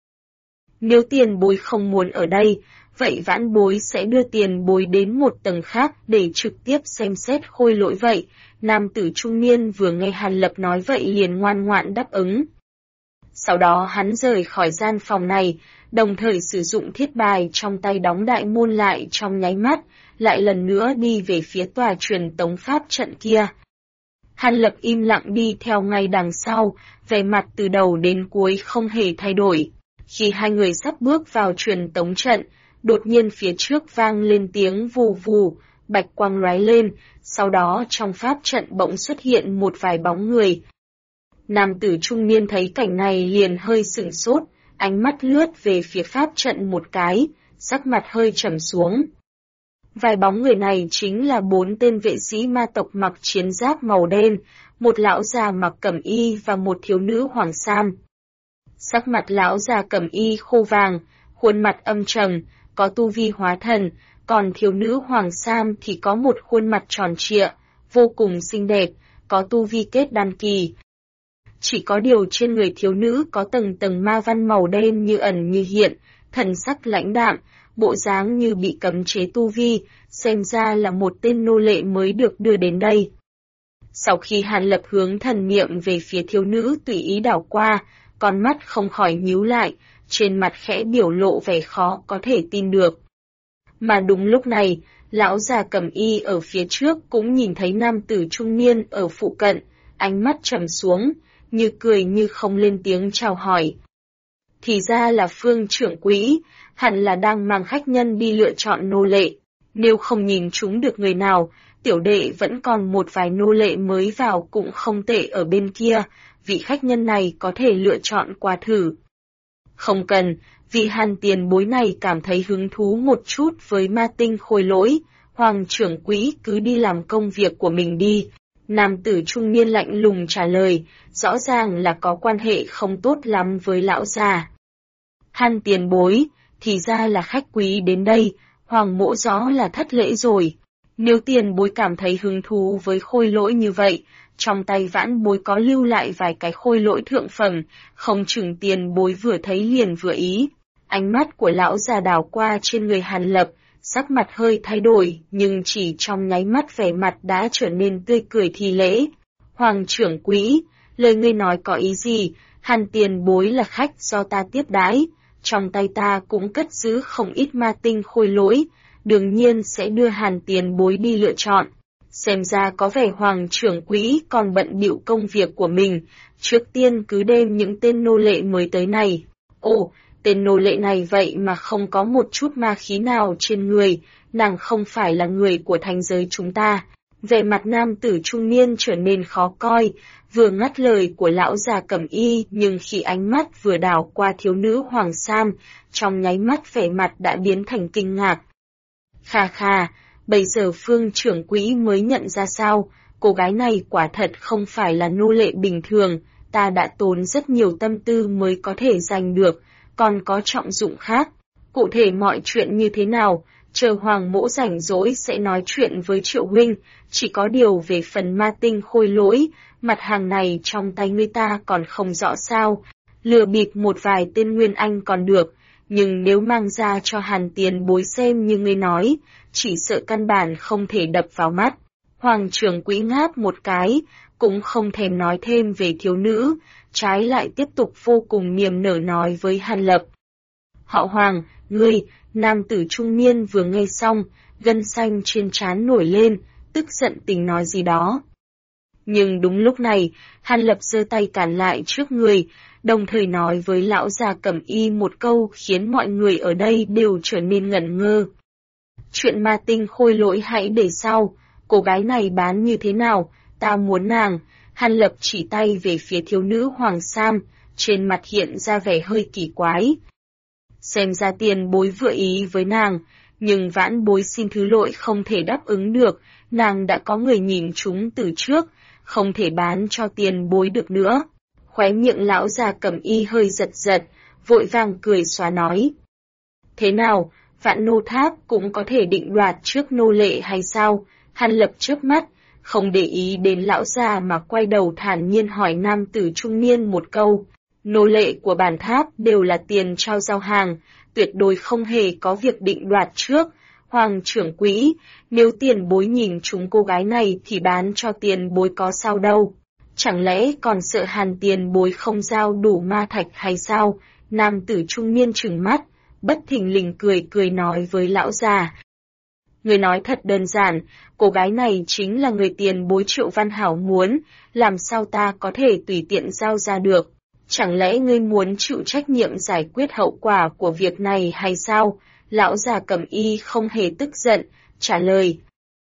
Nếu tiền bối không muốn ở đây, vậy vãn bối sẽ đưa tiền bối đến một tầng khác để trực tiếp xem xét khôi lỗi vậy. Nam tử trung niên vừa nghe Hàn Lập nói vậy liền ngoan ngoãn đáp ứng. Sau đó hắn rời khỏi gian phòng này, đồng thời sử dụng thiết bài trong tay đóng đại môn lại trong nháy mắt, lại lần nữa đi về phía tòa truyền tống pháp trận kia. Hàn Lập im lặng đi theo ngay đằng sau, vẻ mặt từ đầu đến cuối không hề thay đổi. Khi hai người sắp bước vào truyền tống trận, đột nhiên phía trước vang lên tiếng vù vù, bạch quang lóe lên, sau đó trong pháp trận bỗng xuất hiện một vài bóng người. Nam tử trung niên thấy cảnh này liền hơi sửng sốt, ánh mắt lướt về phía pháp trận một cái, sắc mặt hơi trầm xuống. Vài bóng người này chính là 4 tên vệ sĩ ma tộc mặc chiến giáp màu đen, một lão già mặc cẩm y và một thiếu nữ hoàng sam. Sắc mặt lão già cẩm y khô vàng, khuôn mặt âm trầm, có tu vi hóa thần, còn thiếu nữ hoàng sam thì có một khuôn mặt tròn trịa, vô cùng xinh đẹp, có tu vi kết đan kỳ. Chỉ có điều trên người thiếu nữ có tầng tầng ma văn màu đen như ẩn như hiện, thần sắc lãnh đạm, bộ dáng như bị cấm chế tu vi, xem ra là một tên nô lệ mới được đưa đến đây. Sau khi Hàn Lập hướng thần niệm về phía thiếu nữ tùy ý đảo qua, con mắt không khỏi nhíu lại, trên mặt khẽ biểu lộ vẻ khó có thể tin được. Mà đúng lúc này, lão già cẩm y ở phía trước cũng nhìn thấy nam tử trung niên ở phụ cận, ánh mắt trầm xuống, như cười như không lên tiếng chào hỏi. Thì ra là Phương trưởng quỹ, hẳn là đang mang khách nhân đi lựa chọn nô lệ. Nếu không nhìn chúng được người nào, tiểu đệ vẫn còn một vài nô lệ mới vào cũng không tệ ở bên kia, vị khách nhân này có thể lựa chọn qua thử. Không cần, vị Hàn tiền bối này cảm thấy hứng thú một chút với ma tinh khôi lỗi, Hoàng trưởng quỹ cứ đi làm công việc của mình đi. Nam tử trung niên lạnh lùng trả lời, rõ ràng là có quan hệ không tốt lắm với lão già. Hàn tiền bối, thì ra là khách quý đến đây, Hoàng mỗ rõ là thất lễ rồi. Nếu tiền bối cảm thấy hứng thú với khôi lỗi như vậy, trong tay vãn bối có lưu lại vài cái khôi lỗi thượng phẩm, không chừng tiền bối vừa thấy liền vừa ý. Ánh mắt của lão già đảo qua trên người Hàn Lập, sắc mặt hơi thay đổi, nhưng chỉ trong nháy mắt vẻ mặt đã trở nên tươi cười thi lễ. Hoàng trưởng quỹ, lời ngươi nói có ý gì? Hàn tiền bối là khách do ta tiếp đãi, trong tay ta cũng cất giữ không ít ma tinh khôi lỗi, đương nhiên sẽ đưa Hàn tiền bối đi lựa chọn. Xem ra có vẻ Hoàng trưởng quỹ còn bận bịu công việc của mình, trước tiên cứ đem những tên nô lệ mới tới này. Ồ, tên nô lệ này vậy mà không có một chút ma khí nào trên người, nàng không phải là người của thành giới chúng ta. Vẻ mặt nam tử trung niên trở nên khó coi, vừa ngắt lời của lão già cẩm y nhưng khi ánh mắt vừa đảo qua thiếu nữ hoàng sam, trong nháy mắt vẻ mặt đã biến thành kinh ngạc. Khà khà, bây giờ Phương trưởng quỹ mới nhận ra sao, cô gái này quả thật không phải là nô lệ bình thường, ta đã tốn rất nhiều tâm tư mới có thể giành được, còn có trọng dụng khác. Cụ thể mọi chuyện như thế nào, chờ Hoàng mỗ rảnh rỗi sẽ nói chuyện với Triệu huynh, chỉ có điều về phần ma tinh khôi lỗi, mặt hàng này trong tay người ta còn không rõ sao, lừa bịp một vài tên nguyên anh còn được, nhưng nếu mang ra cho Hàn tiền bối xem như ngươi nói, chỉ sợ căn bản không thể đập vào mắt. Hoàng trưởng quỹ ngáp một cái, cũng không thèm nói thêm về thiếu nữ, trái lại tiếp tục vô cùng niềm nở nói với Hàn Lập. Họ Hoàng, ngươi, nam tử trung niên vừa nghe xong, gân xanh trên trán nổi lên, tức giận tình nói gì đó. Nhưng đúng lúc này, Hàn Lập giơ tay cản lại trước người, đồng thời nói với lão già cẩm y một câu khiến mọi người ở đây đều trở nên ngẩn ngơ. Chuyện ma tinh khôi lỗi hãy để sau, cô gái này bán như thế nào, ta muốn nàng. Hàn Lập chỉ tay về phía thiếu nữ hoàng sam, trên mặt hiện ra vẻ hơi kỳ quái. Xem ra tiền bối vừa ý với nàng, nhưng vãn bối xin thứ lỗi không thể đáp ứng được, nàng đã có người nhìn chúng từ trước, không thể bán cho tiền bối được nữa. Khóe miệng lão già cẩm y hơi giật giật, vội vàng cười xóa nói. Thế nào, vạn nô tháp cũng có thể định đoạt trước nô lệ hay sao? Hàn Lập chớp mắt, không để ý đến lão già mà quay đầu thản nhiên hỏi nam tử trung niên một câu. Nô lệ của bản tháp đều là tiền trao giao hàng, tuyệt đối không hề có việc định đoạt trước. Hoàng trưởng quỹ, nếu tiền bối nhìn chúng cô gái này thì bán cho tiền bối có sao đâu. Chẳng lẽ còn sợ Hàn tiền bối không giao đủ ma thạch hay sao? Nam tử trung niên trừng mắt, bất thình lình cười nói với lão già. Người nói thật đơn giản, cô gái này chính là người tiền bối Triệu Văn Hảo muốn, làm sao ta có thể tùy tiện giao ra được? Chẳng lẽ ngươi muốn chịu trách nhiệm giải quyết hậu quả của việc này hay sao? Lão già cẩm y không hề tức giận, trả lời.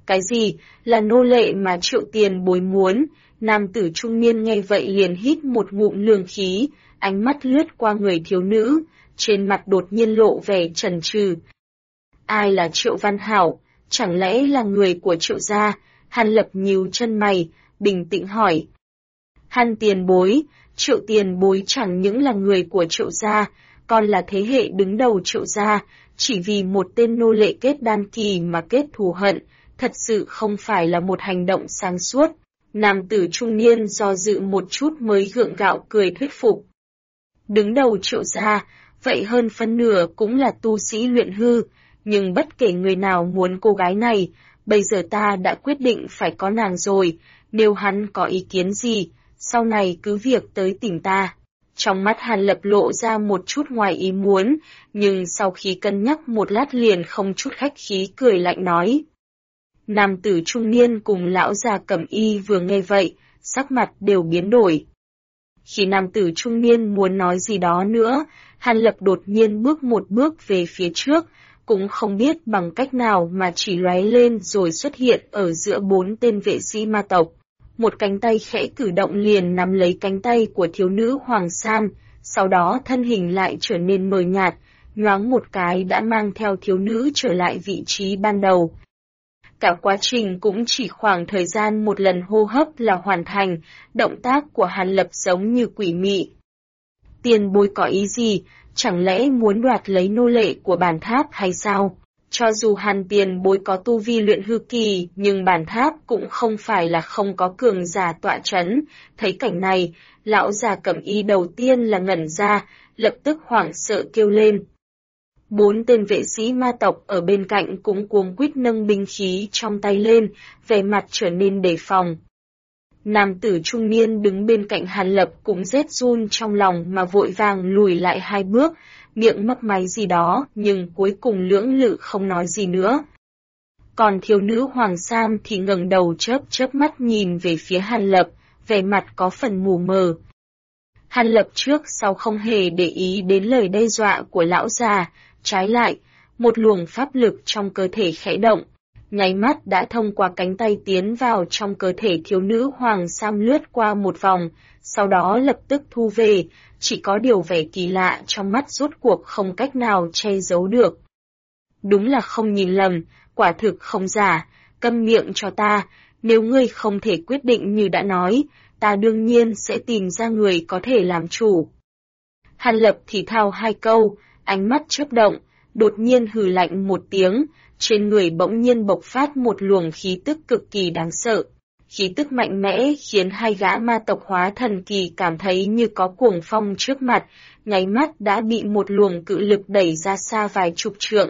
Cái gì, là nô lệ mà Triệu Tiền Bối muốn? Nam tử trung niên nghe vậy liền hít một ngụm lương khí, ánh mắt lướt qua người thiếu nữ, trên mặt đột nhiên lộ vẻ chần chừ. Ai là Triệu Văn Hảo? Chẳng lẽ là người của Triệu gia? Hàn Lập nhíu chân mày, bình tĩnh hỏi. Hàn tiền bối, Triệu tiền bối chẳng những là người của Triệu gia, còn là thế hệ đứng đầu Triệu gia, chỉ vì một tên nô lệ kết đan kỳ mà kết thù hận, thật sự không phải là một hành động sáng suốt. Nam tử trung niên do dự một chút mới gượng gạo cười thuyết phục. Đứng đầu Triệu gia, vậy hơn phân nửa cũng là tu sĩ luyện hư, nhưng bất kể người nào muốn cô gái này, bây giờ ta đã quyết định phải có nàng rồi, nếu hắn có ý kiến gì, sau này cứ việc tới tìm ta. Trong mắt Hàn Lập lộ ra một chút ngoài ý muốn, nhưng sau khi cân nhắc một lát liền không chút khách khí cười lạnh nói. Nam tử trung niên cùng lão già cẩm y vừa nghe vậy, sắc mặt đều biến đổi. Khi nam tử trung niên muốn nói gì đó nữa, Hàn Lập đột nhiên bước một bước về phía trước, cũng không biết bằng cách nào mà chỉ lóe lên rồi xuất hiện ở giữa 4 tên vệ sĩ ma tộc. Một cánh tay khẽ cử động liền nắm lấy cánh tay của thiếu nữ Hoàng Sam, sau đó thân hình lại trở nên mờ nhạt, nhoáng một cái đã mang theo thiếu nữ trở lại vị trí ban đầu. Cả quá trình cũng chỉ khoảng thời gian một lần hô hấp là hoàn thành, động tác của Hàn Lập giống như quỷ mị. Tiền bối có ý gì, chẳng lẽ muốn đoạt lấy nô lệ của bản tháp hay sao? Cho dù Hàn tiền bối có tu vi luyện hư kỳ, nhưng bản tháp cũng không phải là không có cường giả tọa trấn. Thấy cảnh này, lão già cẩm y đầu tiên là ngẩn ra, lập tức hoảng sợ kêu lên. 4 tên vệ sĩ ma tộc ở bên cạnh cũng cuống quýt nâng binh khí trong tay lên, vẻ mặt trở nên đề phòng. Nam tử trung niên đứng bên cạnh Hàn Lập cũng rét run trong lòng mà vội vàng lùi lại 2 bước, miệng mấp máy gì đó nhưng cuối cùng lưỡng lự không nói gì nữa. Còn thiếu nữ Hoàng Sam thì ngẩng đầu chớp mắt nhìn về phía Hàn Lập, vẻ mặt có phần mù mờ. Hàn Lập trước sau không hề để ý đến lời đe dọa của lão già, trái lại, một luồng pháp lực trong cơ thể khẽ động, nháy mắt đã thông qua cánh tay tiến vào trong cơ thể thiếu nữ Hoàng Sam lướt qua một vòng, sau đó lập tức thu về, chỉ có điều vẻ kỳ lạ trong mắt rốt cuộc không cách nào che giấu được. Đúng là không nhìn lầm, quả thực không giả, câm miệng cho ta, nếu ngươi không thể quyết định như đã nói, ta đương nhiên sẽ tìm ra người có thể làm chủ. Hàn Lập thì thào 2 câu, ánh mắt chớp động, đột nhiên hừ lạnh một tiếng, trên người bỗng nhiên bộc phát một luồng khí tức cực kỳ đáng sợ. Khí tức mạnh mẽ khiến 2 gã ma tộc hóa thần kỳ cảm thấy như có cuồng phong trước mặt, nháy mắt đã bị một luồng cự lực đẩy ra xa vài chục trượng.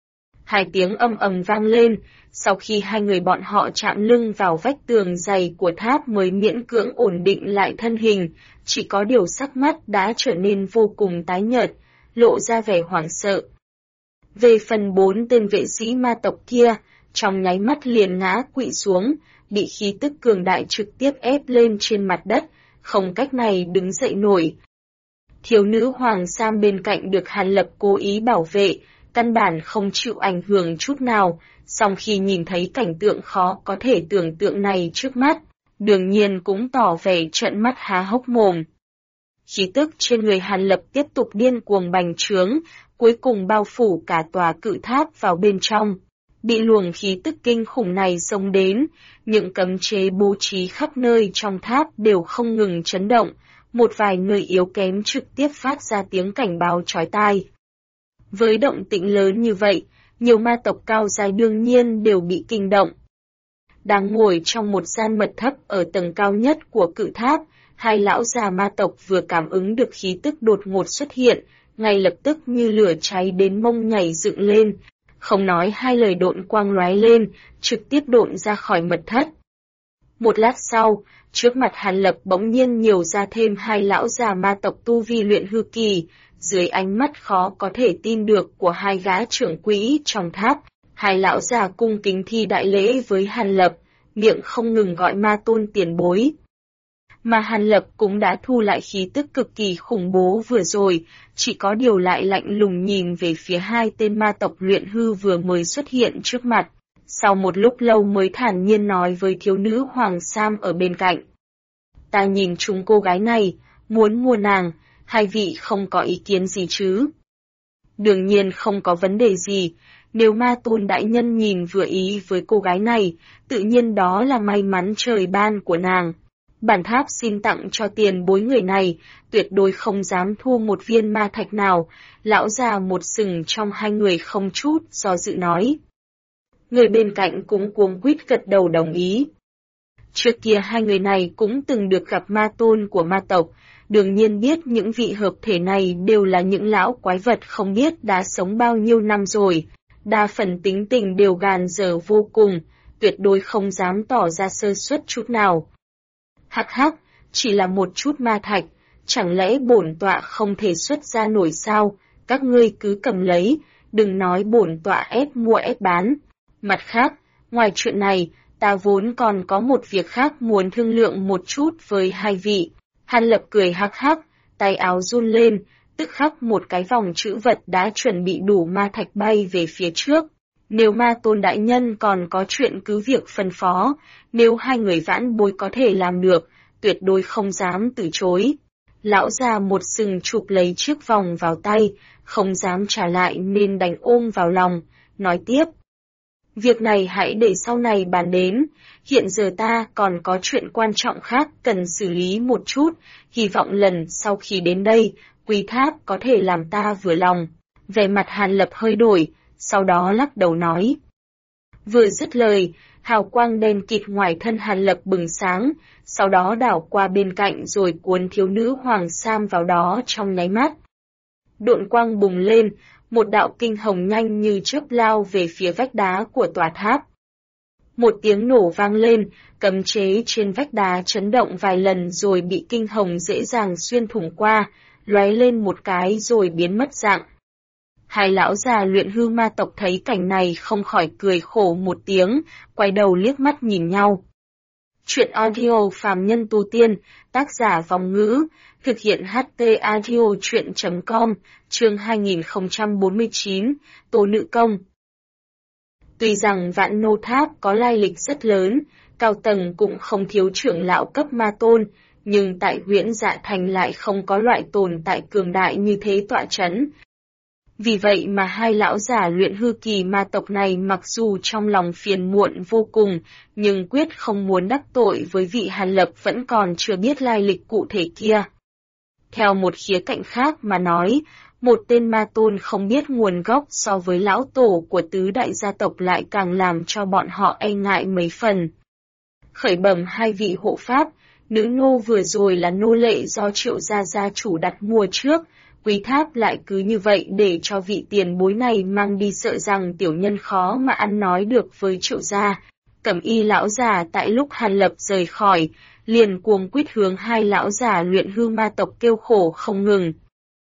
2 tiếng âm ầm vang lên, sau khi 2 người bọn họ chạm lưng vào vách tường dày của tháp mới miễn cưỡng ổn định lại thân hình, chỉ có điều sắc mắt đã trở nên vô cùng tái nhợt, lộ ra vẻ hoảng sợ. Về phần 4 tên vệ sĩ ma tộc kia, trong nháy mắt liền ngã quỵ xuống, bị khí tức cường đại trực tiếp ép lên trên mặt đất, không cách này đứng dậy nổi. Thiếu nữ Hoàng Sam bên cạnh được Hàn Lập cố ý bảo vệ, căn bản không chịu ảnh hưởng chút nào, song khi nhìn thấy cảnh tượng khó có thể tưởng tượng này trước mắt, đương nhiên cũng tỏ vẻ trợn mắt há hốc mồm. Khí tức trên người Hàn Lập tiếp tục điên cuồng bành trướng, cuối cùng bao phủ cả tòa cự tháp vào bên trong. Bị luồng khí tức kinh khủng này xông đến, những cấm chế bố trí khắp nơi trong tháp đều không ngừng chấn động, một vài nơi yếu kém trực tiếp phát ra tiếng cảnh báo chói tai. Với động tĩnh lớn như vậy, nhiều ma tộc cao giai đương nhiên đều bị kinh động. Đang ngồi trong một gian mật thất ở tầng cao nhất của cự tháp, 2 lão già ma tộc vừa cảm ứng được khí tức đột ngột xuất hiện, ngay lập tức như lửa cháy đến mông nhảy dựng lên, không nói 2 lời độn quang lóe lên, trực tiếp độn ra khỏi mật thất. Một lát sau, trước mặt Hàn Lập bỗng nhiên nhiều ra thêm 2 lão già ma tộc tu vi luyện hư kỳ, dưới ánh mắt khó có thể tin được của 2 gã trưởng quỹ trong tháp, 2 lão già cung kính thi đại lễ với Hàn Lập, miệng không ngừng gọi ma tôn tiền bối. Mà Hàn Lập cũng đã thu lại khí tức cực kỳ khủng bố vừa rồi, chỉ có điều lại lạnh lùng nhìn về phía 2 tên ma tộc luyện hư vừa mới xuất hiện trước mặt. Sau một lúc lâu mới thản nhiên nói với thiếu nữ Hoàng Sam ở bên cạnh. Ta nhìn chúng cô gái này, muốn mua nàng, hai vị không có ý kiến gì chứ? Đương nhiên không có vấn đề gì, nếu Ma Tôn đại nhân nhìn vừa ý với cô gái này, tự nhiên đó là may mắn trời ban của nàng. Bản tháp xin tặng cho tiền bối người này, tuyệt đối không dám thu một viên ma thạch nào, lão già một sừng trong hai người không chút do dự nói. Người bên cạnh cũng cuống quýt gật đầu đồng ý. Trước kia hai người này cũng từng được gặp ma tôn của ma tộc, đương nhiên biết những vị hợp thể này đều là những lão quái vật không biết đã sống bao nhiêu năm rồi, đa phần tính tình đều gàn dở vô cùng, tuyệt đối không dám tỏ ra sơ suất chút nào. Hắc hắc, chỉ là một chút ma thạch, chẳng lẽ bổn tọa không thể xuất ra nổi sao, các ngươi cứ cầm lấy, đừng nói bổn tọa ép mua ép bán. Mặt khác, ngoài chuyện này, ta vốn còn có một việc khác muốn thương lượng một chút với hai vị. Hàn Lập cười hắc hắc, tay áo run lên, tức khắc một cái vòng chữ vật đã chuẩn bị đủ ma thạch bay về phía trước. Nếu Ma Tôn đại nhân còn có chuyện cứ việc phân phó, nếu hai người vãn bối có thể làm được, tuyệt đối không dám từ chối. Lão già một sừng chụp lấy chiếc vòng vào tay, không dám trả lại nên đành ôm vào lòng, nói tiếp. Việc này hãy để sau này bàn đến, hiện giờ ta còn có chuyện quan trọng khác cần xử lý một chút, hy vọng lần sau khi đến đây, Quý Tháp có thể làm ta vừa lòng. Vẻ mặt Hàn Lập hơi đổi, sau đó lắc đầu nói. Vừa dứt lời, hào quang đen kịt ngoài thân Hàn Lập bừng sáng, sau đó đảo qua bên cạnh rồi cuốn thiếu nữ Hoàng Sam vào đó trong nháy mắt. Độn quang bùng lên, một đạo kinh hồng nhanh như chớp lao về phía vách đá của tòa tháp. Một tiếng nổ vang lên, cấm chế trên vách đá chấn động vài lần rồi bị kinh hồng dễ dàng xuyên thủng qua, lóe lên một cái rồi biến mất dạng. Hai lão già luyện hư ma tộc thấy cảnh này không khỏi cười khổ một tiếng, quay đầu liếc mắt nhìn nhau. Chuyện audio phàm nhân tu tiên, tác giả Vòng Ngữ, thực hiện HT audio chuyện.com, chương 2049, Tố Nữ Công. Tuy rằng Vạn Nô Tháp có lai lịch rất lớn, cao tầng cũng không thiếu trưởng lão cấp ma tôn, nhưng tại Huyễn Dạ Thành lại không có loại tồn tại cường đại như thế tọa chấn. Vì vậy mà hai lão giả luyện hư kỳ ma tộc này mặc dù trong lòng phiền muộn vô cùng, nhưng quyết không muốn đắc tội với vị Hàn Lập vẫn còn chưa biết lai lịch cụ thể kia. Theo một khía cạnh khác mà nói, một tên ma tôn không biết nguồn gốc so với lão tổ của tứ đại gia tộc lại càng làm cho bọn họ e ngại mấy phần. Khởi bẩm hai vị hộ pháp, nữ nô vừa rồi là nô lệ do Triệu gia chủ đặt mua trước, Quý Tháp lại cứ như vậy để cho vị tiền bối này mang đi sợ rằng tiểu nhân khó mà ăn nói được với Triệu gia. Cẩm y lão già tại lúc Hàn Lập rời khỏi, liền cuồng quýt hướng hai lão già luyện hư ma tộc kêu khổ không ngừng.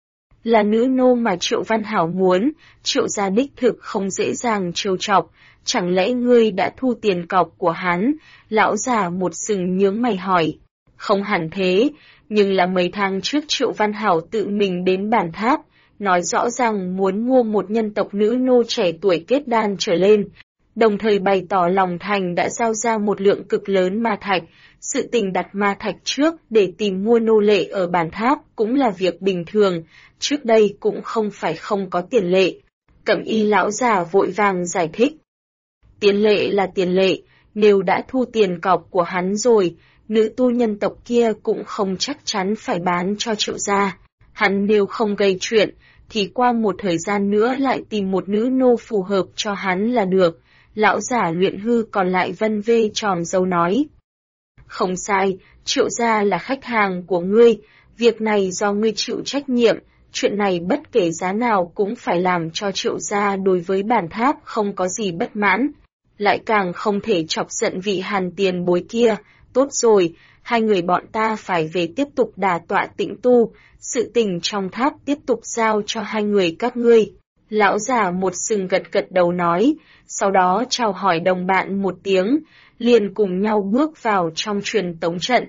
Là nữ nô mà Triệu Văn Hảo muốn, Triệu gia đích thực không dễ dàng trêu chọc, chẳng lẽ ngươi đã thu tiền cọc của hắn? Lão già một sừng nhướng mày hỏi. Không hẳn thế, nhưng là mấy tháng trước Triệu Văn Hảo tự mình đến bản tháp, nói rõ ràng muốn mua một nhân tộc nữ nô trẻ tuổi kết đan trở lên, đồng thời bày tỏ lòng thành đã giao ra một lượng cực lớn ma thạch. Sự tình đặt ma thạch trước để tìm mua nô lệ ở bản tháp cũng là việc bình thường, trước đây cũng không phải không có tiền lệ. Cẩm y lão già vội vàng giải thích. Tiền lệ là tiền lệ, nếu đã thu tiền cọc của hắn rồi, nữ tu nhân tộc kia cũng không chắc chắn phải bán cho Triệu gia. Hắn nếu không gây chuyện, thì qua một thời gian nữa lại tìm một nữ nô phù hợp cho hắn là được. Lão giả luyện hư còn lại vân vê tròm dâu nói. Không sai, Triệu gia là khách hàng của ngươi, việc này do ngươi chịu trách nhiệm, chuyện này bất kể giá nào cũng phải làm cho Triệu gia đối với bản tháp không có gì bất mãn, lại càng không thể chọc giận vị Hàn tiền bối kia. Tốt rồi, hai người bọn ta phải về tiếp tục đả tọa tĩnh tu, sự tình trong tháp tiếp tục giao cho hai người các ngươi. Lão già một sừng gật gật đầu nói, sau đó chào hỏi đồng bạn một tiếng, liền cùng nhau bước vào trong truyền tống trận.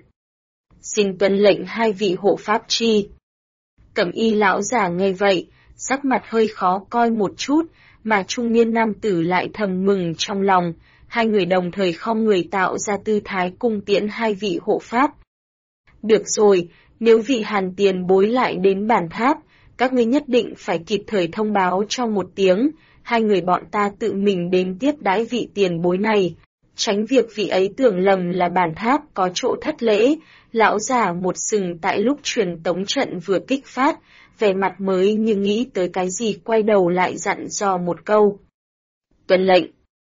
Xin tuân lệnh hai vị hộ pháp chi. Cẩm y lão già nghe vậy, sắc mặt hơi khó coi một chút, mà trung niên nam tử lại thầm mừng trong lòng, hai người đồng thời khom người tạo ra tư thái cung tiễn hai vị hộ pháp. Được rồi, nếu vị Hàn tiền bối lại đến bản tháp, các ngươi nhất định phải kịp thời thông báo cho một tiếng, hai người bọn ta tự mình đến tiếp đãi vị tiền bối này, tránh việc vị ấy tưởng lầm là bản tháp có chỗ thất lễ. Lão già một sừng tại lúc truyền tống trận vừa kích phát, vẻ mặt mới như nghĩ tới cái gì quay đầu lại dặn dò một câu. Tuân lệnh.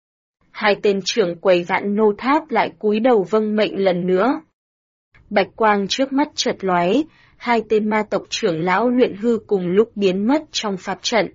Hai tên trưởng quầy Vạn Nô Tháp lại cúi đầu vâng mệnh lần nữa. Bạch quang trước mắt chợt lóe, hai tên ma tộc trưởng lão luyện hư cùng lúc biến mất trong pháp trận.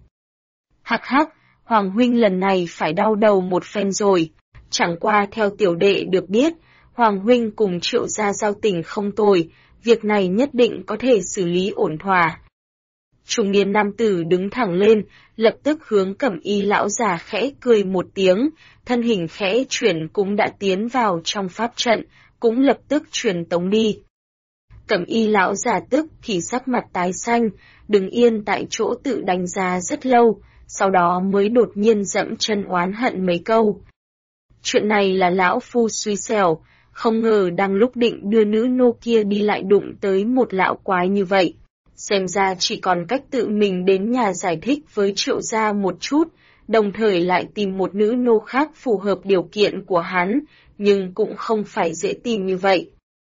Hắc hắc, Hoàng huynh lần này phải đau đầu một phen rồi, chẳng qua theo tiểu đệ được biết, Hoàng huynh cùng Triệu gia giao tình không tồi, việc này nhất định có thể xử lý ổn thỏa. Trung niên nam tử đứng thẳng lên, lập tức hướng Cẩm Y lão già khẽ cười một tiếng, thân hình khẽ chuyển cũng đã tiến vào trong pháp trận, cũng lập tức truyền tống đi. Cẩm Y lão già tức thì sắc mặt tái xanh, đứng yên tại chỗ tự đánh giá rất lâu, sau đó mới đột nhiên dẫm chân oán hận mấy câu. Chuyện này là lão phu xui xẻo, không ngờ đang lúc định đưa nữ nô kia đi lại đụng tới một lão quái như vậy. Xem ra chỉ còn cách tự mình đến nhà giải thích với Triệu gia một chút, đồng thời lại tìm một nữ nô khác phù hợp điều kiện của hắn, nhưng cũng không phải dễ tìm như vậy.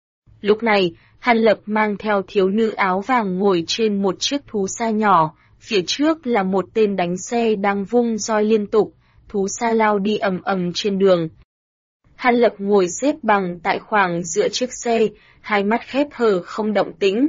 Lúc này, Hàn Lập mang theo thiếu nữ áo vàng ngồi trên một chiếc thú xa nhỏ, phía trước là một tên đánh xe đang vung roi liên tục, thú xa lao đi ầm ầm trên đường. Hàn Lập ngồi xếp bằng tại khoảng giữa chiếc xe, hai mắt khép hờ không động tĩnh.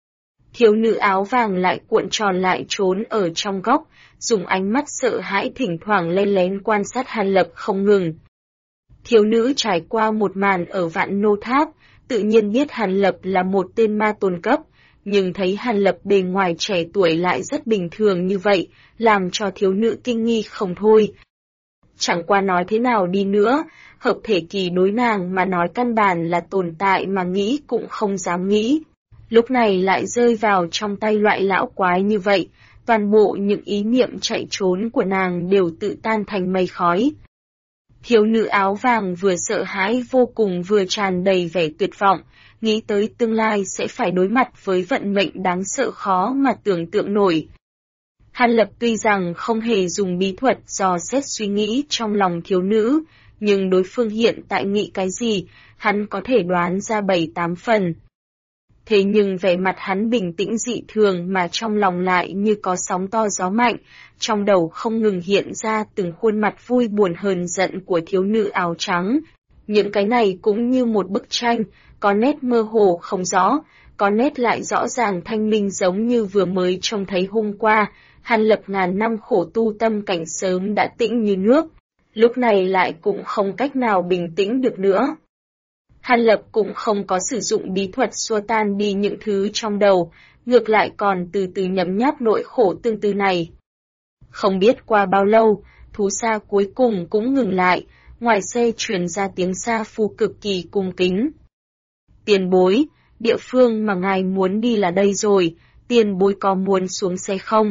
Thiếu nữ áo vàng lại cuộn tròn lại trốn ở trong góc, dùng ánh mắt sợ hãi thỉnh thoảng len lén quan sát Hàn Lập không ngừng. Thiếu nữ trải qua một màn ở Vạn Nô Tháp, tự nhiên biết Hàn Lập là một tên ma tôn cấp, nhưng thấy Hàn Lập bề ngoài trẻ tuổi lại rất bình thường như vậy, làm cho thiếu nữ kinh nghi không thôi. Chẳng qua nói thế nào đi nữa, hợp thể kỳ đối nàng mà nói căn bản là tồn tại mà nghĩ cũng không dám nghĩ. Lúc này lại rơi vào trong tay loại lão quái như vậy, toàn bộ những ý niệm chạy trốn của nàng đều tự tan thành mây khói. Thiếu nữ áo vàng vừa sợ hãi vô cùng vừa tràn đầy vẻ tuyệt vọng, nghĩ tới tương lai sẽ phải đối mặt với vận mệnh đáng sợ khó mà tưởng tượng nổi. Hàn Lập tuy rằng không hề dùng bí thuật dò xét suy nghĩ trong lòng thiếu nữ, nhưng đối phương hiện tại nghĩ cái gì, hắn có thể đoán ra 7-8 phần. Thế nhưng vẻ mặt hắn bình tĩnh dị thường mà trong lòng lại như có sóng to gió mạnh, trong đầu không ngừng hiện ra từng khuôn mặt vui buồn hờn giận của thiếu nữ áo trắng. Những cái này cũng như một bức tranh, có nét mơ hồ không rõ, có nét lại rõ ràng thanh minh giống như vừa mới trông thấy hôm qua. Hàn Lập ngàn năm khổ tu tâm cảnh sớm đã tĩnh như nước, lúc này lại cũng không cách nào bình tĩnh được nữa. Hàn Lập cũng không có sử dụng bí thuật xua tan đi những thứ trong đầu, ngược lại còn từ từ nhấm nháp nỗi khổ tương tư này. Không biết qua bao lâu, thú xa cuối cùng cũng ngừng lại, ngoài xe truyền ra tiếng sa phu cực kỳ cung kính. Tiền bối, địa phương mà ngài muốn đi là đây rồi, tiền bối có muốn xuống xe không?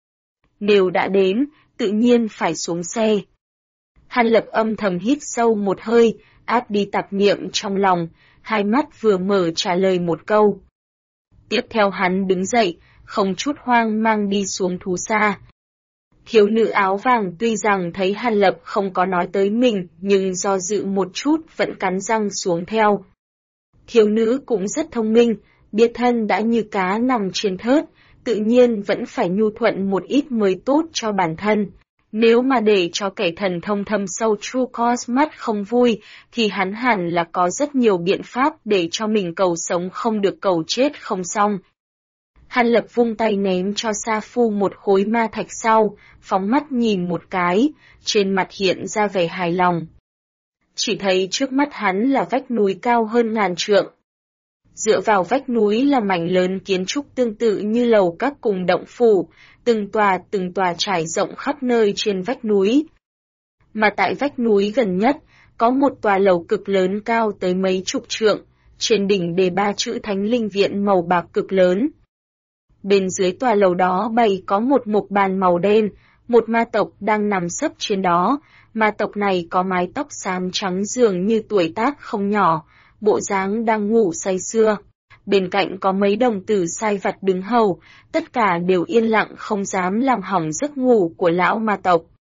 Nếu đã đến, tự nhiên phải xuống xe. Hàn Lập âm thầm hít sâu một hơi, áp đi tạp niệm trong lòng, hai mắt vừa mở trả lời một câu. Tiếp theo hắn đứng dậy, không chút hoang mang đi xuống thú xa. Thiếu nữ áo vàng tuy rằng thấy Hàn Lập không có nói tới mình, nhưng do dự một chút vẫn cắn răng xuống theo. Thiếu nữ cũng rất thông minh, biết thân đã như cá nằm trên thớt, tự nhiên vẫn phải nhu thuận một ít mới tốt cho bản thân. Nếu mà để cho kẻ thần thông thâm sâu True Cosmos không vui, thì hắn hẳn là có rất nhiều biện pháp để cho mình cầu sống không được cầu chết không xong. Hàn Lập vung tay ném cho Sa Phu một khối ma thạch sau, phóng mắt nhìn một cái, trên mặt hiện ra vẻ hài lòng. Chỉ thấy trước mắt hắn là vách núi cao hơn ngàn trượng. Dựa vào vách núi là mảnh lớn kiến trúc tương tự như lầu các cùng động phủ, từng tòa trải rộng khắp nơi trên vách núi. Mà tại vách núi gần nhất, có một tòa lầu cực lớn cao tới mấy chục trượng, trên đỉnh đề 3 chữ Thánh Linh Viện màu bạc cực lớn. Bên dưới tòa lầu đó bày có một mộc bàn màu đen, một ma tộc đang nằm sấp trên đó. Ma tộc này có mái tóc xám trắng dường như tuổi tác không nhỏ, bộ dáng đang ngủ say sưa. Bên cạnh có mấy đồng tử sai vặt đứng hầu, tất cả đều yên lặng không dám làm hỏng giấc ngủ của lão ma tộc.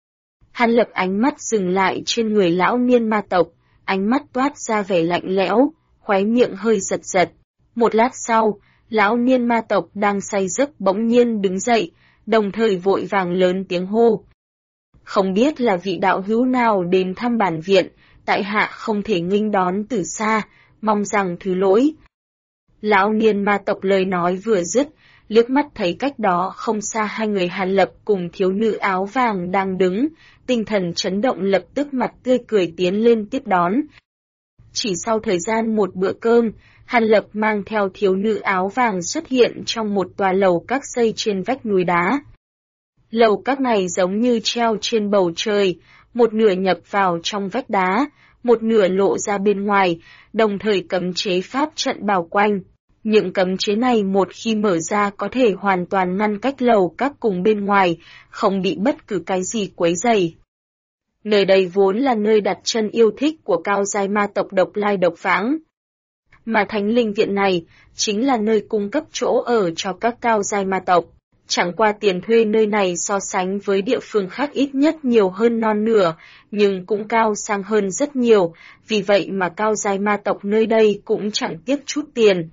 Hàn Lập ánh mắt dừng lại trên người lão niên ma tộc, ánh mắt toát ra vẻ lạnh lẽo, khóe miệng hơi giật giật. Một lát sau, lão niên ma tộc đang say giấc bỗng nhiên đứng dậy, đồng thời vội vàng lớn tiếng hô. Không biết là vị đạo hữu nào đến thăm bản viện, tại hạ không thể nghênh đón từ xa, mong rằng thứ lỗi. Lão niên ma tộc lời nói vừa dứt, liếc mắt thấy cách đó không xa hai người Hàn Lập cùng thiếu nữ áo vàng đang đứng, tinh thần chấn động lập tức mặt tươi cười tiến lên tiếp đón. Chỉ sau thời gian một bữa cơm, Hàn Lập mang theo thiếu nữ áo vàng xuất hiện trong một tòa lầu các xây trên vách núi đá. Lầu các này giống như treo trên bầu trời, một nửa nhập vào trong vách đá, một nửa lộ ra bên ngoài, đồng thời cấm chế pháp trận bao quanh. Những cấm chế này một khi mở ra có thể hoàn toàn ngăn cách lầu các cùng bên ngoài, không bị bất cứ cái gì quấy rầy. Nơi đây vốn là nơi đặt chân yêu thích của cao giai ma tộc Độc Lai Độc Vãng. Mà Thánh Linh Viện này chính là nơi cung cấp chỗ ở cho các cao giai ma tộc. Chẳng qua tiền thuê nơi này so sánh với địa phương khác ít nhất nhiều hơn non nửa, nhưng cũng cao sang hơn rất nhiều, vì vậy mà cao giai ma tộc nơi đây cũng chẳng tiếc chút tiền.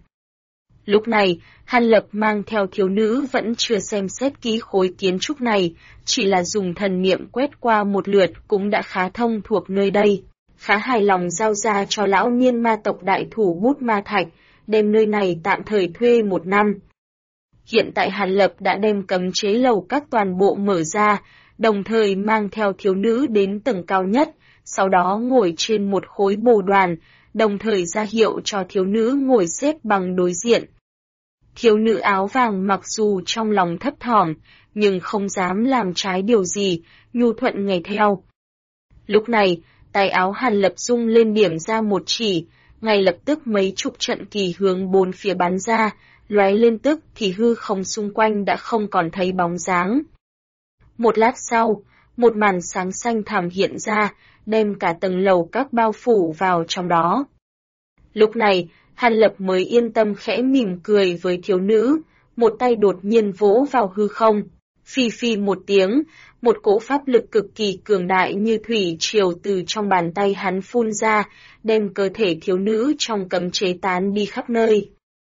Lúc này, Hàn Lập mang theo thiếu nữ vẫn chưa xem xét kỹ khối kiến trúc này, chỉ là dùng thần niệm quét qua một lượt cũng đã khá thông thuộc nơi đây. Khá hài lòng giao ra cho lão niên ma tộc đại thủ bút ma thạch, đem nơi này tạm thời thuê 1 năm. Hiện tại Hàn Lập đã đem cấm chế lầu các toàn bộ mở ra, đồng thời mang theo thiếu nữ đến tầng cao nhất, sau đó ngồi trên một khối bồ đoàn, đồng thời ra hiệu cho thiếu nữ ngồi xếp bằng đối diện. Thiếu nữ áo vàng mặc dù trong lòng thấp thỏm, nhưng không dám làm trái điều gì, nhu thuận nghe theo. Lúc này, tay áo Hàn Lập rung lên điểm ra một chỉ, ngay lập tức mấy chục trận kỳ hướng bốn phía bắn ra, lóe lên tức thì hư không xung quanh đã không còn thấy bóng dáng. Một lát sau, một màn sáng xanh thẳm hiện ra, đem cả tầng lầu các bao phủ vào trong đó. Lúc này, Hàn Lập mới yên tâm khẽ mỉm cười với thiếu nữ, một tay đột nhiên vỗ vào hư không. Phi phi một tiếng, một cỗ pháp lực cực kỳ cường đại như thủy triều từ trong bàn tay hắn phun ra, đem cơ thể thiếu nữ trong cấm chế tán đi khắp nơi.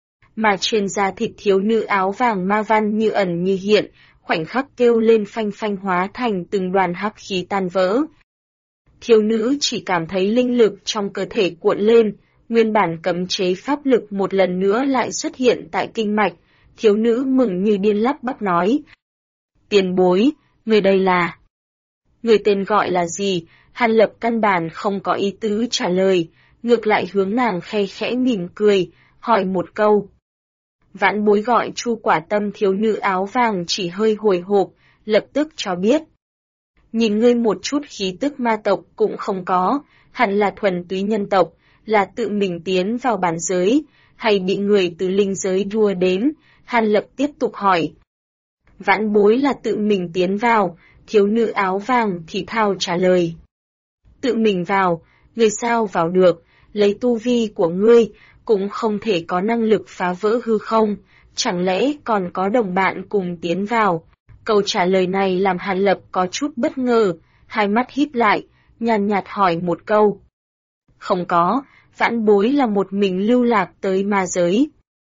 Mà trên da thịt thiếu nữ áo vàng ma văn như ẩn như hiện, khoảnh khắc kêu lên phanh phanh hóa thành từng đoàn hắc khí tan vỡ. Thiếu nữ chỉ cảm thấy linh lực trong cơ thể cuộn lên, nguyên bản cấm chế pháp lực một lần nữa lại xuất hiện tại kinh mạch, thiếu nữ mừng như điên lắp bắp nói. Tiền bối, người đây là... Người tên gọi là gì? Hàn Lập căn bản không có ý tứ trả lời, ngược lại hướng nàng khe khẽ mỉm cười, hỏi một câu. Vãn bối gọi Chu Quả Tâm. Thiếu nữ áo vàng chỉ hơi hồi hộp, lập tức cho biết. Nhìn ngươi một chút khí tức ma tộc cũng không có, hẳn là thuần túy nhân tộc, là tự mình tiến vào bản giới, hay bị người từ linh giới đua đến. Hàn Lập tiếp tục hỏi. Vãn bối là tự mình tiến vào, thiếu nữ áo vàng thì thào trả lời. Tự mình vào, người sao vào được, lấy tu vi của ngươi, cũng không thể có năng lực phá vỡ hư không, chẳng lẽ còn có đồng bạn cùng tiến vào. Câu trả lời này làm Hàn Lập có chút bất ngờ, hai mắt híp lại, nhàn nhạt hỏi một câu. Không có, vãn bối là một mình lưu lạc tới ma giới.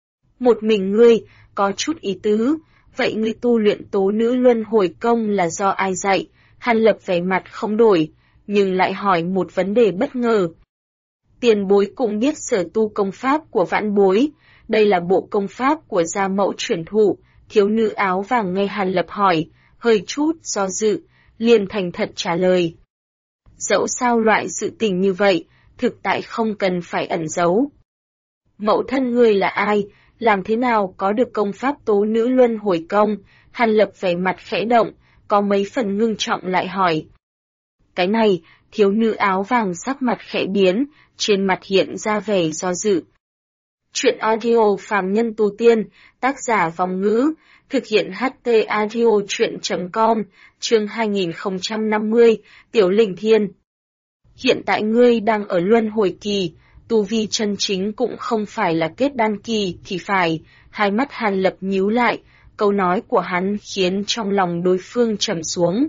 Một mình ngươi, có chút ý tứ, vậy ngươi tu luyện tố nữ luân hồi công là do ai dạy? Hàn Lập vẻ mặt không đổi, nhưng lại hỏi một vấn đề bất ngờ. Tiền bối cũng biết sở tu công pháp của vãn bối, đây là bộ công pháp của gia mẫu truyền thụ. Thiếu nữ áo vàng nghe Hàn Lập hỏi, hơi chút do dự, liền thành thật trả lời. Dẫu sao loại sự tình như vậy, thực tại không cần phải ẩn giấu. Mẫu thân ngươi là ai, làm thế nào có được công pháp tố nữ luân hồi công? Hàn Lập vẻ mặt khẽ động, có mấy phần ngưng trọng lại hỏi. Cái này, thiếu nữ áo vàng sắc mặt khẽ biến, trên mặt hiện ra vẻ do dự. Chuyện audio phàm nhân tu tiên, tác giả Vong Ngữ, Thực hiện HT Audio chuyện.com, chương 2050, Tiểu Linh Thiên. Hiện tại ngươi đang ở luân hồi kỳ, tu vi chân chính cũng không phải là kết đan kỳ thì phải. Hai mắt Hàn Lập nhíu lại, câu nói của hắn khiến trong lòng đối phương trầm xuống.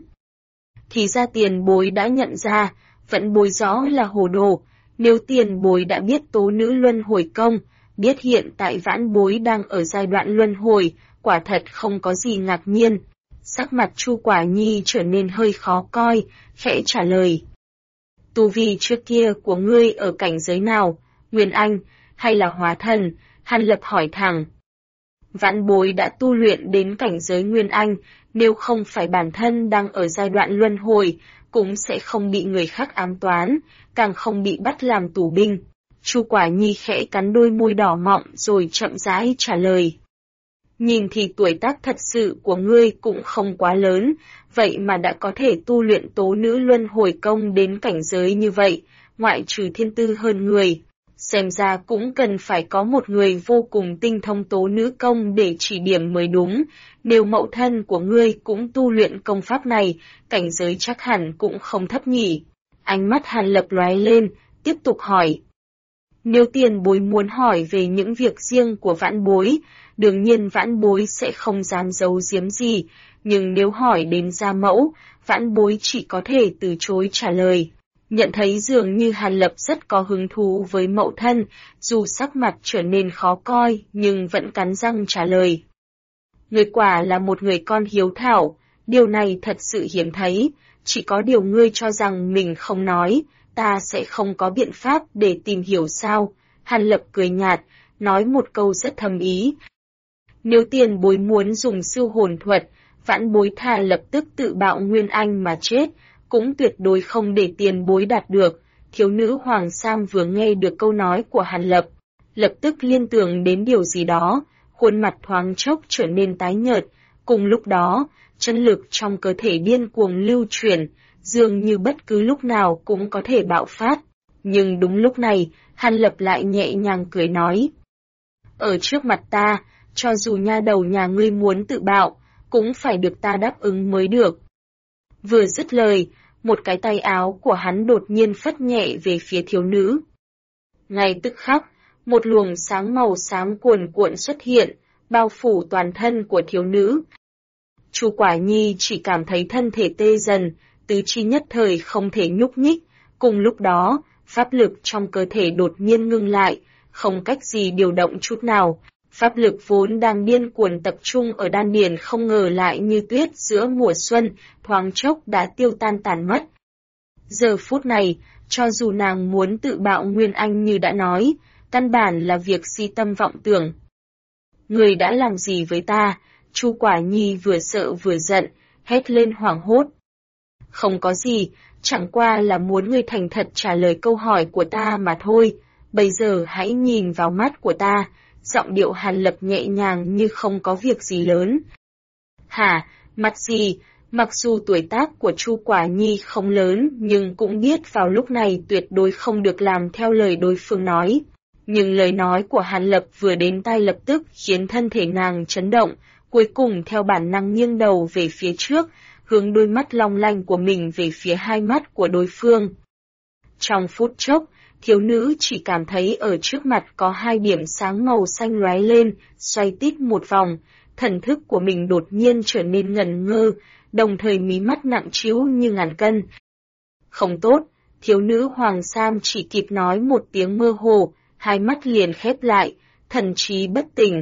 Thì ra tiền bối đã nhận ra, vẫn bối rõ là hồ đồ. Nếu tiền bối đã biết tố nữ luân hồi công, biết hiện tại vãn bối đang ở giai đoạn luân hồi, quả thật không có gì ngạc nhiên. Sắc mặt Chu Quả Nhi trở nên hơi khó coi, khẽ trả lời. Tu vi trước kia của ngươi ở cảnh giới nào, Nguyên Anh, hay là Hóa Thần? Hàn Lập hỏi thẳng. Vãn bối đã tu luyện đến cảnh giới Nguyên Anh, nếu không phải bản thân đang ở giai đoạn luân hồi, cũng sẽ không bị người khác ám toán, càng không bị bắt làm tù binh. Chu Quả Nhi khẽ cắn đôi môi đỏ mọng rồi chậm rãi trả lời. Nhìn thì tuổi tác thật sự của ngươi cũng không quá lớn, vậy mà đã có thể tu luyện tố nữ luân hồi công đến cảnh giới như vậy, ngoại trừ thiên tư hơn người. Xem ra cũng cần phải có một người vô cùng tinh thông tố nữ công để chỉ điểm mới đúng. Nếu mẫu thân của ngươi cũng tu luyện công pháp này, cảnh giới chắc hẳn cũng không thấp nhỉ. Ánh mắt Hàn Lập lóe lên, tiếp tục hỏi. Nếu tiền bối muốn hỏi về những việc riêng của vãn bối, đương nhiên vãn bối sẽ không dám giấu giếm gì, nhưng nếu hỏi đến gia mẫu, vãn bối chỉ có thể từ chối trả lời. Nhận thấy dường như Hàn Lập rất có hứng thú với mẫu thân, dù sắc mặt trở nên khó coi nhưng vẫn cắn răng trả lời. Ngươi quả là một người con hiếu thảo, điều này thật sự hiếm thấy, chỉ có điều ngươi cho rằng mình không nói, ta sẽ không có biện pháp để tìm hiểu sao. Hàn Lập cười nhạt, nói một câu rất thâm ý. Nếu tiền bối muốn dùng siêu hồn thuật, vãn bối thà lập tức tự bạo Nguyên Anh mà chết, cũng tuyệt đối không để tiền bối đạt được. Thiếu nữ Hoàng Sam vừa nghe được câu nói của Hàn Lập, lập tức liên tưởng đến điều gì đó, khuôn mặt thoáng chốc trở nên tái nhợt, cùng lúc đó, chân lực trong cơ thể điên cuồng lưu chuyển, dường như bất cứ lúc nào cũng có thể bạo phát. Nhưng đúng lúc này, Hàn Lập lại nhẹ nhàng cười nói. Ở trước mặt ta, cho dù nha đầu nhà ngươi muốn tự bạo, cũng phải được ta đáp ứng mới được. Vừa dứt lời, một cái tay áo của hắn đột nhiên phất nhẹ về phía thiếu nữ. Ngay tức khắc, một luồng sáng màu xám cuồn cuộn xuất hiện, bao phủ toàn thân của thiếu nữ. Chu Quả Nhi chỉ cảm thấy thân thể tê dần, tứ chi nhất thời không thể nhúc nhích, cùng lúc đó, pháp lực trong cơ thể đột nhiên ngưng lại, không cách gì điều động chút nào. Pháp lực vốn đang điên cuồng tập trung ở đan điền không ngờ lại như tuyết giữa mùa xuân, thoáng chốc đã tiêu tan tàn mất. Giờ phút này, cho dù nàng muốn tự bạo Nguyên Anh như đã nói, căn bản là việc si tâm vọng tưởng. Người đã làm gì với ta? Chu Quả Nhi vừa sợ vừa giận, hét lên hoảng hốt. Không có gì, chẳng qua là muốn ngươi thành thật trả lời câu hỏi của ta mà thôi, bây giờ hãy nhìn vào mắt của ta. Giọng điệu Hàn Lập nhẹ nhàng như không có việc gì lớn. Hả, mặt gì? Mặc dù tuổi tác của Chu Quả Nhi không lớn nhưng cũng biết vào lúc này tuyệt đối không được làm theo lời đối phương nói. Nhưng lời nói của Hàn Lập vừa đến tai lập tức khiến thân thể nàng chấn động, cuối cùng theo bản năng nghiêng đầu về phía trước, hướng đôi mắt long lanh của mình về phía hai mắt của đối phương. Trong phút chốc, thiếu nữ chỉ cảm thấy ở trước mặt có hai điểm sáng màu xanh lóe lên, xoay tít một vòng, thần thức của mình đột nhiên trở nên ngẩn ngơ, đồng thời mí mắt nặng trĩu như ngàn cân. Không tốt, thiếu nữ Hoàng Sam chỉ kịp nói một tiếng mơ hồ, hai mắt liền khép lại, thần trí bất tỉnh.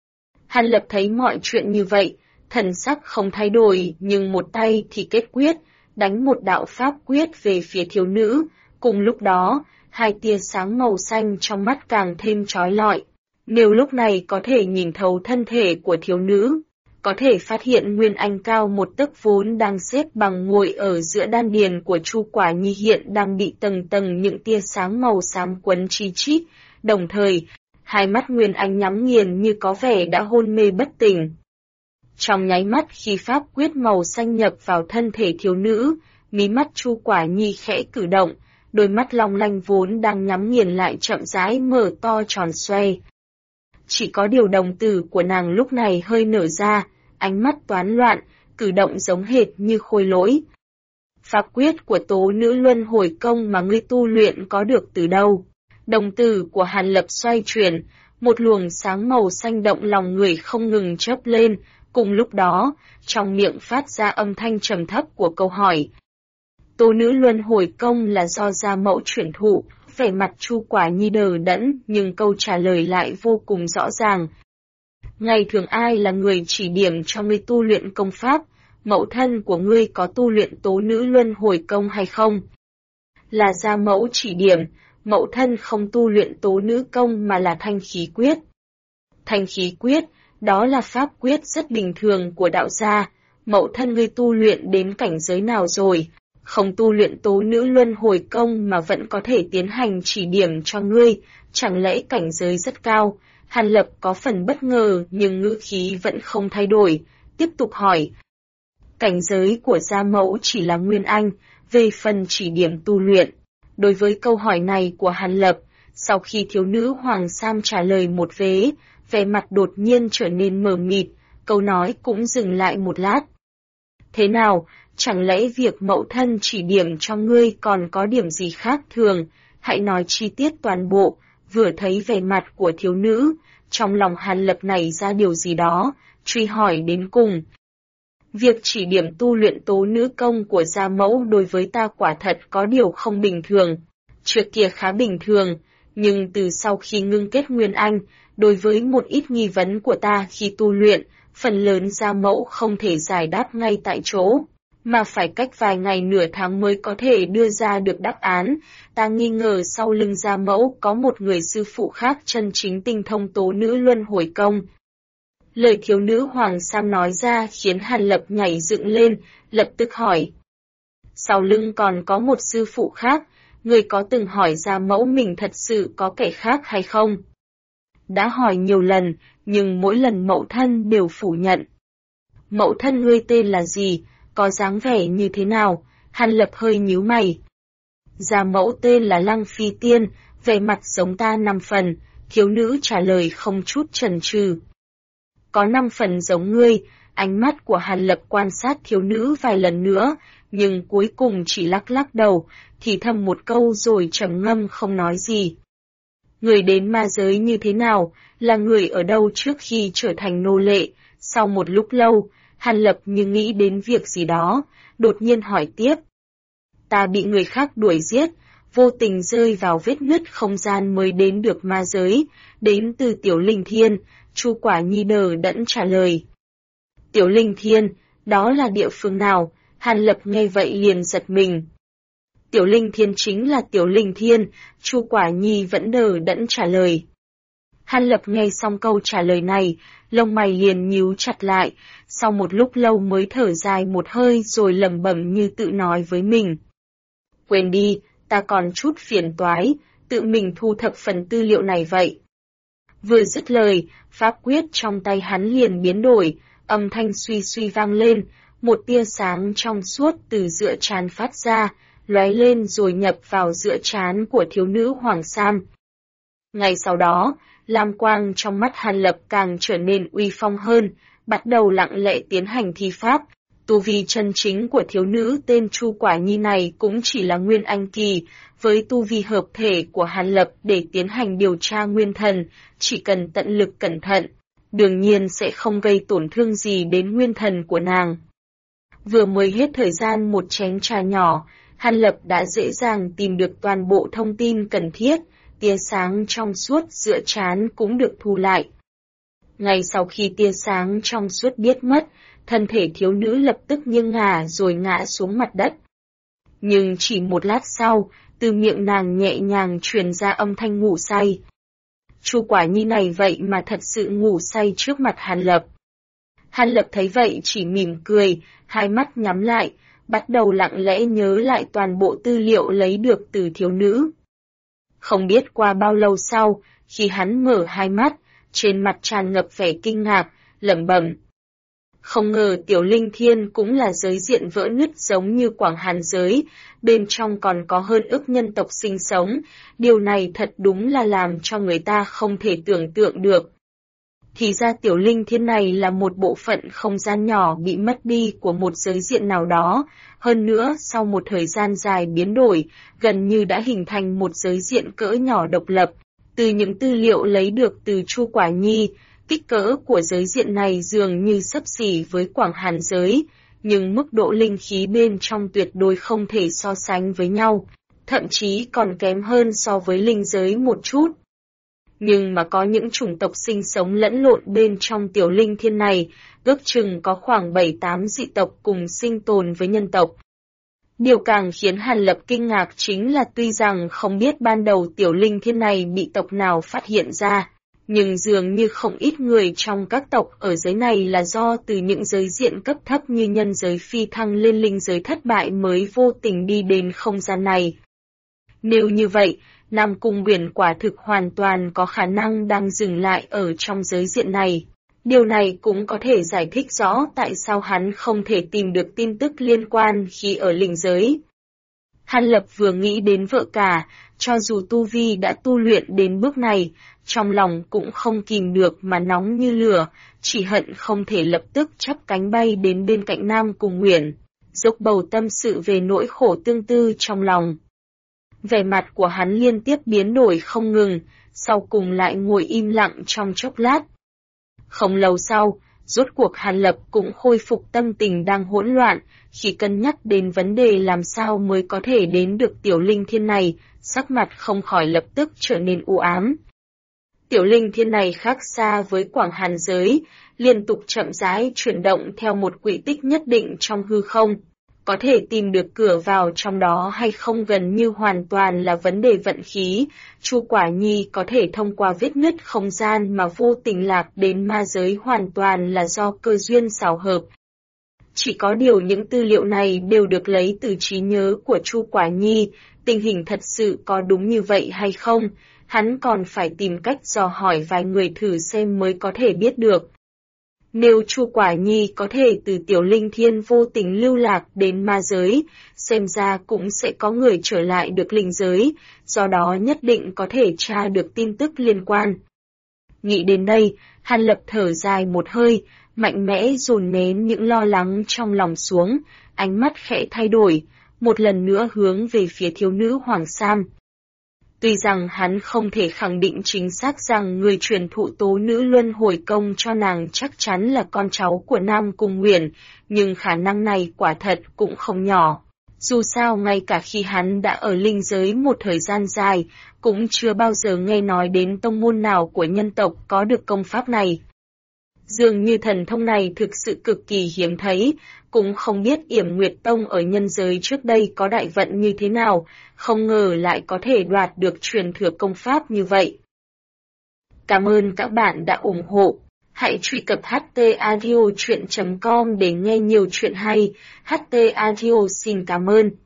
Hàn Lập thấy mọi chuyện như vậy, thần sắc không thay đổi nhưng một tay thì kết quyết, đánh một đạo pháp quyết về phía thiếu nữ, cùng lúc đó, hai tia sáng màu xanh trong mắt càng thêm chói lọi. Nếu lúc này có thể nhìn thấu thân thể của thiếu nữ, có thể phát hiện Nguyên Anh cao một tấc vốn đang xếp bằng ngồi ở giữa đan điền của Chu Quả Nhi hiện đang bị tầng tầng những tia sáng màu xám quấn chi chít, đồng thời, hai mắt Nguyên Anh nhắm nghiền như có vẻ đã hôn mê bất tỉnh. Trong nháy mắt khi pháp quyết màu xanh nhập vào thân thể thiếu nữ, mí mắt Chu Quả Nhi khẽ cử động, đôi mắt long lanh vốn đang nhắm nghiền lại chậm rãi mở to tròn xoay. Chỉ có điều đồng tử của nàng lúc này hơi nở ra, ánh mắt toán loạn, cử động giống hệt như khôi lỗi. Pháp quyết của tố nữ luân hồi công mà ngươi tu luyện có được từ đâu? Đồng tử của Hàn Lập xoay chuyển, một luồng sáng màu xanh động lòng người không ngừng chớp lên, cùng lúc đó, trong miệng phát ra âm thanh trầm thấp của câu hỏi. Tố nữ luân hồi công là do gia mẫu chuyển thụ, vẻ mặt Chu Quả Nhi đờ đẫn, nhưng câu trả lời lại vô cùng rõ ràng. Ngày thường ai là người chỉ điểm cho ngươi tu luyện công pháp, mẫu thân của ngươi có tu luyện tố nữ luân hồi công hay không? Là gia mẫu chỉ điểm, mẫu thân không tu luyện tố nữ công mà là thanh khí quyết. Thanh khí quyết, đó là pháp quyết rất bình thường của đạo gia, mẫu thân ngươi tu luyện đến cảnh giới nào rồi? Không tu luyện tố nữ luân hồi công mà vẫn có thể tiến hành chỉ điểm cho ngươi, chẳng lẽ cảnh giới rất cao? Hàn Lập có phần bất ngờ nhưng ngữ khí vẫn không thay đổi, tiếp tục hỏi. Cảnh giới của gia mẫu chỉ là Nguyên Anh, về phần chỉ điểm tu luyện. Đối với câu hỏi này của Hàn Lập, sau khi thiếu nữ Hoàng Sam trả lời một vế, vẻ mặt đột nhiên trở nên mờ mịt, câu nói cũng dừng lại một lát. Thế nào, chẳng lẽ việc mẫu thân chỉ điểm cho ngươi còn có điểm gì khác thường, hãy nói chi tiết toàn bộ, vừa thấy vẻ mặt của thiếu nữ, trong lòng Hàn Lập nảy ra điều gì đó, truy hỏi đến cùng. Việc chỉ điểm tu luyện tố nữ công của gia mẫu đối với ta quả thật có điều không bình thường. Trước kia khá bình thường, nhưng từ sau khi ngưng kết Nguyên Anh, đối với một ít nghi vấn của ta khi tu luyện, phần lớn gia mẫu không thể giải đáp ngay tại chỗ, mà phải cách vài ngày nửa tháng mới có thể đưa ra được đáp án. Ta nghi ngờ sau lưng gia mẫu có một người sư phụ khác chân chính tinh thông tố nữ luân hồi công. Lời thiếu nữ Hoàng Sam nói ra khiến Hàn Lập nhảy dựng lên, lập tức hỏi. Sau lưng còn có một sư phụ khác, người có từng hỏi gia mẫu mình thật sự có kẻ khác hay không? Đã hỏi nhiều lần, nhưng mỗi lần mẫu thân đều phủ nhận. Mẫu thân ngươi tên là gì, có dáng vẻ như thế nào? Hàn Lập hơi nhíu mày. Gia mẫu tên là Lăng Phi Tiên, vẻ mặt giống ta 5 phần, thiếu nữ trả lời không chút chần chừ. Có 5 phần giống ngươi, ánh mắt của Hàn Lập quan sát thiếu nữ vài lần nữa, nhưng cuối cùng chỉ lắc lắc đầu, thì thầm một câu rồi trầm ngâm không nói gì. Người đến ma giới như thế nào, là người ở đâu trước khi trở thành nô lệ? Sau một lúc lâu, Hàn Lập như nghĩ đến việc gì đó, đột nhiên hỏi tiếp. Ta bị người khác đuổi giết, vô tình rơi vào vết nứt không gian mới đến được ma giới, đến từ Tiểu Linh Thiên, Chu Quả Nhi đờ đẫn trả lời. Tiểu Linh Thiên, đó là địa phương nào? Hàn Lập nghe vậy liền giật mình. Tiểu Linh Thiên chính là Tiểu Linh Thiên, Chu Quả Nhi vẫn đờ đẫn trả lời. Hàn Lập nghe xong câu trả lời này, lông mày liền nhíu chặt lại, sau một lúc lâu mới thở dài một hơi rồi lẩm bẩm như tự nói với mình. Quên đi, ta còn chút phiền toái, tự mình thu thập phần tư liệu này vậy. Vừa dứt lời, pháp quyết trong tay hắn liền biến đổi, âm thanh suy suy vang lên, một tia sáng trong suốt từ giữa trán phát ra, lóe lên rồi nhập vào giữa trán của thiếu nữ Hoàng Sam. Ngay sau đó, lam quang trong mắt Hàn Lập càng trở nên uy phong hơn, bắt đầu lặng lẽ tiến hành thi pháp. Tu vi chân chính của thiếu nữ tên Chu Quả Nhi này cũng chỉ là Nguyên Anh kỳ, với tu vi hợp thể của Hàn Lập để tiến hành điều tra nguyên thần, chỉ cần tận lực cẩn thận, đương nhiên sẽ không gây tổn thương gì đến nguyên thần của nàng. Vừa mới hết thời gian một chén trà nhỏ, Hàn Lập đã dễ dàng tìm được toàn bộ thông tin cần thiết, tia sáng trong suốt giữa trán cũng được thu lại. Ngay sau khi tia sáng trong suốt biến mất, thân thể thiếu nữ lập tức nghiêng ngả rồi ngã xuống mặt đất. Nhưng chỉ một lát sau, từ miệng nàng nhẹ nhàng truyền ra âm thanh ngủ say. Chu Quả Nhi này vậy mà thật sự ngủ say trước mặt Hàn Lập. Hàn Lập thấy vậy chỉ mỉm cười, hai mắt nhắm lại, bắt đầu lặng lẽ nhớ lại toàn bộ tư liệu lấy được từ thiếu nữ. Không biết qua bao lâu sau, khi hắn mở hai mắt, trên mặt tràn ngập vẻ kinh ngạc, lẩm bẩm. Không ngờ Tiểu Linh Thiên cũng là giới diện vỡ nứt giống như Quảng Hàn giới, bên trong còn có hơn ức nhân tộc sinh sống, điều này thật đúng là làm cho người ta không thể tưởng tượng được. Thì ra tiểu linh thiên này là một bộ phận không gian nhỏ bị mất đi của một giới diện nào đó, hơn nữa sau một thời gian dài biến đổi, gần như đã hình thành một giới diện cỡ nhỏ độc lập. Từ những tư liệu lấy được từ Chu Quả Nhi, kích cỡ của giới diện này dường như xấp xỉ với Quảng Hàn giới, nhưng mức độ linh khí bên trong tuyệt đối không thể so sánh với nhau, thậm chí còn kém hơn so với linh giới một chút. Nhưng mà có những chủng tộc sinh sống lẫn lộn bên trong tiểu linh thiên này, ước chừng có khoảng 7-8 dị tộc cùng sinh tồn với nhân tộc. Điều càng khiến Hàn Lập kinh ngạc chính là tuy rằng không biết ban đầu tiểu linh thiên này bị tộc nào phát hiện ra, nhưng dường như không ít người trong các tộc ở giới này là do từ những giới diện cấp thấp như nhân giới phi thăng lên linh giới thất bại mới vô tình đi đến không gian này. Nếu như vậy, Nam Cung Uyển quả thực hoàn toàn có khả năng đang dừng lại ở trong giới diện này. Điều này cũng có thể giải thích rõ tại sao hắn không thể tìm được tin tức liên quan khi ở linh giới. Hàn Lập vừa nghĩ đến vợ cả, cho dù tu vi đã tu luyện đến bước này, trong lòng cũng không kìm được mà nóng như lửa, chỉ hận không thể lập tức chắp cánh bay đến bên cạnh Nam Cung Uyển, dốc bầu tâm sự về nỗi khổ tương tư trong lòng. Vẻ mặt của hắn liên tiếp biến đổi không ngừng, sau cùng lại ngồi im lặng trong chốc lát. Không lâu sau, rốt cuộc Hàn Lập cũng khôi phục tâm tình đang hỗn loạn, khi cân nhắc đến vấn đề làm sao mới có thể đến được tiểu linh thiên này, sắc mặt không khỏi lập tức trở nên u ám. Tiểu linh thiên này khác xa với Quảng Hàn giới, liên tục chậm rãi chuyển động theo một quỹ tích nhất định trong hư không. Có thể tìm được cửa vào trong đó hay không gần như hoàn toàn là vấn đề vận khí, Chu Quả Nhi có thể thông qua vết nứt không gian mà vô tình lạc đến ma giới hoàn toàn là do cơ duyên xảo hợp. Chỉ có điều những tư liệu này đều được lấy từ trí nhớ của Chu Quả Nhi, tình hình thật sự có đúng như vậy hay không, hắn còn phải tìm cách dò hỏi vài người thử xem mới có thể biết được. Nếu Chu Quả Nhi có thể từ tiểu linh thiên vô tình lưu lạc đến ma giới, xem ra cũng sẽ có người trở lại được linh giới, do đó nhất định có thể tra được tin tức liên quan. Nghĩ đến đây, Hàn Lập thở dài một hơi, mạnh mẽ dồn nén những lo lắng trong lòng xuống, ánh mắt khẽ thay đổi, một lần nữa hướng về phía thiếu nữ Hoàng Sam. Tuy rằng hắn không thể khẳng định chính xác rằng người truyền thụ tố nữ luân hồi công cho nàng chắc chắn là con cháu của Nam Cung Uyển, nhưng khả năng này quả thật cũng không nhỏ. Dù sao ngay cả khi hắn đã ở linh giới một thời gian dài, cũng chưa bao giờ nghe nói đến tông môn nào của nhân tộc có được công pháp này. Dường như thần thông này thực sự cực kỳ hiếm thấy, cũng không biết Yểm Nguyệt Tông ở nhân giới trước đây có đại vận như thế nào, không ngờ lại có thể đoạt được truyền thừa công pháp như vậy. Cảm ơn các bạn đã ủng hộ. Hãy truy cập htaudio.com để nghe nhiều chuyện hay. HT Audio xin cảm ơn.